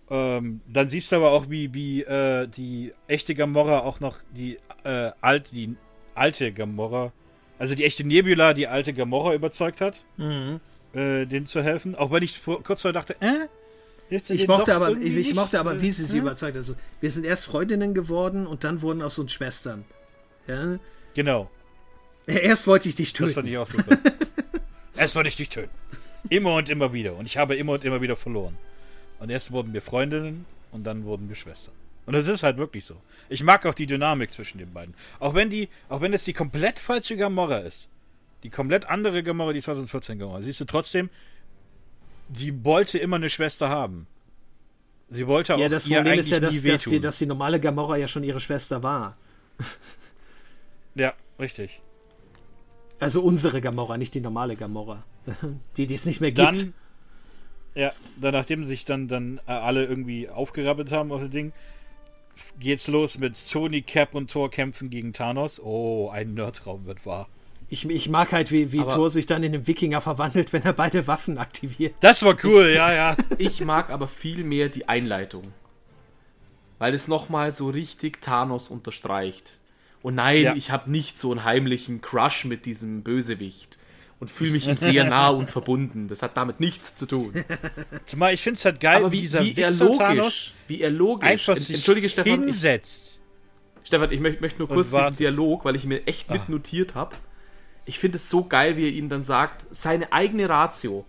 Ähm, dann siehst du aber auch, wie, wie äh, die echte Gamora auch noch die, äh, alte, die alte Gamora, also die echte Nebula, die alte Gamora überzeugt hat, Mhm. äh, denen zu helfen. Auch wenn ich vor, kurz vorher dachte, äh, jetzt Ich den mochte, doch aber, irgendwie ich, ich nicht, mochte aber, wie sie sie äh, überzeugt hat. Also, wir sind erst Freundinnen geworden und dann wurden aus uns Schwestern. Ja? Genau, Erst wollte ich dich das fand töten. ich auch super. Erst wollte ich dich töten. Immer und immer wieder. Und ich habe immer und immer wieder verloren. Und erst wurden wir Freundinnen und dann wurden wir Schwestern. Und das ist halt wirklich so. Ich mag auch die Dynamik zwischen den beiden. Auch wenn die, auch wenn es die komplett falsche Gamora ist. Die komplett andere Gamora, die zwanzig vierzehn Gamora. Siehst du trotzdem, sie wollte immer eine Schwester haben. Sie wollte auch Ja, das ihr Problem ist ja, eigentlich dass, nie dass, die, wehtun. dass die normale Gamora ja schon ihre Schwester war. Ja, richtig. Also unsere Gamora, nicht die normale Gamora. Die, die es nicht mehr gibt. Dann, ja, dann nachdem sich dann, dann äh, alle irgendwie aufgerappelt haben auf das Ding, f- geht's los mit Tony, Cap und Thor kämpfen gegen Thanos. Oh, ein Nerdraum wird wahr. Ich, ich mag halt, wie, wie Aber- Thor sich dann in den Wikinger verwandelt, wenn er beide Waffen aktiviert. Das war cool, ja, ja. Ich mag aber viel mehr die Einleitung. Weil es nochmal so richtig Thanos unterstreicht. Und nein, Ja. ich habe nicht so einen heimlichen Crush mit diesem Bösewicht. Und fühle mich ihm sehr nah und verbunden. Das hat damit nichts zu tun. Zumal ich find's halt geil, Aber wie, dieser wie er Wichser logisch, Thanos wie er logisch, einfach Ent- sich entschuldige Stefan, ich, hinsetzt. Stefan, ich möchte möcht nur Und kurz wart- diesen Dialog, weil ich mir echt Ah. mitnotiert habe. Ich finde es so geil, wie er ihm dann sagt, seine eigene Ratio.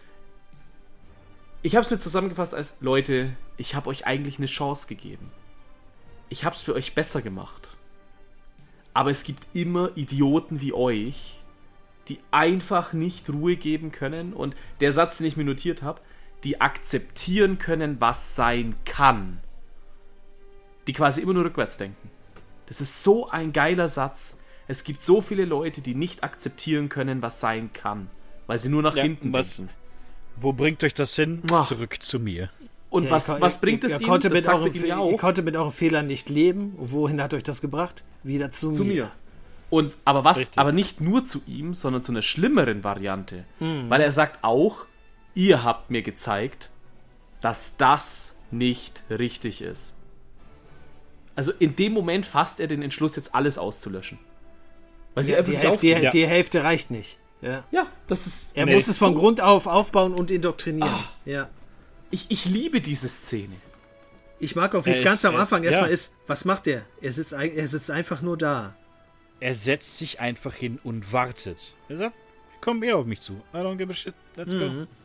Ich habe es mir zusammengefasst als, Leute, ich habe euch eigentlich eine Chance gegeben. Ich habe es für euch besser gemacht. Aber es gibt immer Idioten wie euch, die einfach nicht Ruhe geben können. Und der Satz, den ich mir notiert habe, die akzeptieren können, was sein kann. Die quasi immer nur rückwärts denken. Das ist so ein geiler Satz. Es gibt so viele Leute, die nicht akzeptieren können, was sein kann. Weil sie nur nach Ja, hinten was- denken. Wo bringt euch das hin? Muah. Zurück zu mir. Und Ja, was, ihr- was bringt ihr, es ihr ihm? konnte Das mit sagte euren, ihm ja Ihr auch. konnte mit euren Fehlern nicht leben. Wohin hat euch das gebracht? Wieder zu, Zu mir. mir. Und, aber was, Richtig. aber nicht nur zu ihm, sondern zu einer schlimmeren Variante. Weil er sagt auch, ihr habt mir gezeigt, dass das nicht richtig ist. Also in dem Moment fasst er den Entschluss, jetzt alles auszulöschen. Weil sie Ja, einfach die, nicht Hälfte, die, aufgeben. die Hälfte reicht nicht. Ja. Ja, das ist. Er Nee, muss es von so- Grund auf aufbauen und indoktrinieren. Ah. Ja. Ich, ich liebe diese Szene. Ich mag auch, wie Er es ist- ganz am er ist- Anfang erstmal ja. ist. Was macht er? Er sitzt, ein- er sitzt einfach nur da. Er setzt sich einfach hin und wartet. Er sagt, komm eher auf mich zu. I don't give a shit. Let's go. Mhm.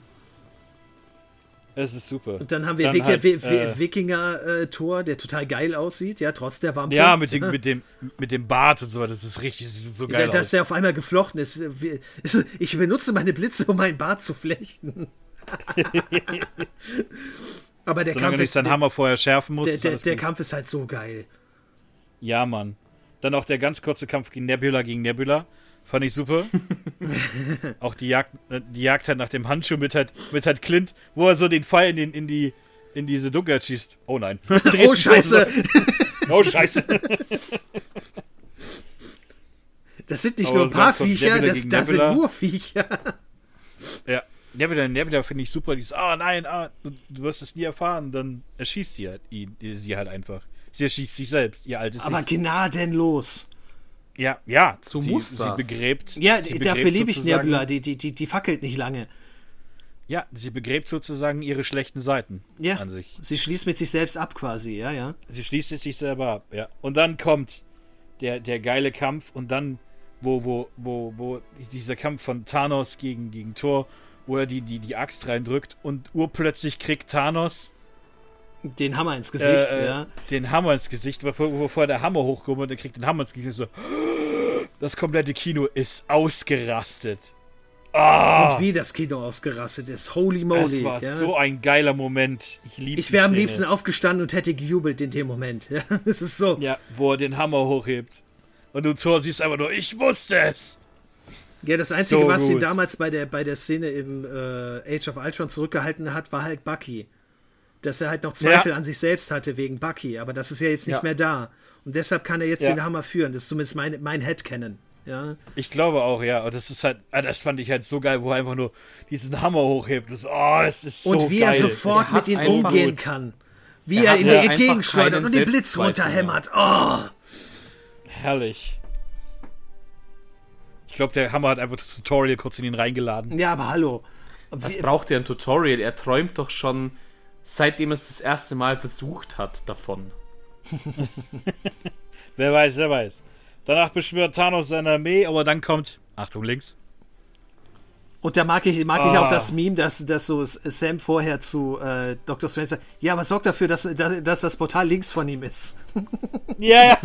Es ist super. Und dann haben wir Dann Wiki- halt, Wi- äh, Wi- Wikinger-Tor, der total geil aussieht, ja, trotz der Wampe. Ja, mit dem, mit dem, mit dem Bart und so, das ist richtig, das sieht so geil dass aus. der auf einmal geflochten ist. Wir- Ich benutze meine Blitze, um meinen Bart zu flechten. Aber der Solange Kampf er nicht ist, seinen der, Hammer vorher schärfen muss, der, ist der, alles der gut. Kampf ist halt so geil. Ja, Mann. Dann auch der ganz kurze Kampf gegen Nebula gegen Nebula. Fand ich super. Auch die Jagd, äh, die Jagd halt nach dem Handschuh mit halt, mit halt Clint, wo er so den Pfeil in, den, in, die, in diese Dunkelheit schießt. Oh nein. Oh, scheiße. Oh, scheiße. Das sind nicht Aber nur ein so paar ganz kurz, Viecher, Nebula das, gegen das sind Nebula. Urviecher. Ja. Nebula, Nebula finde ich super. Die ist, ah nein, ah, du, du wirst es nie erfahren. Dann erschießt sie halt, ihn, sie halt einfach. Sie erschießt sich selbst, ihr altes Aber Ich. gnadenlos. Ja, ja. So sie, muss sie das. begräbt. Ja, sie dafür begräbt liebe ich sozusagen- Nebula. Die, die, die, die fackelt nicht lange. Ja, sie begräbt sozusagen ihre schlechten Seiten Ja, an sich. sie schließt mit sich selbst ab quasi, ja, ja. Sie schließt es sich selber ab, ja. Und dann kommt der, der geile Kampf und dann, wo, wo, wo, wo dieser Kampf von Thanos gegen, gegen Thor, wo er die, die, die Axt reindrückt und urplötzlich kriegt Thanos Den Hammer ins Gesicht, äh, ja. den Hammer ins Gesicht, bevor, bevor der Hammer hochkommt und er kriegt den Hammer ins Gesicht. So, das komplette Kino ist ausgerastet. Ah, Und wie das Kino ausgerastet ist. Holy moly. es war ja. so ein geiler Moment. Ich liebe Ich wäre am liebsten aufgestanden und hätte gejubelt in dem Moment. Ja, es ist so. Ja, wo er den Hammer hochhebt. Und du Thor siehst einfach nur, ich wusste es. Ja, das Einzige, So was ihn gut. damals bei der, bei der Szene in äh, Age of Ultron zurückgehalten hat, war halt Bucky. Dass er halt noch Zweifel Ja. an sich selbst hatte wegen Bucky. Aber das ist ja jetzt nicht Ja. mehr da. Und deshalb kann er jetzt Ja. den Hammer führen. Das ist zumindest mein, mein Headcanon. Ja. Ich glaube auch, ja. Und das ist halt, ah, das fand ich halt so geil, wo er einfach nur diesen Hammer hochhebt. Das, oh, es ist so Und wie geil. er sofort Er hat mit ihm einfach umgehen gut. kann. wie Er er, hatte ihn einfach entgegenschleudert keinen und den Blitz Selbstzweifel runterhämmert. Oh! Herrlich. Ich glaube, der Hammer hat einfach das Tutorial kurz in ihn reingeladen. Ja, aber hallo. Was Wie- braucht er ein Tutorial? Er träumt doch schon, seitdem er es das erste Mal versucht hat, davon. Wer weiß, wer weiß. Danach beschwört Thanos seine Armee, aber dann kommt... Achtung, links. Und da mag ich, mag ich Ah. auch das Meme, dass, dass so Sam vorher zu äh, Doktor Strange sagt, ja, aber sorgt dafür, dass, dass, dass das Portal links von ihm ist. Ja, ja.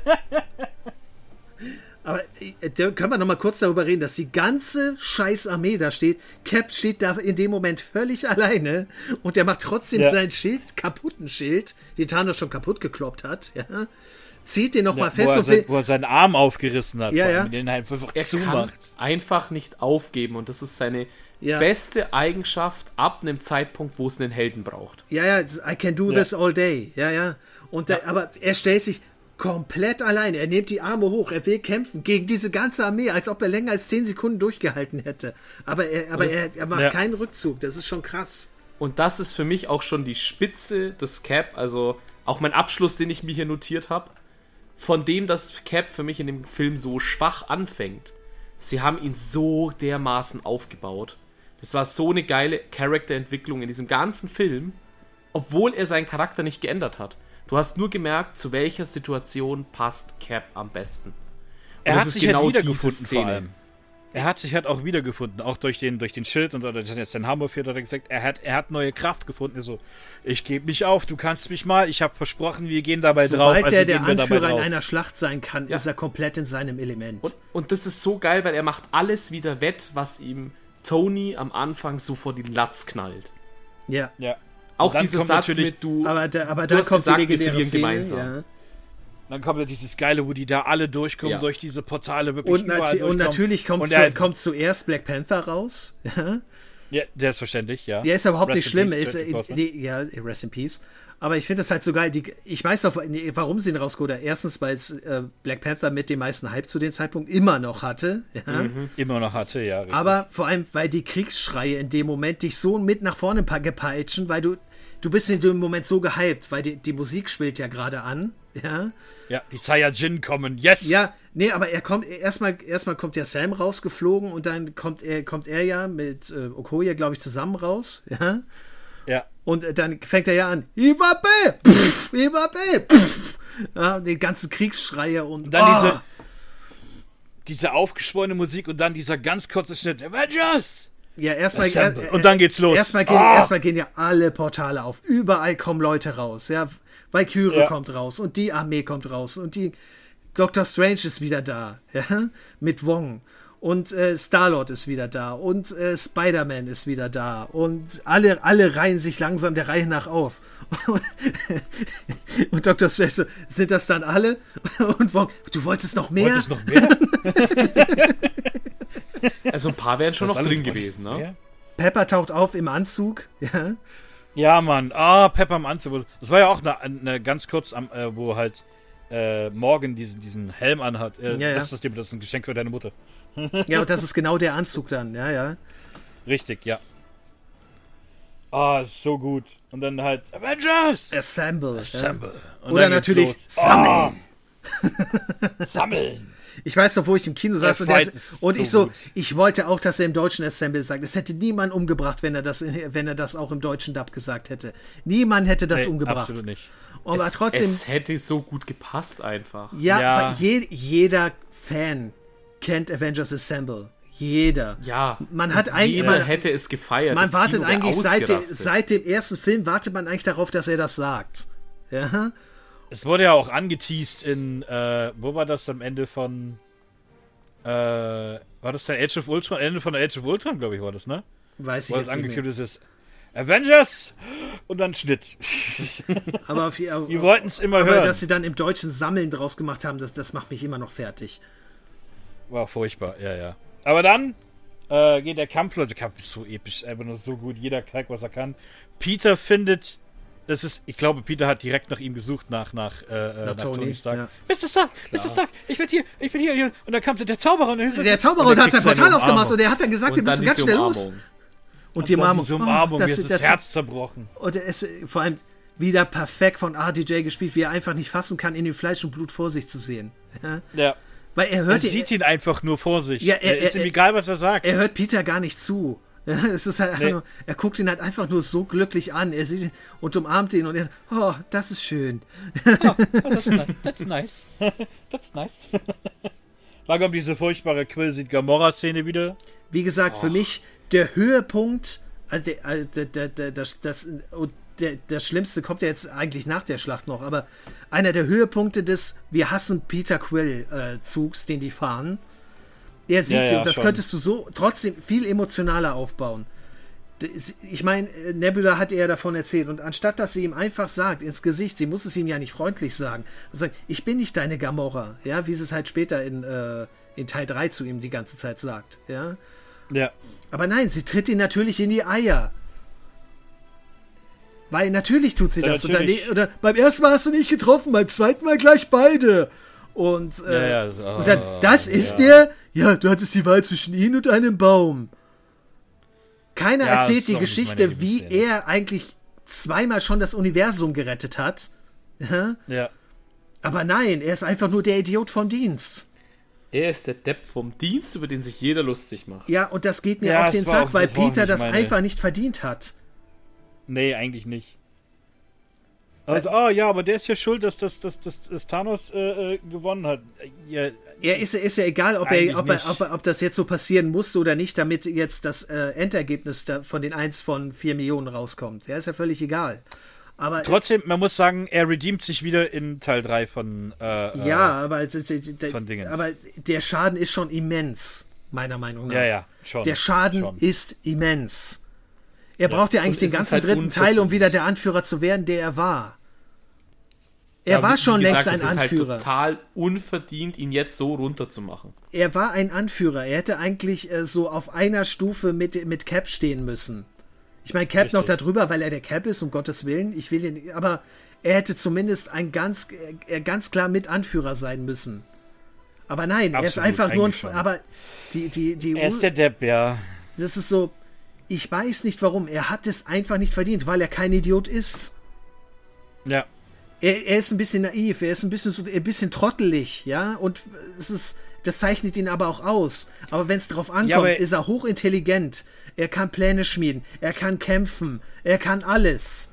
Aber äh, da können wir noch mal kurz darüber reden, dass die ganze scheiß Armee da steht. Cap steht da in dem Moment völlig alleine und der macht trotzdem Ja. sein Schild, kaputten Schild, den Thanos schon kaputt gekloppt hat, ja. Zieht den noch mal Ja, fest wo, er und will, sein, wo er seinen Arm aufgerissen hat, Ja, vor allem, ja. mit den er einfach Er kann zumacht. einfach nicht aufgeben und das ist seine Ja. beste Eigenschaft ab einem Zeitpunkt, wo es einen Helden braucht. ja, ja, I can do Ja. this all day, ja, ja. Und da, aber er stellt sich komplett alleine. Er nimmt die Arme hoch, er will kämpfen gegen diese ganze Armee, als ob er länger als zehn Sekunden durchgehalten hätte. Aber er, aber das- er, er macht Ja. keinen Rückzug. Das ist schon krass. Und das ist für mich auch schon die Spitze des Cap, also auch mein Abschluss, den ich mir hier notiert habe, von dem das Cap für mich in dem Film so schwach anfängt. Sie haben ihn so dermaßen aufgebaut. Das war so eine geile Charakterentwicklung in diesem ganzen Film, obwohl er seinen Charakter nicht geändert hat. Du hast nur gemerkt, zu welcher Situation passt Cap am besten. Und Er das hat ist sich genau halt diese wiedergefunden vor Szene. allem. Er hat sich halt auch wiedergefunden, auch durch den, durch den Schild und oder das ist jetzt den Hammer hat er gesagt, er hat, er hat neue Kraft gefunden. Er so, ich gebe nicht auf, du kannst mich mal, ich habe versprochen, wir gehen dabei drauf. Sobald Also er der gehen wir dabei Anführer in drauf. einer Schlacht sein kann, Ja. ist er komplett in seinem Element. Und, und das ist so geil, weil er macht alles wieder wett, was ihm Tony am Anfang so vor die Latz knallt. ja. Ja. Auch Und dann dieser kommt Satz natürlich- mit du. Aber da, aber Du da hast kommt gesagt, die wir legendäre verlieren Szene. gemeinsam. Ja. Dann kommt ja dieses Geile, wo die da alle durchkommen, Ja. durch diese Portale wirklich Und, überall nat durchkommen. und natürlich kommt, Und zu, er- kommt zuerst Black Panther raus. Ja. Ja, selbstverständlich, ja. Ja, ist ja überhaupt Rest nicht in schlimm. peace, Ist, Chadwick äh, Boseman. die, ja, rest in peace. Aber ich finde das halt so geil. Die, ich weiß auch, warum sie ihn rausgeholt haben. Erstens, weil es äh, Black Panther mit dem meisten Hype zu dem Zeitpunkt immer noch hatte. Ja. Immer noch hatte, ja. Richtig. Aber vor allem, weil die Kriegsschreie in dem Moment dich so mit nach vorne pa- gepeitschen, weil du, du bist in dem Moment so gehypt, weil die, die Musik spielt ja gerade an. Ja. ja, die Saiyajin kommen, yes! Ja, nee, aber er kommt, erstmal erstmal kommt ja Sam rausgeflogen und dann kommt er, kommt er ja mit äh, Okoye, glaube ich, zusammen raus. Ja. Ja. Und dann fängt er ja an, Iwabe, pff, Iwabe, pff. Ja, die ganzen Kriegsschreie und, Und dann oh, diese, diese aufgeschwollene Musik und dann dieser ganz kurze Schnitt, Avengers! ja, erstmal, Assemble. er, Und dann geht's los. Erstmal gehen, Ah! erstmal gehen ja alle Portale auf. Überall kommen Leute raus. Ja, Valkyrie Ja. kommt raus und die Armee kommt raus und die Doctor Strange ist wieder da, ja, mit Wong. Und äh, Star-Lord ist wieder da und äh, Spider-Man ist wieder da und alle, alle reihen sich langsam der Reihe nach auf. Und Doctor Strange so, sind das dann alle? Und Wong, du wolltest noch mehr? Wolltest noch mehr? Also ein paar wären schon noch Das drin alle- gewesen, ne? Ja. Pepper taucht auf im Anzug, ja. Ja, Mann. Ah, Pepper im Anzug. Das war ja auch eine, eine ganz kurz, am, äh, wo halt äh, Morgan diesen, diesen Helm anhat. Äh, Ja, ja. Das ist das, das ist ein Geschenk für deine Mutter. Ja, und das ist genau der Anzug dann, ja, ja. Richtig, ja. Ah, ist so gut. Und dann halt Avengers! Assemble. Assemble. Und Oder dann geht's natürlich los. sammeln. Ah, sammeln. Ich weiß noch, wo ich im Kino saß und, Fight der, ist und so ich so, gut. ich wollte auch, dass er im Deutschen Assemble sagt. Es hätte niemand umgebracht, wenn er das, wenn er das auch im deutschen Dub gesagt hätte. Niemand hätte das Nee, umgebracht. absolut nicht. Aber es, trotzdem, es hätte so gut gepasst einfach. ja, Ja. weil je, jeder Fan kennt Avengers Assemble. Jeder. Ja. Man hat und eigentlich jeder immer- hätte es gefeiert. Man Das wartet Kino wär eigentlich seit, dem- ausgerastet. seit dem ersten Film wartet man eigentlich darauf, dass er das sagt. Ja. Es wurde ja auch angeteased in, äh, wo war das am Ende von, äh, war das der Age of Ultron? Ende von der Age of Ultron, glaube ich, war das, ne? Weiß ich Wo das jetzt nicht mehr. angekündigt ist, Avengers! Und dann Schnitt. Aber auf, Wir wollten es immer aber hören. dass sie dann im Deutschen Sammeln draus gemacht haben, das, das macht mich immer noch fertig. War furchtbar, ja, ja. Aber dann äh, geht der Kampf los. Der Kampf ist so episch, einfach nur so gut. Jeder zeigt, was er kann. Peter findet, das ist, ich glaube, Peter hat direkt nach ihm gesucht, nach, nach, äh, nach, nach Tony, Tony Stark. ja. Mister Stark, Mister Stark, ich bin hier, ich bin hier, hier. Und dann kam der Zauberer. Und dann Der Zauberer und er hat sein kriegt Portal seine aufgemacht Umarmung. und er hat dann gesagt, wir Und dann müssen ganz diese schnell los. Umarmung. Und die Und dann Umarmung. diese Umarmung, Oh, mir ist das, Herz zerbrochen. Und es, vor allem, wieder perfekt von R D J gespielt, wie er einfach nicht fassen kann, in dem Fleisch und Blut vor sich zu sehen. Ja. Ja. Weil er hört er sieht ihn einfach nur vor sich. Ja, er, ist er, ihm egal, was er sagt. Er hört Peter gar nicht zu. Ja, es ist halt Nee. nur, er guckt ihn halt einfach nur so glücklich an. Er sieht ihn und umarmt ihn und er, oh, das ist schön. Oh, that's, ni- that's nice. That's nice. Dann kommt diese furchtbare Quill-Sieht-Gamora-Szene wieder. Wie gesagt, für mich der Höhepunkt, also der, also der, der, der, das, das, und der, das Schlimmste kommt ja jetzt eigentlich nach der Schlacht noch, aber einer der Höhepunkte des Wir hassen Peter Quill-Zugs, den die fahren. Er sieht Ja, sie ja, und das schon. könntest du so trotzdem viel emotionaler aufbauen. Das- Ich meine, Nebula hat er davon erzählt und anstatt, dass sie ihm einfach sagt, ins Gesicht, sie muss es ihm ja nicht freundlich sagen, und sagt, ich bin nicht deine Gamora, ja, wie sie es halt später in, äh, in Teil drei zu ihm die ganze Zeit sagt, ja. Ja. Aber nein, sie tritt ihn natürlich in die Eier. Weil natürlich tut sie Ja, das. Und natürlich. dann, oder beim ersten Mal hast du nicht getroffen, beim zweiten Mal gleich beide. Und, äh, Ja, ja, so, und dann, das ist ja. der? Ja, du hattest die Wahl zwischen ihm und einem Baum. Keiner Ja, das erzählt ist die auch nicht meine Geschichte, wie Lieblingsszene. er eigentlich zweimal schon das Universum gerettet hat. Ja? Ja. Aber nein, er ist einfach nur der Idiot vom Dienst. Er ist der Depp vom Dienst, über den sich jeder lustig macht. Ja, und das geht mir Ja, auf es den war Sack, auch- weil das war auch Peter nicht das meine- einfach nicht verdient hat. Nee, eigentlich nicht. Also, oh ja, aber der ist ja schuld, dass, dass, dass, dass, dass Thanos äh, äh, gewonnen hat. Ja, Er ist, ist ja egal, ob, Eigentlich er, ob, er, nicht. ob, er, ob das jetzt so passieren musste oder nicht, damit jetzt das äh, Endergebnis da von den eins von vier Millionen rauskommt. Ja, ist ja völlig egal. Aber trotzdem, man muss sagen, er redeemt sich wieder in Teil drei von äh, ja, äh, aber, d- d- d- von Dingens. aber der Schaden ist schon immens, meiner Meinung nach. Ja, ja, schon. Der Schaden schon. ist immens. Er braucht ja eigentlich Und den es ist ganzen halt dritten Teil, um unverdient. wieder der Anführer zu werden, der er war. Er Ja, war wie- schon wie längst gesagt, ein es ist Anführer. halt total unverdient, ihn jetzt so runterzumachen. Er war ein Anführer. Er hätte eigentlich äh, so auf einer Stufe mit, mit Cap stehen müssen. Ich meine, Cap noch Richtig. darüber, weil er der Cap ist, um Gottes Willen. Ich will ihn, aber er hätte zumindest ein ganz, äh, ganz klar mit Anführer sein müssen. Aber nein, er ist Absolut, einfach nur ein. eigentlich schon. Aber die, die, die. Er ist der Depp, ja. Das ist so. Ich weiß nicht warum. Er hat es einfach nicht verdient, weil er kein Idiot ist. Ja. Er, er ist ein bisschen naiv, er ist ein bisschen so ein bisschen trottelig, ja, und es ist, das zeichnet ihn aber auch aus. Aber wenn es drauf ankommt, Ja, aber- ist er hochintelligent. Er kann Pläne schmieden, er kann kämpfen, er kann alles.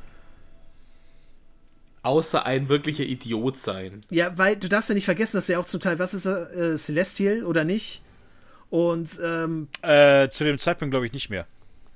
Außer ein wirklicher Idiot sein. Ja, weil du darfst ja nicht vergessen, dass er auch zum Teil, was ist er, äh, Celestial oder nicht? Und ähm, Äh, zu dem Zeitpunkt glaube ich nicht mehr.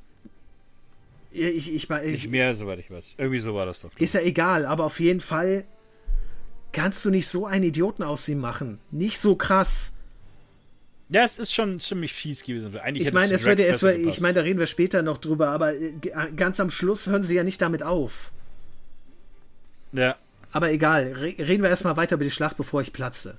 ich, ich, Nicht ich, mehr, soweit ich weiß. Irgendwie so war das doch. ist ja egal, aber auf jeden Fall kannst du nicht so einen Idioten aus ihm machen. Nicht so krass. Ja, es ist schon ziemlich fies gewesen. Eigentlich Ich hätte meine, zu es Drax würde, es besser wird, ich gepasst. meine, da reden wir später noch drüber, aber äh, g- ganz am Schluss hören sie ja nicht damit auf. Ja. Aber egal, re reden wir erstmal weiter über die Schlacht, bevor ich platze.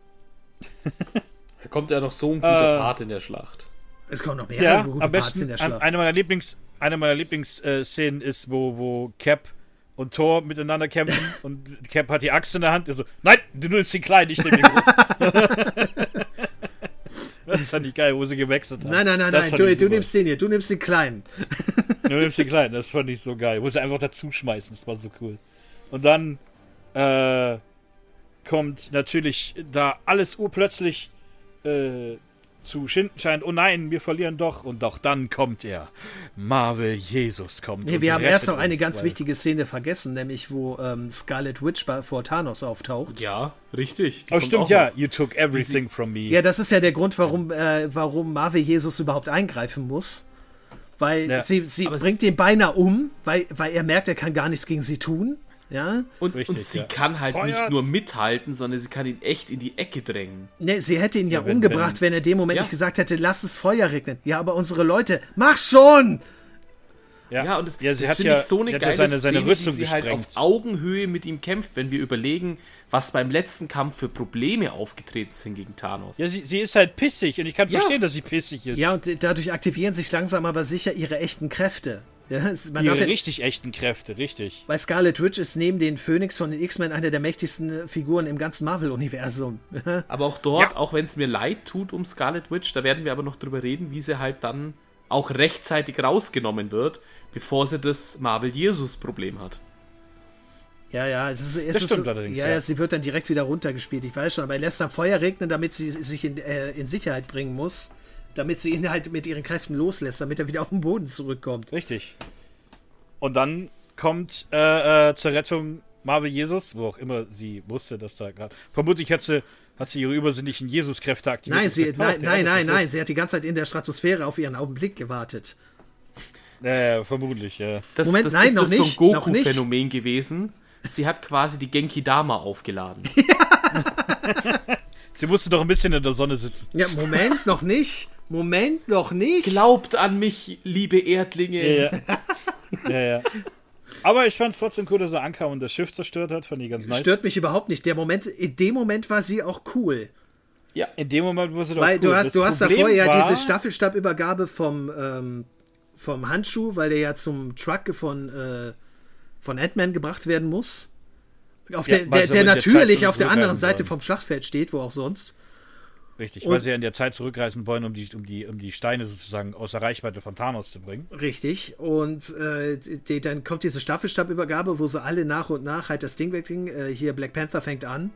Da kommt ja noch so ein guter Äh, Part in der Schlacht. Es kommen noch mehrere Ja, gute am Parts in besten, der an, Schlacht. eine meiner Lieblings, eine meiner Lieblingsszenen ist, wo, wo Cap und Thor miteinander kämpfen und Cap hat die Axt in der Hand, er so, nein, du nimmst den kleinen, ich nehme den großen. Das ist ja nicht geil, wo sie gewechselt haben. Nein, nein, nein, Das nein, fand du, ich du super. nimmst den hier, du nimmst den kleinen. Du nimmst den kleinen, das fand ich so geil. Wo sie einfach dazu schmeißen, das war so cool. Und dann äh, kommt natürlich da alles urplötzlich äh, zu schinden scheint. Oh nein, wir verlieren doch. Und doch dann kommt er. Marvel Jesus kommt. Nee, und wir haben rettet erst noch eine uns, ganz weil- wichtige Szene vergessen, nämlich wo ähm, Scarlet Witch bei, vor Thanos auftaucht. Ja, richtig. Die Oh, kommt stimmt, auch ja. noch. You took everything from me. Ja, das ist ja der Grund, warum, äh, warum Marvel Jesus überhaupt eingreifen muss. Weil Ja. sie, sie Aber es- bringt den beinahe um, weil, weil er merkt, er kann gar nichts gegen sie tun. Ja. Und, Richtig, und sie ja. kann halt Feuert! nicht nur mithalten, sondern sie kann ihn echt in die Ecke drängen. Ne, sie hätte ihn ja, Ja, wenn- umgebracht, wenn, er in dem Moment Ja. nicht gesagt hätte, lass es Feuer regnen. Ja, aber unsere Leute, mach schon! Ja, Ja, und das, ja, sie das hat finde ja ich so eine sie hat geile ja seine, seine Szene, Rüstung wie sie halt auf gesprengt. Augenhöhe mit ihm kämpft, wenn wir überlegen, was beim letzten Kampf für Probleme aufgetreten sind gegen Thanos. Ja, sie, sie ist halt pissig und ich kann Ja. verstehen, dass sie pissig ist. Ja, und äh, dadurch aktivieren sich langsam aber sicher ihre echten Kräfte. Ja, es- man ihre darf ja, richtig echten Kräfte, richtig. weil Scarlet Witch ist neben den Phoenix von den X-Men eine der mächtigsten äh, Figuren im ganzen Marvel-Universum. Aber auch dort, Ja. auch wenn es mir leid tut um Scarlet Witch, da werden wir aber noch drüber reden, wie sie halt dann auch rechtzeitig rausgenommen wird, bevor sie das Marvel-Jesus-Problem hat. Ja, ja, es ist, es Das ist stimmt so, allerdings, ja, ja. ja, sie wird dann direkt wieder runtergespielt, ich weiß schon, aber er lässt dann Feuer regnen, damit sie sich in, äh, in Sicherheit bringen muss, damit sie ihn halt mit ihren Kräften loslässt, damit er wieder auf den Boden zurückkommt. Richtig. Und dann kommt äh, äh, zur Rettung Marvel Jesus, wo auch immer sie wusste, dass da gerade... Vermutlich hat sie, hat sie ihre übersinnlichen Jesus-Kräfte aktiviert. Nein, sie, gesagt, nein, oh, der nein, Erde nein, ist nein, los. sie hat die ganze Zeit in der Stratosphäre auf ihren Augenblick gewartet. Ja, vermutlich, ja. Das, Moment, das nein, ist noch das nicht, so ein noch nicht. Goku-Phänomen gewesen. Sie hat quasi die Genki Dama aufgeladen. Sie musste doch ein bisschen in der Sonne sitzen. Ja, Moment, noch nicht. Moment, noch nicht. Glaubt an mich, liebe Erdlinge. Ja, ja. ja, ja. Aber ich fand es trotzdem cool, dass er ankam und das Schiff zerstört hat. Fand ich ganz nice. Stört mich überhaupt nicht. Der Moment, in dem Moment war sie auch cool. Ja. In dem Moment war sie doch Weil cool. du hast, Das du hast Problem davor ja war, diese Staffelstabübergabe vom, ähm, vom Handschuh, weil der ja zum Truck von, äh, von Ant-Man gebracht werden muss. Auf Ja, der, weil der, sie der aber in der natürlich Zeit auf der anderen zurückreisen Seite wollen. vom Schlachtfeld steht, wo auch sonst. Richtig, Und- weil sie ja in der Zeit zurückreisen wollen, um die, um die, um die Steine sozusagen außer Reichweite von Thanos zu bringen. Richtig. Und äh, die, dann kommt diese Staffelstabübergabe, wo sie alle nach und nach halt das Ding wegkriegen. Äh, hier Black Panther fängt an.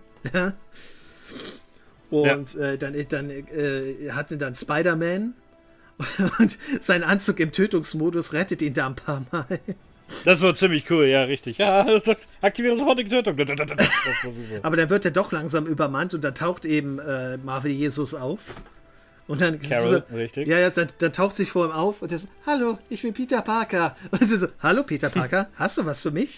Und äh, dann, dann äh, hatte dann Spider-Man und sein Anzug im Tötungsmodus rettet ihn da ein paar Mal. Das war ziemlich cool, ja, richtig. Ja, das sagt, aktiviere sofort die Tötung. Das war super. Aber dann wird er doch langsam übermannt und da taucht eben äh, Marvel Jesus auf. Und dann Carol, richtig. Ja, ja, dann, dann taucht sie vor ihm auf und er sagt, hallo, ich bin Peter Parker. Und sie so, hallo Peter Parker, hast du was für mich?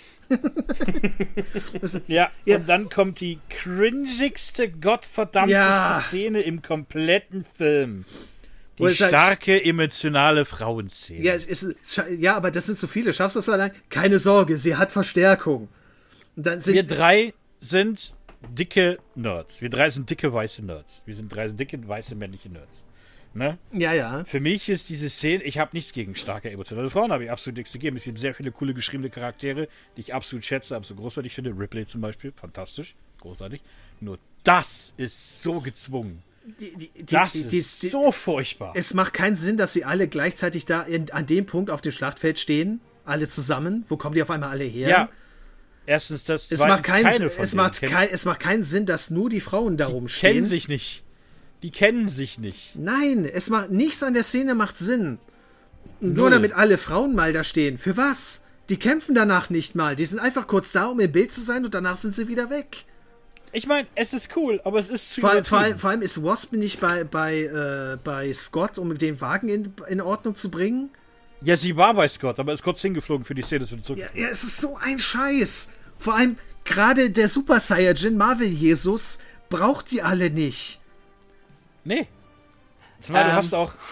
Ja, Ja. und dann kommt die cringigste, gottverdammteste Ja. Szene im kompletten Film. Wo Die es halt- starke, emotionale Frauenszene. Ja, es ist, ja, aber das sind zu viele. Schaffst du das allein? Keine Sorge, sie hat Verstärkung. Und dann sind Wir drei sind dicke Nerds. Wir drei sind dicke, weiße Nerds. Wir sind drei dicke, weiße, männliche Nerds. Ne? ja, ja. Für mich ist diese Szene, ich habe nichts gegen starke emotionale Frauen, habe ich absolut nichts gegeben. Es gibt sehr viele coole geschriebene Charaktere, die ich absolut schätze, absolut großartig finde. Ripley zum Beispiel, fantastisch, großartig. Nur das ist so gezwungen. Die, die, die, Das die, ist die, die, so furchtbar. Es macht keinen Sinn, dass sie alle gleichzeitig da in, an dem Punkt auf dem Schlachtfeld stehen. Alle zusammen. Wo kommen die auf einmal alle her? Ja. Erstens das, Es zweitens macht, keinen, keine Sinn- von es, denen macht kennen, kein, es macht keinen Sinn, dass nur die Frauen da kennen rumstehen. sich nicht. Die kennen sich nicht. Nein, es macht nichts an der Szene macht Sinn. Nur Null. damit alle Frauen mal da stehen. Für was? Die kämpfen danach nicht mal. Die sind einfach kurz da, um im Bild zu sein und danach sind sie wieder weg. Ich meine, es ist cool, aber es ist zu Vor, vor, allem, übertrieben. vor allem ist Wasp nicht bei, bei, äh, bei Scott, um den Wagen in, in Ordnung zu bringen. Ja, sie war bei Scott, aber ist kurz hingeflogen für die Szene, dass wir zurück. Ja, ja, es ist so ein Scheiß. Vor allem gerade der Super Saiyajin Marvel Jesus braucht die alle nicht. Nee. Zumal du Ähm. hast auch.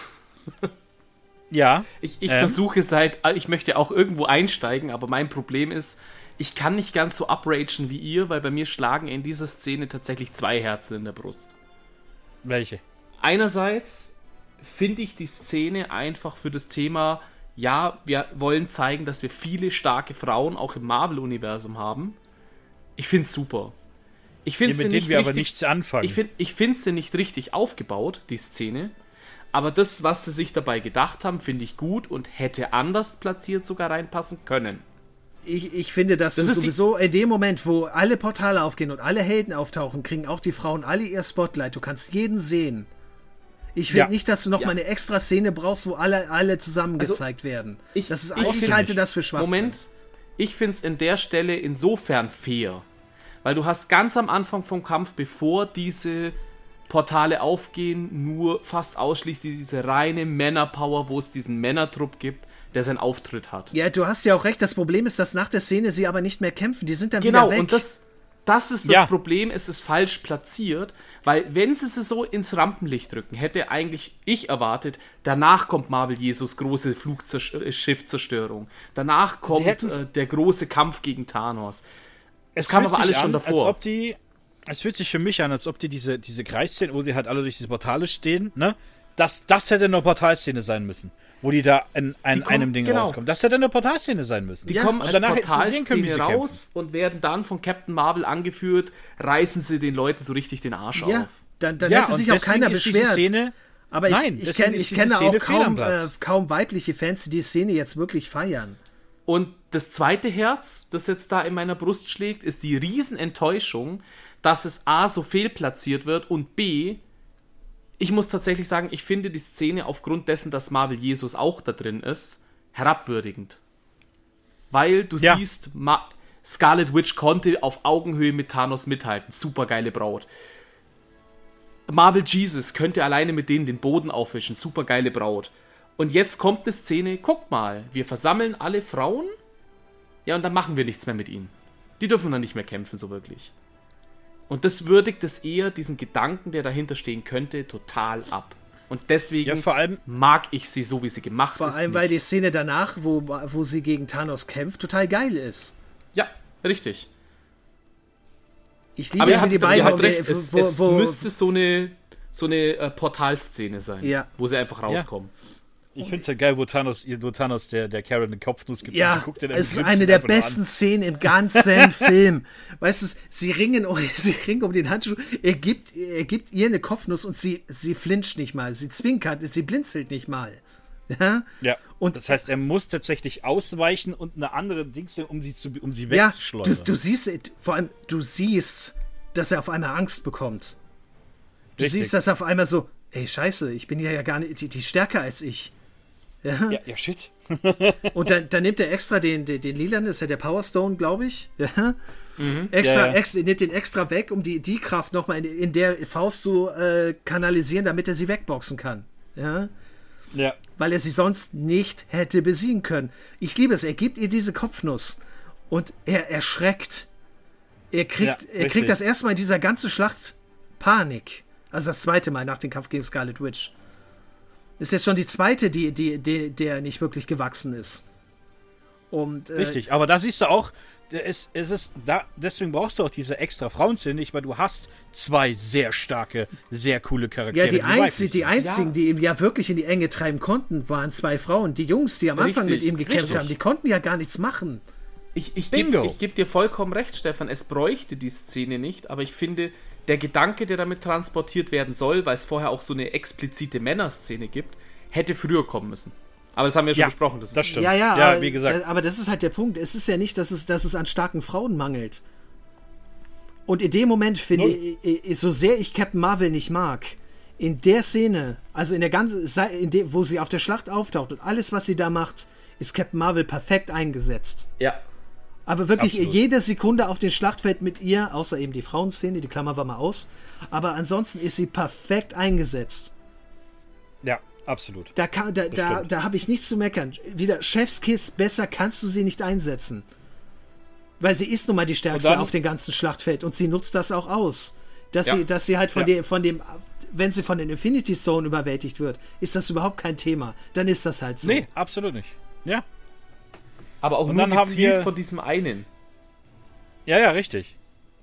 Ja. Ich, ich Ähm? versuche seit, ich möchte auch irgendwo einsteigen, aber mein Problem ist, ich kann nicht ganz so upragen wie ihr, weil bei mir schlagen in dieser Szene tatsächlich zwei Herzen in der Brust. Welche? Einerseits finde ich die Szene einfach für das Thema, ja, wir wollen zeigen, dass wir viele starke Frauen auch im Marvel-Universum haben. Ich finde es super. Ich finde Ja, sie mit nicht denen wir aber richtig, nichts anfangen. Ich finde ich find sie nicht richtig aufgebaut, die Szene. Aber das, was sie sich dabei gedacht haben, finde ich gut und hätte anders platziert sogar reinpassen können. Ich, ich finde, dass Das du ist die- sowieso in dem Moment, wo alle Portale aufgehen und alle Helden auftauchen, kriegen auch die Frauen alle ihr Spotlight. Du kannst jeden sehen. Ich finde Ja. nicht, dass du noch Ja. mal eine extra Szene brauchst, wo alle, alle zusammen Also, gezeigt werden. ich- das ist ich auch, ich find's- halte das für Schwachsinn. Moment, ich finde es in der Stelle insofern fair, weil du hast ganz am Anfang vom Kampf, bevor diese Portale aufgehen, nur fast ausschließlich diese reine Männerpower, wo es diesen Männertrupp gibt, der seinen Auftritt hat. Ja, du hast ja auch recht. Das Problem ist, dass nach der Szene sie aber nicht mehr kämpfen. Die sind dann Genau, wieder weg. und das, das ist das Ja. Problem, es ist falsch platziert, weil wenn sie es so ins Rampenlicht rücken, hätte eigentlich ich erwartet, danach kommt Marvel Jesus große Flugzerschiffzerstörung, danach kommt hätten's- äh, der große Kampf gegen Thanos. Es kam fühlt aber alles sich schon an, davor. Als ob die, es fühlt sich für mich an, als ob die diese, diese Kreisszene, wo sie halt alle durch diese Portale stehen, ne? Das, das hätte eine Portalszene sein müssen. Wo die da in, in Die kommen- einem Ding genau. rauskommen. Das hätte eine Portalszene sein müssen. Die kommen Und als danach hätten sie sehen können, wie Portalszene sie raus kämpfen. und werden dann von Captain Marvel angeführt, reißen sie den Leuten so richtig den Arsch ja, auf. dann, dann Ja, hätte und sich auch deswegen keiner ist diese beschwert. Szene, aber ich, Nein, ich, deswegen kenn, ist ich diese kenne Szene auch fehl am kaum, Platz. äh, kaum weibliche Fans, die die Szene jetzt wirklich feiern. Und das zweite Herz, das jetzt da in meiner Brust schlägt, ist die Riesenenttäuschung, dass es A, so fehlplatziert wird und B, ich muss tatsächlich sagen, ich finde die Szene aufgrund dessen, dass Marvel Jesus auch da drin ist, herabwürdigend. Weil du ja. siehst, Ma- Scarlet Witch konnte auf Augenhöhe mit Thanos mithalten. Supergeile Braut. Marvel Jesus könnte alleine mit denen den Boden aufwischen. Supergeile Braut. Und jetzt kommt eine Szene, guck mal, wir versammeln alle Frauen, ja, und dann machen wir nichts mehr mit ihnen. Die dürfen dann nicht mehr kämpfen, so wirklich. Und das würdigt es eher, diesen Gedanken, der dahinter stehen könnte, total ab. Und deswegen ja, vor allem, mag ich sie so, wie sie gemacht vor ist. Vor allem, nicht. weil die Szene danach, wo, wo sie gegen Thanos kämpft, total geil ist. Ja, richtig. Ich liebe Aber es, ihr wenn die habt, beiden... ihr habt wo- recht, es, wo, es wo, müsste so eine, so eine äh, Portalszene sein, Ja. wo sie einfach rauskommen. ich finde es ja geil, wo Thanos, wo Thanos der, der Karen eine Kopfnuss gibt. und Ja, sie guckt ihr dann es ist Glück eine sie der einfach nur besten an. Szenen im ganzen Film. Weißt du, sie ringen, um, sie ringen um den Handschuh, er gibt, er gibt ihr eine Kopfnuss und sie, sie flincht nicht mal, sie zwinkert, sie blinzelt nicht mal. Ja, Ja, und das heißt, er muss tatsächlich ausweichen und eine andere Dings, um sie, zu, um sie ja, wegzuschleudern. du, du siehst, vor allem, du siehst, dass er auf einmal Angst bekommt. Du Richtig. siehst, dass er auf einmal so, ey, scheiße, ich bin ja ja gar nicht, die, die ist stärker als ich. Ja, ja, ja, shit. und dann, dann nimmt er extra den, den, den Lilan, das ist ja der Power Stone, glaube ich. Ja. Extra, Ja, ja. extra, nimmt den extra weg, um die, die Kraft nochmal in, in der Faust zu äh, kanalisieren, damit er sie wegboxen kann. Ja. Ja, Weil er sie sonst nicht hätte besiegen können. Ich liebe es, er gibt ihr diese Kopfnuss und er erschreckt. Er kriegt, Ja, er richtig. kriegt das erste Mal in dieser ganzen Schlacht Panik. Also das zweite Mal nach dem Kampf gegen Scarlet Witch. Das ist jetzt schon die zweite, die, die, die, der nicht wirklich gewachsen ist. Und, äh, richtig. Aber da siehst du auch, es, es ist da, deswegen brauchst du auch diese extra Frauenszene nicht, weil du hast zwei sehr starke, sehr coole Charaktere. Ja, die, einzi weiblich die sind. einzigen, Ja. die ihn ja wirklich in die Enge treiben konnten, waren zwei Frauen. Die Jungs, die am Anfang Richtig, mit ihm gekämpft richtig. haben, die konnten ja gar nichts machen. Ich, ich Bingo. gebe geb dir vollkommen recht, Stefan, es bräuchte die Szene nicht, aber ich finde, der Gedanke, der damit transportiert werden soll, weil es vorher auch so eine explizite Männerszene gibt, hätte früher kommen müssen. Aber das haben wir schon Ja, besprochen. Das, das ist, stimmt. Ja, ja, Ja, aber, wie gesagt. da- aber das ist halt der Punkt. Es ist ja nicht, dass es, dass es an starken Frauen mangelt. Und in dem Moment finde Null. ich, so sehr ich Captain Marvel nicht mag, in der Szene, also in der ganzen, Se- in dem, wo sie auf der Schlacht auftaucht und alles, was sie da macht, ist Captain Marvel perfekt eingesetzt. Ja, Aber wirklich Absolut. jede Sekunde auf dem Schlachtfeld mit ihr, außer eben die Frauenszene, die klammern wir mal aus, aber ansonsten ist sie perfekt eingesetzt. Ja, absolut. Da, kann- da, da, stimmt. da habe ich nichts zu meckern. Wieder Chefskiss, besser kannst du sie nicht einsetzen. Weil sie ist nun mal die Stärkste Und dann- auf dem ganzen Schlachtfeld und sie nutzt das auch aus. Dass, Ja. sie, dass sie halt von, Ja. dem, von dem, wenn sie von den Infinity Stone überwältigt wird, ist das überhaupt kein Thema. Dann ist das halt so. Nee, absolut nicht. Ja, aber auch Und nur dann haben gezielt wir- von diesem einen. ja, ja, richtig.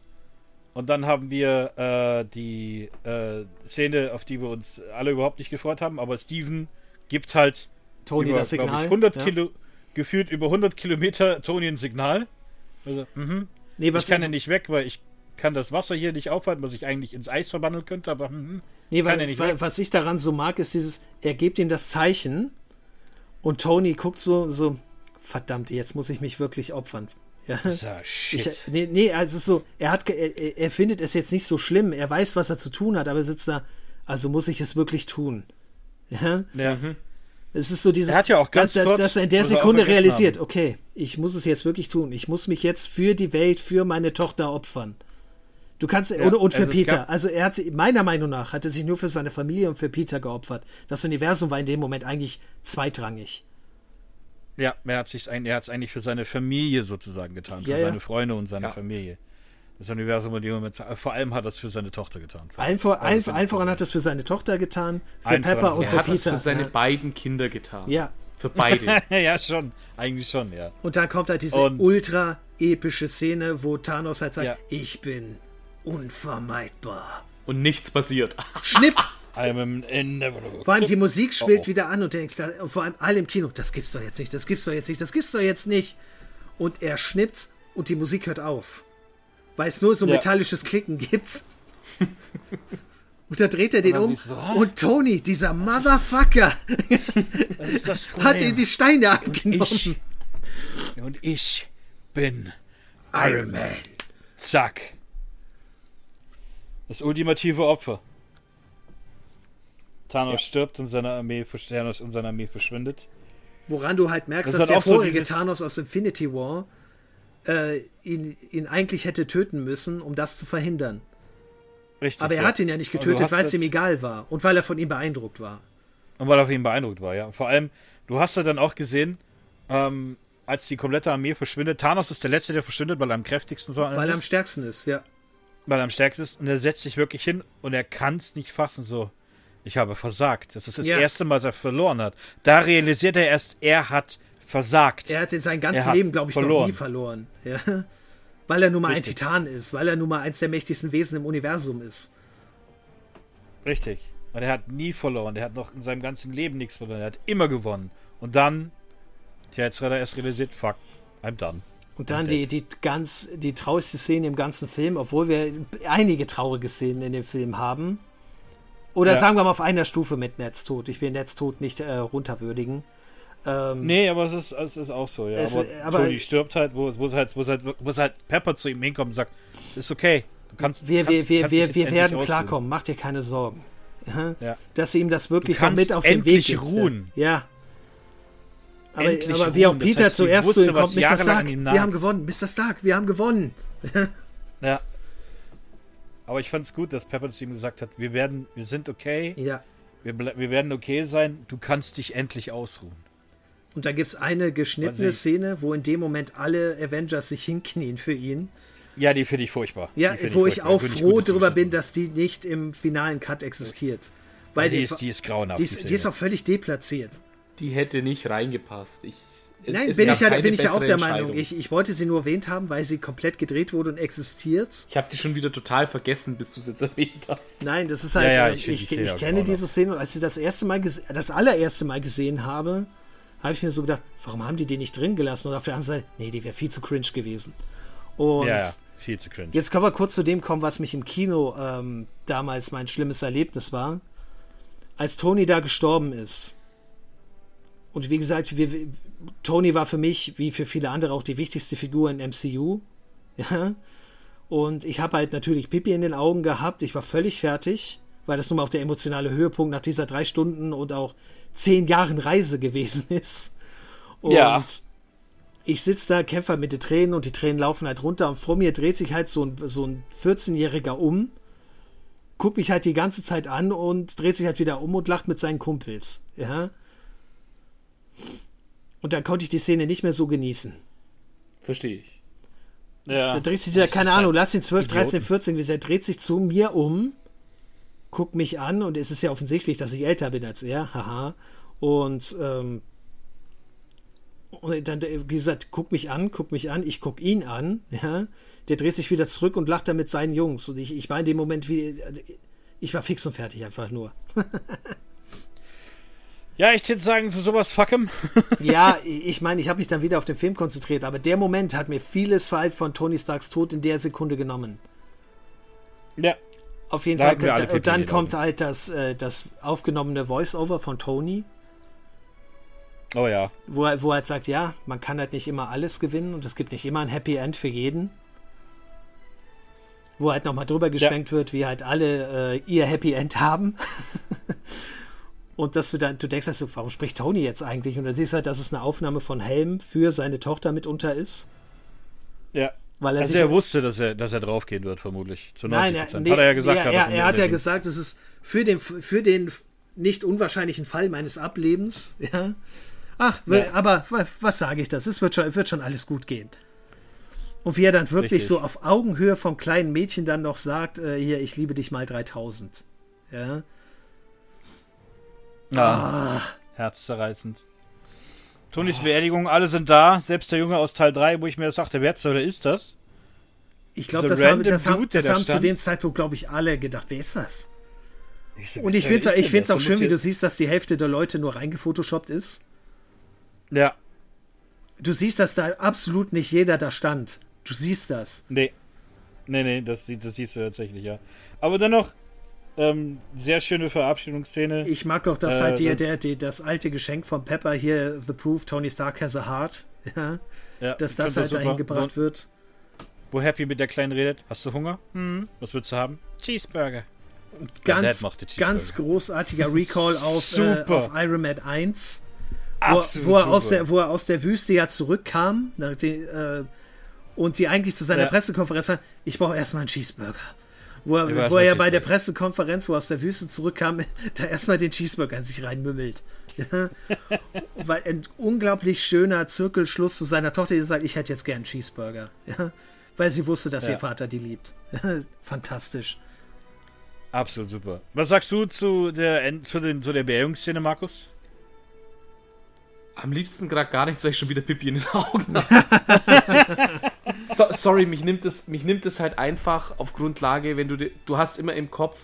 Und dann haben wir äh, die äh, Szene, auf die wir uns alle überhaupt nicht gefreut haben, aber Steven gibt halt Tony über, das glaub Signal. Ich, hundert ja. Kilo, gefühlt über hundert Kilometer Tony ein Signal. Also, mhm. Nee, was ich kann ja nicht weg, weil ich kann das Wasser hier nicht aufhalten, was ich eigentlich ins Eis verwandeln könnte, aber mhm. Nee, kann weil, er nicht weil, weg. was ich daran so mag, ist dieses, er gibt ihm das Zeichen und Tony guckt so, so, verdammt, jetzt muss ich mich wirklich opfern. Ja. Das ist ja shit. Ich, nee, nee, also es ist so, er hat, ge- er, er findet es jetzt nicht so schlimm, er weiß, was er zu tun hat, aber er sitzt da, also muss ich es wirklich tun. Ja. ja. Es ist so dieses, Er hat ja auch ganz dass, kurz, dass er in der was wir auch Sekunde vergessen realisiert, haben. okay, ich muss es jetzt wirklich tun, ich muss mich jetzt für die Welt, für meine Tochter opfern. Du kannst, Ja, und, und für also es Peter. gab- Also er hat, sie- meiner Meinung nach, hat er sich nur für seine Familie und für Peter geopfert. Das Universum war in dem Moment eigentlich zweitrangig. Ja, er hat es eigentlich für seine Familie sozusagen getan, für Ja, ja. seine Freunde und seine Ja. Familie. Das Universum in dem Moment, vor allem hat er es für seine Tochter getan. Allen, vor, Also allen, für- allen voran hat er es für seine Tochter getan, für Allen Pepper voran. und Er für hat es Peter. für seine ja. beiden Kinder getan. ja. Für beide. ja, schon. Eigentlich schon, ja. Und dann kommt halt diese Und- ultra epische Szene, wo Thanos halt sagt, Ja. ich bin unvermeidbar. Und nichts passiert. Schnipp! I'm inevitable. Vor allem die Musik schwillt Oh, oh. wieder an und du denkst, da- und vor allem alle im Kino, das gibt's doch jetzt nicht, das gibt's doch jetzt nicht, das gibt's doch jetzt nicht. Und er schnippt und die Musik hört auf. Weil es nur so Ja. metallisches Klicken gibt. Und da dreht er den dann um. siehst du so, ah. Und Tony, dieser Motherfucker, Was ist das hat ihm die Steine abgenommen. Ich. Und ich bin Iron Man. Zack. Das ultimative Opfer. Thanos ja. stirbt und seine Armee, Thanos und seine Armee verschwindet. Woran du halt merkst, das dass der so vorige dieses... Thanos aus Infinity War äh, ihn, ihn eigentlich hätte töten müssen, um das zu verhindern. Richtig. Aber er ja. hat ihn ja nicht getötet, weil es ihm egal war und weil er von ihm beeindruckt war. Und weil er von ihm beeindruckt war, ja. Vor allem, du hast ja dann auch gesehen, ähm, als die komplette Armee verschwindet, Thanos ist der Letzte, der verschwindet, weil er am kräftigsten war. Weil er am stärksten ist, ja. Weil er am stärksten ist und er setzt sich wirklich hin und er kann es nicht fassen, so, ich habe versagt. Das ist das ja. erste Mal, dass er verloren hat. Da realisiert er erst, er hat versagt. Er hat in seinem ganzen Leben, glaube ich, verloren. noch nie verloren. Ja. Weil er nun mal Richtig. ein Titan ist, weil er nun mal eins der mächtigsten Wesen im Universum ist. Richtig. Und er hat nie verloren. Er hat noch in seinem ganzen Leben nichts verloren. Er hat immer gewonnen. Und dann, tja, jetzt hat er erst realisiert, fuck, I'm done. Und dann die, die ganz, die traurigste Szene im ganzen Film, obwohl wir einige traurige Szenen in dem Film haben. Oder ja. sagen wir mal auf einer Stufe mit Netztod. Ich will Netztod nicht äh, runterwürdigen. Ähm, nee, aber es ist, es ist auch so, ja. Es, aber, aber Tony stirbt halt, wo, wo, es halt, wo, es halt, wo es halt Pepper zu ihm hinkommt und sagt, ist okay. Du kannst, wir kannst, wir, kannst wir, wir werden klarkommen, mach dir keine Sorgen. Ja? Ja. Dass sie ihm das wirklich noch mit auf den Weg gibt. ruhen. Ja. Aber, aber wie auch Peter das heißt, zuerst wusste, zu ihm kommt, Mister Stark, wir haben gewonnen, Mister Stark, wir haben gewonnen. Ja. Aber ich fand es gut, dass Pepper zu ihm gesagt hat, wir werden, wir sind okay. Ja. Wir, wir werden okay sein, du kannst dich endlich ausruhen. Und da gibt es eine geschnittene Szene, wo in dem Moment alle Avengers sich hinknien für ihn. Ja, die finde ich furchtbar. Ja, ich wo ich furchtbar. auch froh darüber bin, dass die nicht im finalen Cut existiert. Weil ja, die, die, ist, die ist grauenhaft. Die ist, die ist auch völlig deplatziert. Die hätte nicht reingepasst. Ich, es, Nein, es bin ich ja, bin ich ja auch der Meinung. Ich, ich wollte sie nur erwähnt haben, weil sie komplett gedreht wurde und existiert. Ich habe die schon wieder total vergessen, bis du es jetzt erwähnt hast. Nein, das ist halt, ja, ja, ich, ich, ich, ich kenne diese Szene und als ich das erste Mal, das allererste Mal gesehen habe, habe ich mir so gedacht, warum haben die die nicht drin gelassen? Und auf der anderen Seite, nee, die wäre viel zu cringe gewesen. Und ja, ja, viel zu cringe. Jetzt können wir kurz zu dem kommen, was mich im Kino ähm, damals mein schlimmes Erlebnis war. Als Tony da gestorben ist. Und wie gesagt, wir, Tony war für mich, wie für viele andere, auch die wichtigste Figur in M C U. Ja. Und ich habe halt natürlich Pipi in den Augen gehabt. Ich war völlig fertig, weil das nun mal auch der emotionale Höhepunkt nach dieser drei Stunden und auch zehn Jahren Reise gewesen ist. Und ja. ich sitze da, kämpfe halt mit den Tränen und die Tränen laufen halt runter und vor mir dreht sich halt so ein, so ein vierzehnjähriger um, guckt mich halt die ganze Zeit an und dreht sich halt wieder um und lacht mit seinen Kumpels. Ja. Und dann konnte ich die Szene nicht mehr so genießen. Verstehe ich. Ja. Da dreht sich ja, keine Ahnung, halt lass ihn zwölf, dreizehn, vierzehn, er dreht sich zu mir um, guckt mich an und es ist ja offensichtlich, dass ich älter bin als er, haha. Und, ähm, und dann, wie gesagt, guckt mich an, guckt mich an, ich guck ihn an, ja. Der dreht sich wieder zurück und lacht dann mit seinen Jungs. Und ich, ich war in dem Moment wie, ich war fix und fertig einfach nur. Ja, ich würde sagen, zu sowas fuckem. Ja, ich meine, ich habe mich dann wieder auf den Film konzentriert, aber der Moment hat mir vieles von Tony Starks Tod in der Sekunde genommen. Ja. Auf jeden Fall. Und, und dann kommt halt das, das aufgenommene Voice-Over von Tony. Oh ja. Wo er, wo er halt sagt, ja, man kann halt nicht immer alles gewinnen und es gibt nicht immer ein Happy End für jeden. Wo halt nochmal drüber geschwenkt ja. wird, wie halt alle äh, ihr Happy End haben. Und dass du dann, du denkst, also, warum spricht Tony jetzt eigentlich? Und dann siehst du halt, dass es eine Aufnahme von Helm für seine Tochter mitunter ist. Ja. Weil er also sich er wusste, dass er, dass er draufgehen wird, vermutlich. Zu neunzig Prozent. Nein, er, nee, hat er ja gesagt. Er, er, er hat ja gesagt, es ist für den, für den nicht unwahrscheinlichen Fall meines Ablebens. Ja. Ach, ja. aber was sage ich das? Es wird schon, wird schon alles gut gehen. Und wie er dann wirklich Richtig. so auf Augenhöhe vom kleinen Mädchen dann noch sagt, äh, hier, ich liebe dich mal dreitausend. Ja. Ah, ah. Herzzerreißend. Tonys oh. Beerdigung, alle sind da, selbst der Junge aus Teil drei, wo ich mir das sagte, wer zur Hölle ist das? Ich glaube, das haben, das haben, das haben zu dem Zeitpunkt, glaube ich, alle gedacht, wer ist das? Ich so, Und ich finde es ich find's auch schön, wie du siehst, dass die Hälfte der Leute nur reingefotoshoppt ist. Ja. Du siehst, dass da absolut nicht jeder da stand. Du siehst das. Nee. Nee, nee, das, das siehst du tatsächlich, ja. Aber dennoch, ähm, sehr schöne Verabschiedungsszene. Ich mag auch, dass äh, halt hier der, der, das alte Geschenk von Pepper hier, The Proof, Tony Stark has a heart. Ja, Ja, dass ich das find halt dahin super. gebracht wo, wird. Wo Happy mit der Kleinen redet. Hast du Hunger? Hm. Was willst du haben? Cheeseburger. Ganz, Dad mochte Cheeseburger. ganz großartiger Recall auf, äh, Super. auf Iron Man eins. Wo, Absolut wo, er aus super. der, wo er aus der Wüste ja zurückkam nachdem, äh, und die eigentlich zu seiner Ja. Pressekonferenz waren, ich brauche erstmal einen Cheeseburger. Wo er, Ich wo weiß er mal ja bei der Cheeseburger. Pressekonferenz, wo er aus der Wüste zurückkam, da erstmal den Cheeseburger in sich reinmümmelt. Ja? Weil ein unglaublich schöner Zirkelschluss zu seiner Tochter, die sagt, ich hätte jetzt gern einen Cheeseburger. Ja? Weil sie wusste, dass Ja. ihr Vater die liebt. Fantastisch. Absolut super. Was sagst du zu der, End- zu, den, zu der Beerdigungsszene, Markus? Am liebsten gerade gar nichts, weil ich schon wieder Pipi in den Augen habe. Das ist- so, sorry, mich nimmt, es, mich nimmt es halt einfach auf Grundlage, wenn du, di- du hast immer im Kopf,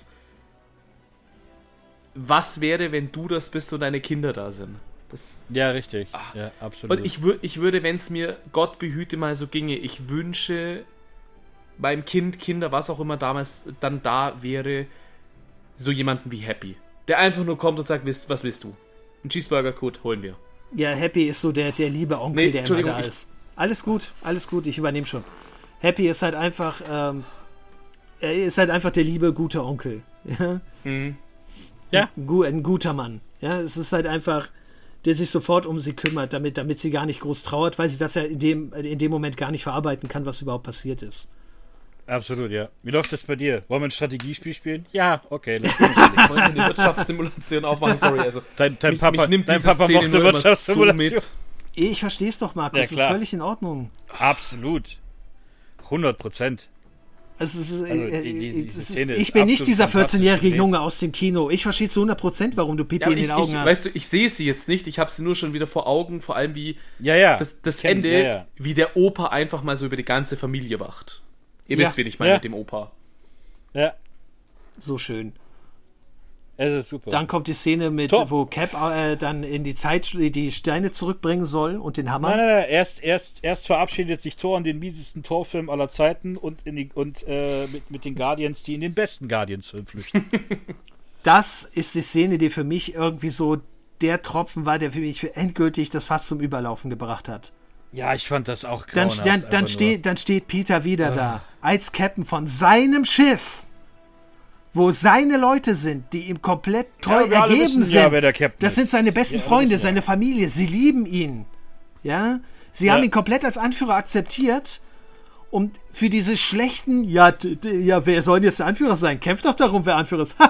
was wäre, wenn du das bist und deine Kinder da sind. Das, Ja, richtig. Ja, absolut. und ich, wür, ich würde, wenn es mir, Gott behüte, mal so ginge, ich wünsche meinem Kind, Kinder, was auch immer damals dann da wäre, so jemanden wie Happy. Der einfach nur kommt und sagt, "Wisst- was willst du? Ein Cheeseburger, gut, holen wir. Ja, Happy ist so der, der liebe Onkel, Nee, der immer Entschuldigung, da ich- ist. Alles gut, alles gut, ich übernehme schon. Happy ist halt einfach, ähm, er ist halt einfach der liebe, gute Onkel. Ja? Mhm. Ja. Ein, gu- ein guter Mann. Ja, es ist halt einfach, der sich sofort um sie kümmert, damit, damit sie gar nicht groß trauert, weil sie das ja in dem, in dem Moment gar nicht verarbeiten kann, was überhaupt passiert ist. Absolut, ja. Wie läuft das bei dir? Wollen wir ein Strategiespiel spielen? Ja, okay. Let's Ich wollte eine Wirtschaftssimulation aufmachen, sorry. Also, Dein, dein mich, Papa, mich nimmt dein diese Papa Szene mochte nur immer so Wirtschaftssimulation. mit. Ich verstehe es doch, Markus, Ja, es ist klar. völlig in Ordnung. Absolut. hundert Prozent. Es ist, Also, äh, die- die- äh, diese es ist, Szene ist ich bin nicht absolut dieser fantastisch vierzehn-jährige gewählt. Junge aus dem Kino. Ich verstehe zu hundert Prozent, warum du Pipi Ja, aber in ich, den Augen ich, hast. weißt du, ich sehe sie jetzt nicht, ich habe sie nur schon wieder vor Augen, vor allem wie Ja, ja. das, das Kenn- Ende, ja, ja. wie der Opa einfach mal so über die ganze Familie wacht. Ihr Ja. wisst, wen ich meine Ja. mit dem Opa. Ja, So schön. es ist super. Dann kommt die Szene mit, Top. wo Cap äh, dann in die Zeit die Steine zurückbringen soll und den Hammer. Nein, nein, nein. Erst, erst, erst verabschiedet sich Thor in den miesesten Torfilm aller Zeiten und, in die, und äh, mit, mit den Guardians, die in den besten Guardians-Film flüchten. Das ist die Szene, die für mich irgendwie so der Tropfen war, der für mich für endgültig das Fass zum Überlaufen gebracht hat. Ja, ich fand das auch Dann, grauenhaft. dann, dann, einfach steht, dann steht Peter wieder da, als Captain von seinem Schiff, wo seine Leute sind, die ihm komplett treu Ja, wir alle ergeben wissen sind. ja, wer der Captain Das sind ist. seine besten Wir alle Freunde, wissen ja. seine Familie. Sie lieben ihn. Ja, sie Ja. haben ihn komplett als Anführer akzeptiert. Und für diese schlechten, ja, d- d- ja, wer soll jetzt der Anführer sein? Kämpft doch darum, wer Anführer ist.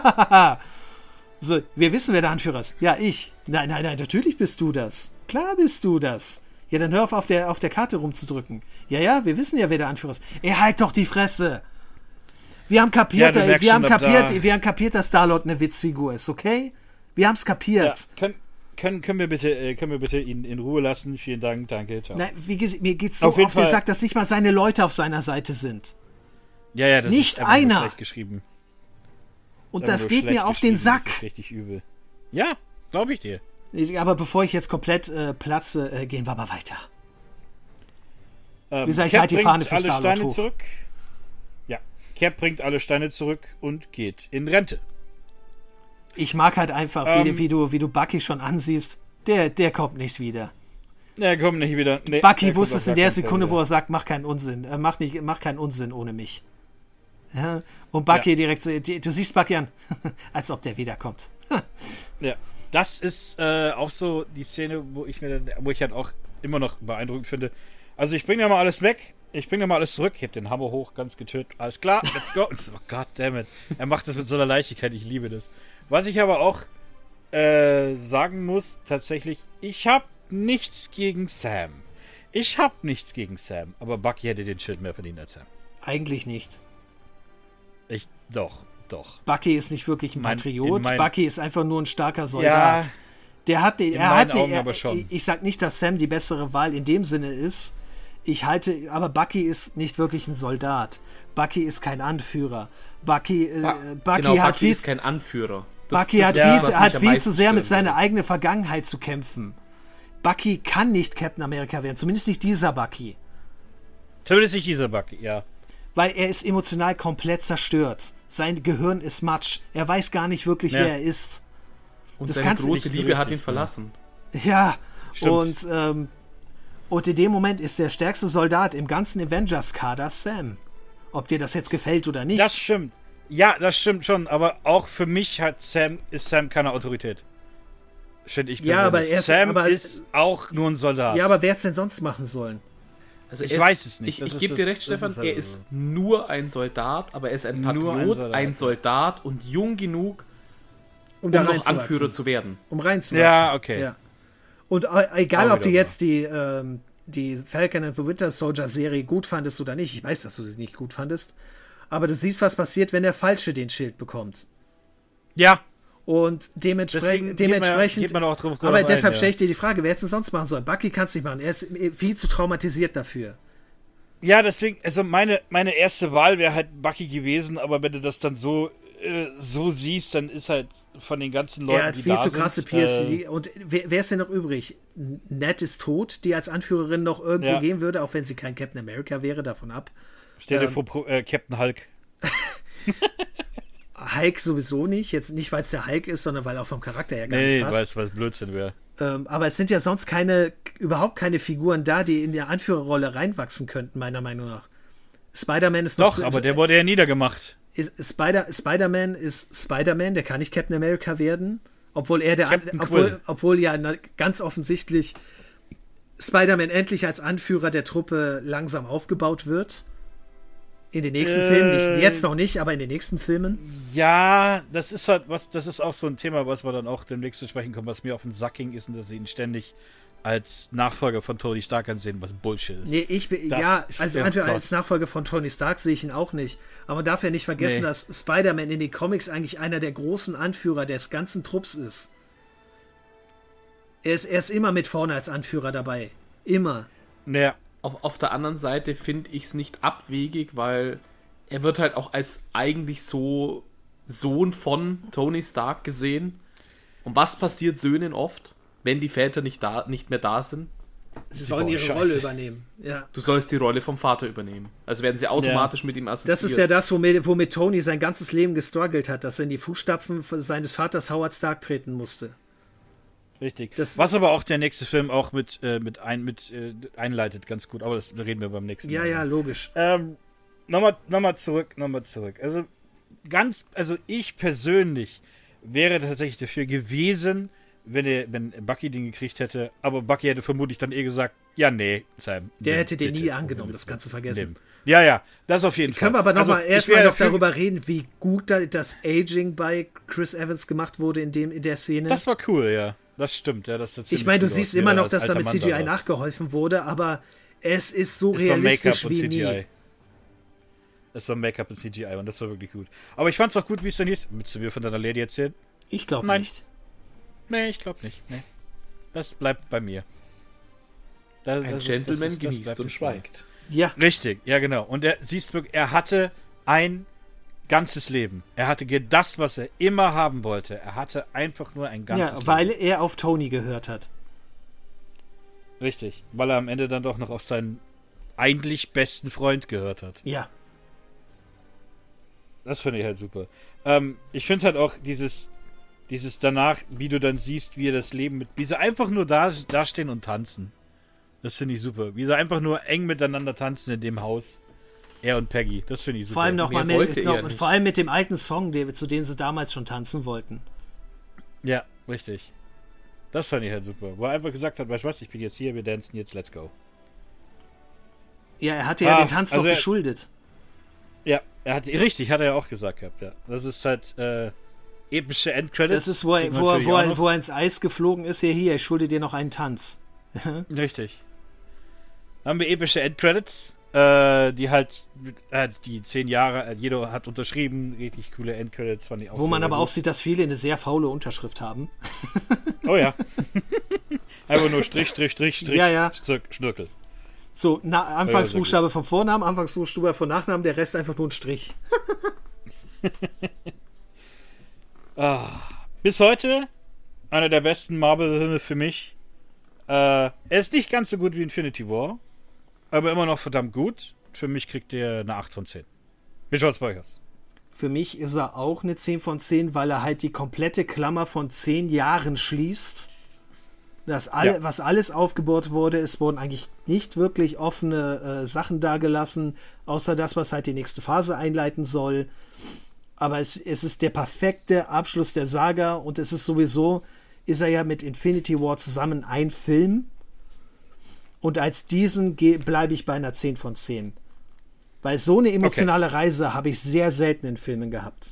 So, wir wissen, wer der Anführer ist. Ja, ich. Nein, nein, nein, natürlich bist du das. Klar bist du das. Ja, dann hör auf, auf der, auf der Karte rumzudrücken. Ja, ja, wir wissen ja, wer der Anführer ist. Ey, halt doch die Fresse. Wir haben Ja, kapiert, du ey, merkst wir haben schon, ab kapiert, da- wir haben kapiert, dass Star-Lord eine Witzfigur ist, okay? Wir haben's Ja, kapiert. können, können, können, wir bitte, äh, können wir bitte ihn in Ruhe lassen? Vielen Dank, danke, ciao. Nein, wie gesagt, mir geht's so Auf auf, jeden den Fall. Sack, dass nicht mal seine Leute auf seiner Seite sind. Ja, ja, das Nicht ist einfach nur einer. schlecht geschrieben. Und Einfach das nur geht schlecht mir auf den geschrieben, Sack. Das ist richtig übel. Ja, glaube ich dir. Ich, aber bevor ich jetzt komplett äh, platze, äh, gehen wir mal weiter. Ähm, Wie gesagt, ich Cap halte die bringt Fahne für alle Star-Lord Steine hoch. zurück. Ja, Cap bringt alle Steine zurück und geht in Rente. Ich mag halt einfach, wie, Ähm. wie, du, wie du Bucky schon ansiehst, der, der kommt nicht wieder. Er kommt nicht wieder. Nee, Bucky der kommt wusste auf es in gar der keinen Fall Sekunde, wieder. wo er sagt, mach keinen Unsinn. Äh, mach, nicht, mach keinen Unsinn ohne mich. Ja? Und Bucky Ja. direkt so, die- du siehst Bucky an, als ob der wiederkommt. Ja, das ist äh, auch so die Szene, wo ich mir, dann- wo ich halt auch immer noch beeindruckend finde. Also ich bringe ja mal alles weg, ich bringe ja mal alles zurück, ich heb den Hammer hoch, ganz getötet, alles klar, let's go. Oh God damn it. Er macht das mit so einer Leichtigkeit, ich liebe das. Was ich aber auch äh, sagen muss, tatsächlich, ich habe nichts gegen Sam. Ich habe nichts gegen Sam, aber Bucky hätte den Schild mehr verdient als Sam. Eigentlich nicht. Ich, doch, doch. Bucky ist nicht wirklich ein Mein- Patriot. in mein- Bucky ist einfach nur ein starker Soldat. Ja, Der hat, die- er meinen hat, die- Augen er, aber schon. Ich sag nicht, dass Sam die bessere Wahl in dem Sinne ist. Ich halte, aber Bucky ist nicht wirklich ein Soldat. Bucky ist kein Anführer. Bucky, äh, Bucky genau, hat Bucky viel, ist kein Anführer. Das- Bucky das hat ist viel, das, was zu- mich hat am viel meisten zu sehr mit stören seiner würde. eigenen Vergangenheit zu kämpfen. Bucky kann nicht Captain America werden, zumindest nicht dieser Bucky. zumindest nicht dieser Bucky, ja. Weil er ist emotional komplett zerstört. Sein Gehirn ist Matsch. Er weiß gar nicht wirklich, Ja. wer er ist. Und das seine kannst du große nicht so Liebe hat richtig, ihn verlassen. Ja, Stimmt. und, ähm, Und in dem Moment ist der stärkste Soldat im ganzen Avengers-Kader Sam. Ob dir das jetzt gefällt oder nicht. Das stimmt. Ja, das stimmt schon, aber auch für mich hat Sam, ist Sam keine Autorität. Finde ich Ja, aber persönlich. er ist- Sam aber- ist auch nur ein Soldat. Ja, aber wer es denn sonst machen sollen? Also Ich er weiß es nicht. Ich, Das ich ist gebe dir das- recht, das Stefan, ist halt er so. ist nur ein Soldat, aber er ist ein Nur ein Patriot, Soldat, ein ja. Soldat und jung genug, Um um da noch reinzuwachsen. Anführer zu werden. Um reinzuwachsen. Ja, okay. Ja. Und äh, egal, Auch ob du wieder jetzt die, ähm, die Falcon and the Winter Soldier Serie gut fandest oder nicht, ich weiß, dass du sie nicht gut fandest, aber du siehst, was passiert, wenn der Falsche den Schild bekommt. Ja, Und dementsprechend, Deswegen geht man- dementsprechend geht man auch drauf aber rein, deshalb ja. stelle ich dir die Frage, wer hätte es denn sonst machen sollen? Bucky kann es nicht machen, er ist viel zu traumatisiert dafür. ja, deswegen, also meine, meine erste Wahl wäre halt Bucky gewesen, aber wenn du das dann so, äh, so siehst, dann ist halt von den ganzen Leuten, Er hat die viel da zu sind, krasse P S C. Äh, Und wer, wer ist denn noch übrig? Ned ist tot, die als Anführerin noch irgendwo Ja. gehen würde, auch wenn sie kein Captain America wäre, davon ab. stell dir ähm, vor, Pro- äh, Captain Hulk. Hulk sowieso nicht, jetzt nicht, weil es der Hulk ist, sondern weil auch vom Charakter her gar Nee, nicht nee, passt. weißt du, was Blödsinn wäre. Ähm, aber es sind ja sonst keine, überhaupt keine Figuren da, die in der Anführerrolle reinwachsen könnten, meiner Meinung nach. Spider-Man ist noch Doch, aber der wurde ja niedergemacht. ist, Spider, Spider-Man ist Spider-Man, der kann nicht Captain America werden, obwohl er der, Captain obwohl, Quill. obwohl ja na, ganz offensichtlich Spider-Man endlich als Anführer der Truppe langsam aufgebaut wird. In den nächsten Äh. Filmen, nicht, jetzt noch nicht, aber in den nächsten Filmen. Ja, das ist halt was, das ist auch so ein Thema, was wir dann auch demnächst zu sprechen kommen, was mir auf den Sack ging, ist, dass sie ihn ständig als Nachfolger von Tony Stark ansehen, was Bullshit ist. Nee, ich bin, Das- ja, als, ja, Anführer, Gott. als Nachfolger von Tony Stark sehe ich ihn auch nicht. Aber man darf ja nicht vergessen, Nee. dass Spider-Man in den Comics eigentlich einer der großen Anführer des ganzen Trupps ist. Er ist, er ist immer mit vorne als Anführer dabei. Immer. Naja, Auf, auf der anderen Seite finde ich es nicht abwegig, weil er wird halt auch als eigentlich so Sohn von Tony Stark gesehen. Und was passiert Söhnen oft, wenn die Väter nicht, da, nicht mehr da sind? Sie sollen bauen ihre Scheiße. Rolle übernehmen. Ja. Du sollst die Rolle vom Vater übernehmen. Also werden sie automatisch mit ihm assoziiert. Das ist ja das, womit, womit Tony sein ganzes Leben gestruggelt hat, dass er in die Fußstapfen seines Vaters Howard Stark treten musste. richtig. Das- was aber auch der nächste Film auch mit, äh, mit, ein, mit äh, einleitet, ganz gut. Aber das reden wir beim nächsten Ja, Mal. ja, logisch. Ähm, nochmal noch mal zurück, nochmal zurück. Also ganz, also ich persönlich wäre tatsächlich dafür gewesen, wenn er, wenn Bucky den gekriegt hätte, aber Bucky hätte vermutlich dann eh gesagt, ja, nee, Sam. Der nimm, hätte den bitte, nie nimm, angenommen, nimm, das kannst du nimm. vergessen. Ja, ja, das auf jeden Können wir Fall. aber noch mal Also, ich erstmal wäre noch dafür- darüber reden, wie gut da das Aging bei Chris Evans gemacht wurde in, dem, in der Szene. Das war cool, ja. Das stimmt, ja. Das sah Ich ziemlich meine, du cool siehst aus, wie immer er noch, als dass da alter mit Mann C G I war. nachgeholfen wurde, aber es ist so Es war Make-up realistisch und wie C G I. nie. Es war Make-up und C G I und das war wirklich gut. Aber ich fand's auch gut, wie es dann hieß. Willst du mir von deiner Lady erzählen? Ich glaube Nein. nicht. Nee, ich glaube nicht. Nee. Das bleibt bei mir. Das, Ein das ist- Gentleman das ist- das genießt bleibt und jetzt bei mir. schweigt. Ja, Richtig, ja genau. Und er siehst wirklich, er hatte ein ganzes Leben. Er hatte ge- das, was er immer haben wollte. Er hatte einfach nur ein ganzes ja, weil Leben. er auf Tony gehört hat. Richtig, weil er am Ende dann doch noch auf seinen eigentlich besten Freund gehört hat. Ja. Das finde ich halt super. Ähm, ich finde halt auch dieses, dieses danach, wie du dann siehst, wie er das Leben mit, wie sie einfach nur da, da stehen und tanzen. Das finde ich super. Wie sie einfach nur eng miteinander tanzen in dem Haus. Er und Peggy. Das finde ich super. Vor allem noch Mehr mal wollte mit, er noch, nicht. vor allem mit dem alten Song, der, zu dem sie damals schon tanzen wollten. Ja, richtig. Das fand ich halt super. Wo er einfach gesagt hat, weißt du was, ich bin jetzt hier, wir dancen jetzt, let's go. Ja, er hatte ja Ah, den Tanz also noch er- geschuldet. Ja, er hat, richtig, hat er ja auch gesagt gehabt, ja. Das ist halt, äh, epische Endcredits. Das ist, wo er, Kriegen wir wo, er, natürlich wo, auch er, noch. wo er ins Eis geflogen ist. Ja, hier, ich schulde dir noch einen Tanz. Richtig. Dann haben wir epische Endcredits, äh, die halt, äh, die zehn Jahre, äh, jeder hat unterschrieben, richtig coole Endcredits, fand ich auch Wo man sehr aber gut. auch sieht, dass viele eine sehr faule Unterschrift haben. Oh ja. Einfach nur Strich, Strich, Strich, Strich, Ja, ja. Zirk, Schnörkel. So, na, Ja, Anfangsbuchstabe vom Vornamen, Anfangsbuchstabe vom Nachnamen, der Rest einfach nur ein Strich. Ah, bis heute einer der besten Marvel-Filme für mich. Äh, er ist nicht ganz so gut wie Infinity War, aber immer noch verdammt gut. Für mich kriegt er eine acht von zehn. Wie schaut's bei euch aus? Für mich ist er auch eine zehn von zehn, weil er halt die komplette Klammer von zehn Jahren schließt. Das alle, Ja. Was alles aufgebohrt wurde, es wurden eigentlich nicht wirklich offene äh, Sachen dagelassen, außer das, was halt die nächste Phase einleiten soll. Aber es, es ist der perfekte Abschluss der Saga und es ist sowieso, ist er ja mit Infinity War zusammen ein Film. Und als diesen bleibe ich bei einer zehn von zehn. Weil so eine emotionale okay. Reise habe ich sehr selten in Filmen gehabt.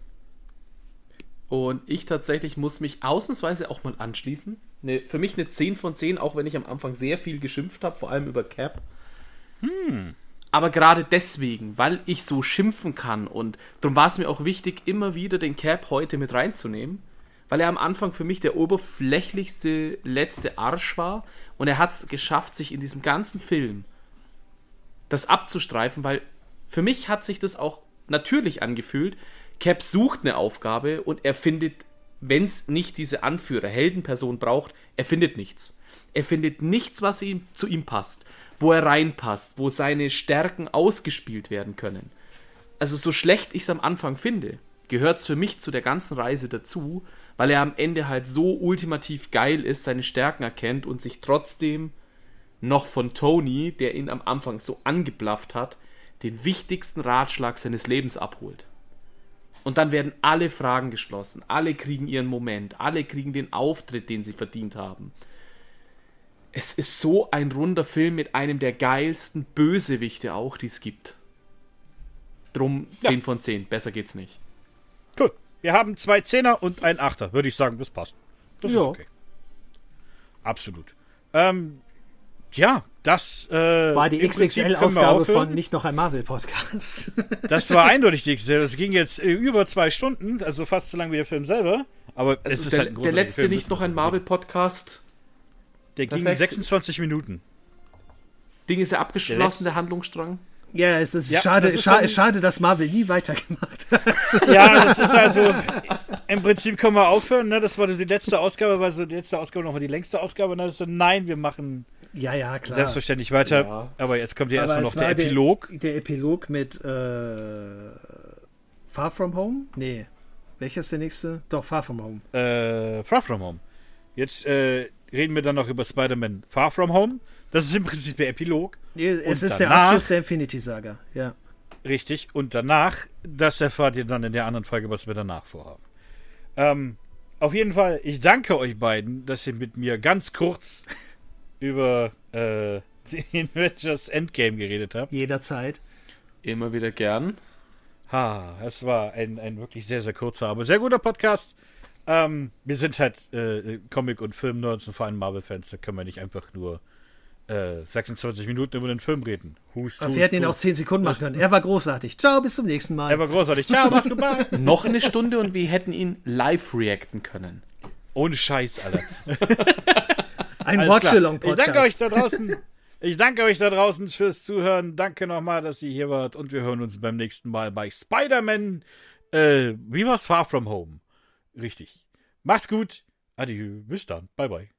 Und ich tatsächlich muss mich ausnahmsweise auch mal anschließen. Eine, für mich eine zehn von zehn, auch wenn ich am Anfang sehr viel geschimpft habe, vor allem über Cap. Hm. Aber gerade deswegen, weil ich so schimpfen kann und darum war es mir auch wichtig, immer wieder den Cap heute mit reinzunehmen, weil er am Anfang für mich der oberflächlichste letzte Arsch war und er hat es geschafft, sich in diesem ganzen Film das abzustreifen, weil für mich hat sich das auch natürlich angefühlt. Cap sucht eine Aufgabe und er findet, wenn es nicht diese Anführer, Heldenperson braucht, er findet nichts. Er findet nichts, was ihm, zu ihm passt, wo er reinpasst, wo seine Stärken ausgespielt werden können. Also so schlecht ich es am Anfang finde, gehört es für mich zu der ganzen Reise dazu, weil er am Ende halt so ultimativ geil ist, seine Stärken erkennt und sich trotzdem noch von Tony, der ihn am Anfang so angeblafft hat, den wichtigsten Ratschlag seines Lebens abholt. Und dann werden alle Fragen geschlossen, alle kriegen ihren Moment, alle kriegen den Auftritt, den sie verdient haben. Es ist so ein runder Film mit einem der geilsten Bösewichte auch, die es gibt. Drum zehn ja. von zehn, besser geht's nicht. Cool. Wir haben zwei Zehner und ein Achter, würde ich sagen, das passt. Das ja. ist okay. Absolut. Ähm, ja, das äh, war die X X L-Ausgabe von Nicht noch ein Marvel-Podcast. Das war eindeutig die X X L. Das ging jetzt äh, über zwei Stunden, also fast so lang wie der Film selber. Aber also es ist der, halt ein der letzte Film, Nicht noch ein Marvel-Podcast. Der ging Perfekt. sechsundzwanzig Minuten. Ding ist ja abgeschlossen, der, der Handlungsstrang. Ja, es ist, ja, schade, ist scha- so schade, dass Marvel nie weitergemacht hat. Ja, das ist also, im Prinzip können wir aufhören, ne? Das war die letzte Ausgabe, weil so die letzte Ausgabe nochmal die längste Ausgabe, und dann ist so, nein, wir machen ja, ja, klar. selbstverständlich weiter, ja. Aber jetzt kommt ja erstmal noch der Epilog. Der, der Epilog mit äh, Far From Home? Nee. Welcher ist der nächste? Doch, Far From Home. Äh, Far From Home. Jetzt äh, reden wir dann noch über Spider-Man Far From Home. Das ist im Prinzip der Epilog. Es und ist danach, der Abschluss der Infinity-Saga, ja. Richtig. Und danach, das erfahrt ihr dann in der anderen Folge, was wir danach vorhaben. Ähm, auf jeden Fall, ich danke euch beiden, dass ihr mit mir ganz kurz über äh, den Avengers Endgame geredet habt. Jederzeit. Immer wieder gern. Ha, es war ein, ein wirklich sehr, sehr kurzer, aber sehr guter Podcast. Ähm, wir sind halt äh, Comic- und Film-Nerds und vor allem Marvel-Fans, da können wir nicht einfach nur Äh, sechsundzwanzig Minuten über den Film reden. Hust, Aber hust, wir hätten ihn hust. auch zehn Sekunden machen können. Er war großartig. Ciao, bis zum nächsten Mal. Er war großartig. Ciao, mach's gut. Noch eine Stunde und wir hätten ihn live reacten können. Ohne Scheiß, Alter. Ein Watch-Along-Podcast. Ich danke euch da draußen. Ich danke euch da draußen fürs Zuhören. Danke nochmal, dass ihr hier wart. Und wir hören uns beim nächsten Mal bei Spider-Man. Äh, wie war's? Far From Home. Richtig. Macht's gut. Adieu. Bis dann. Bye, bye.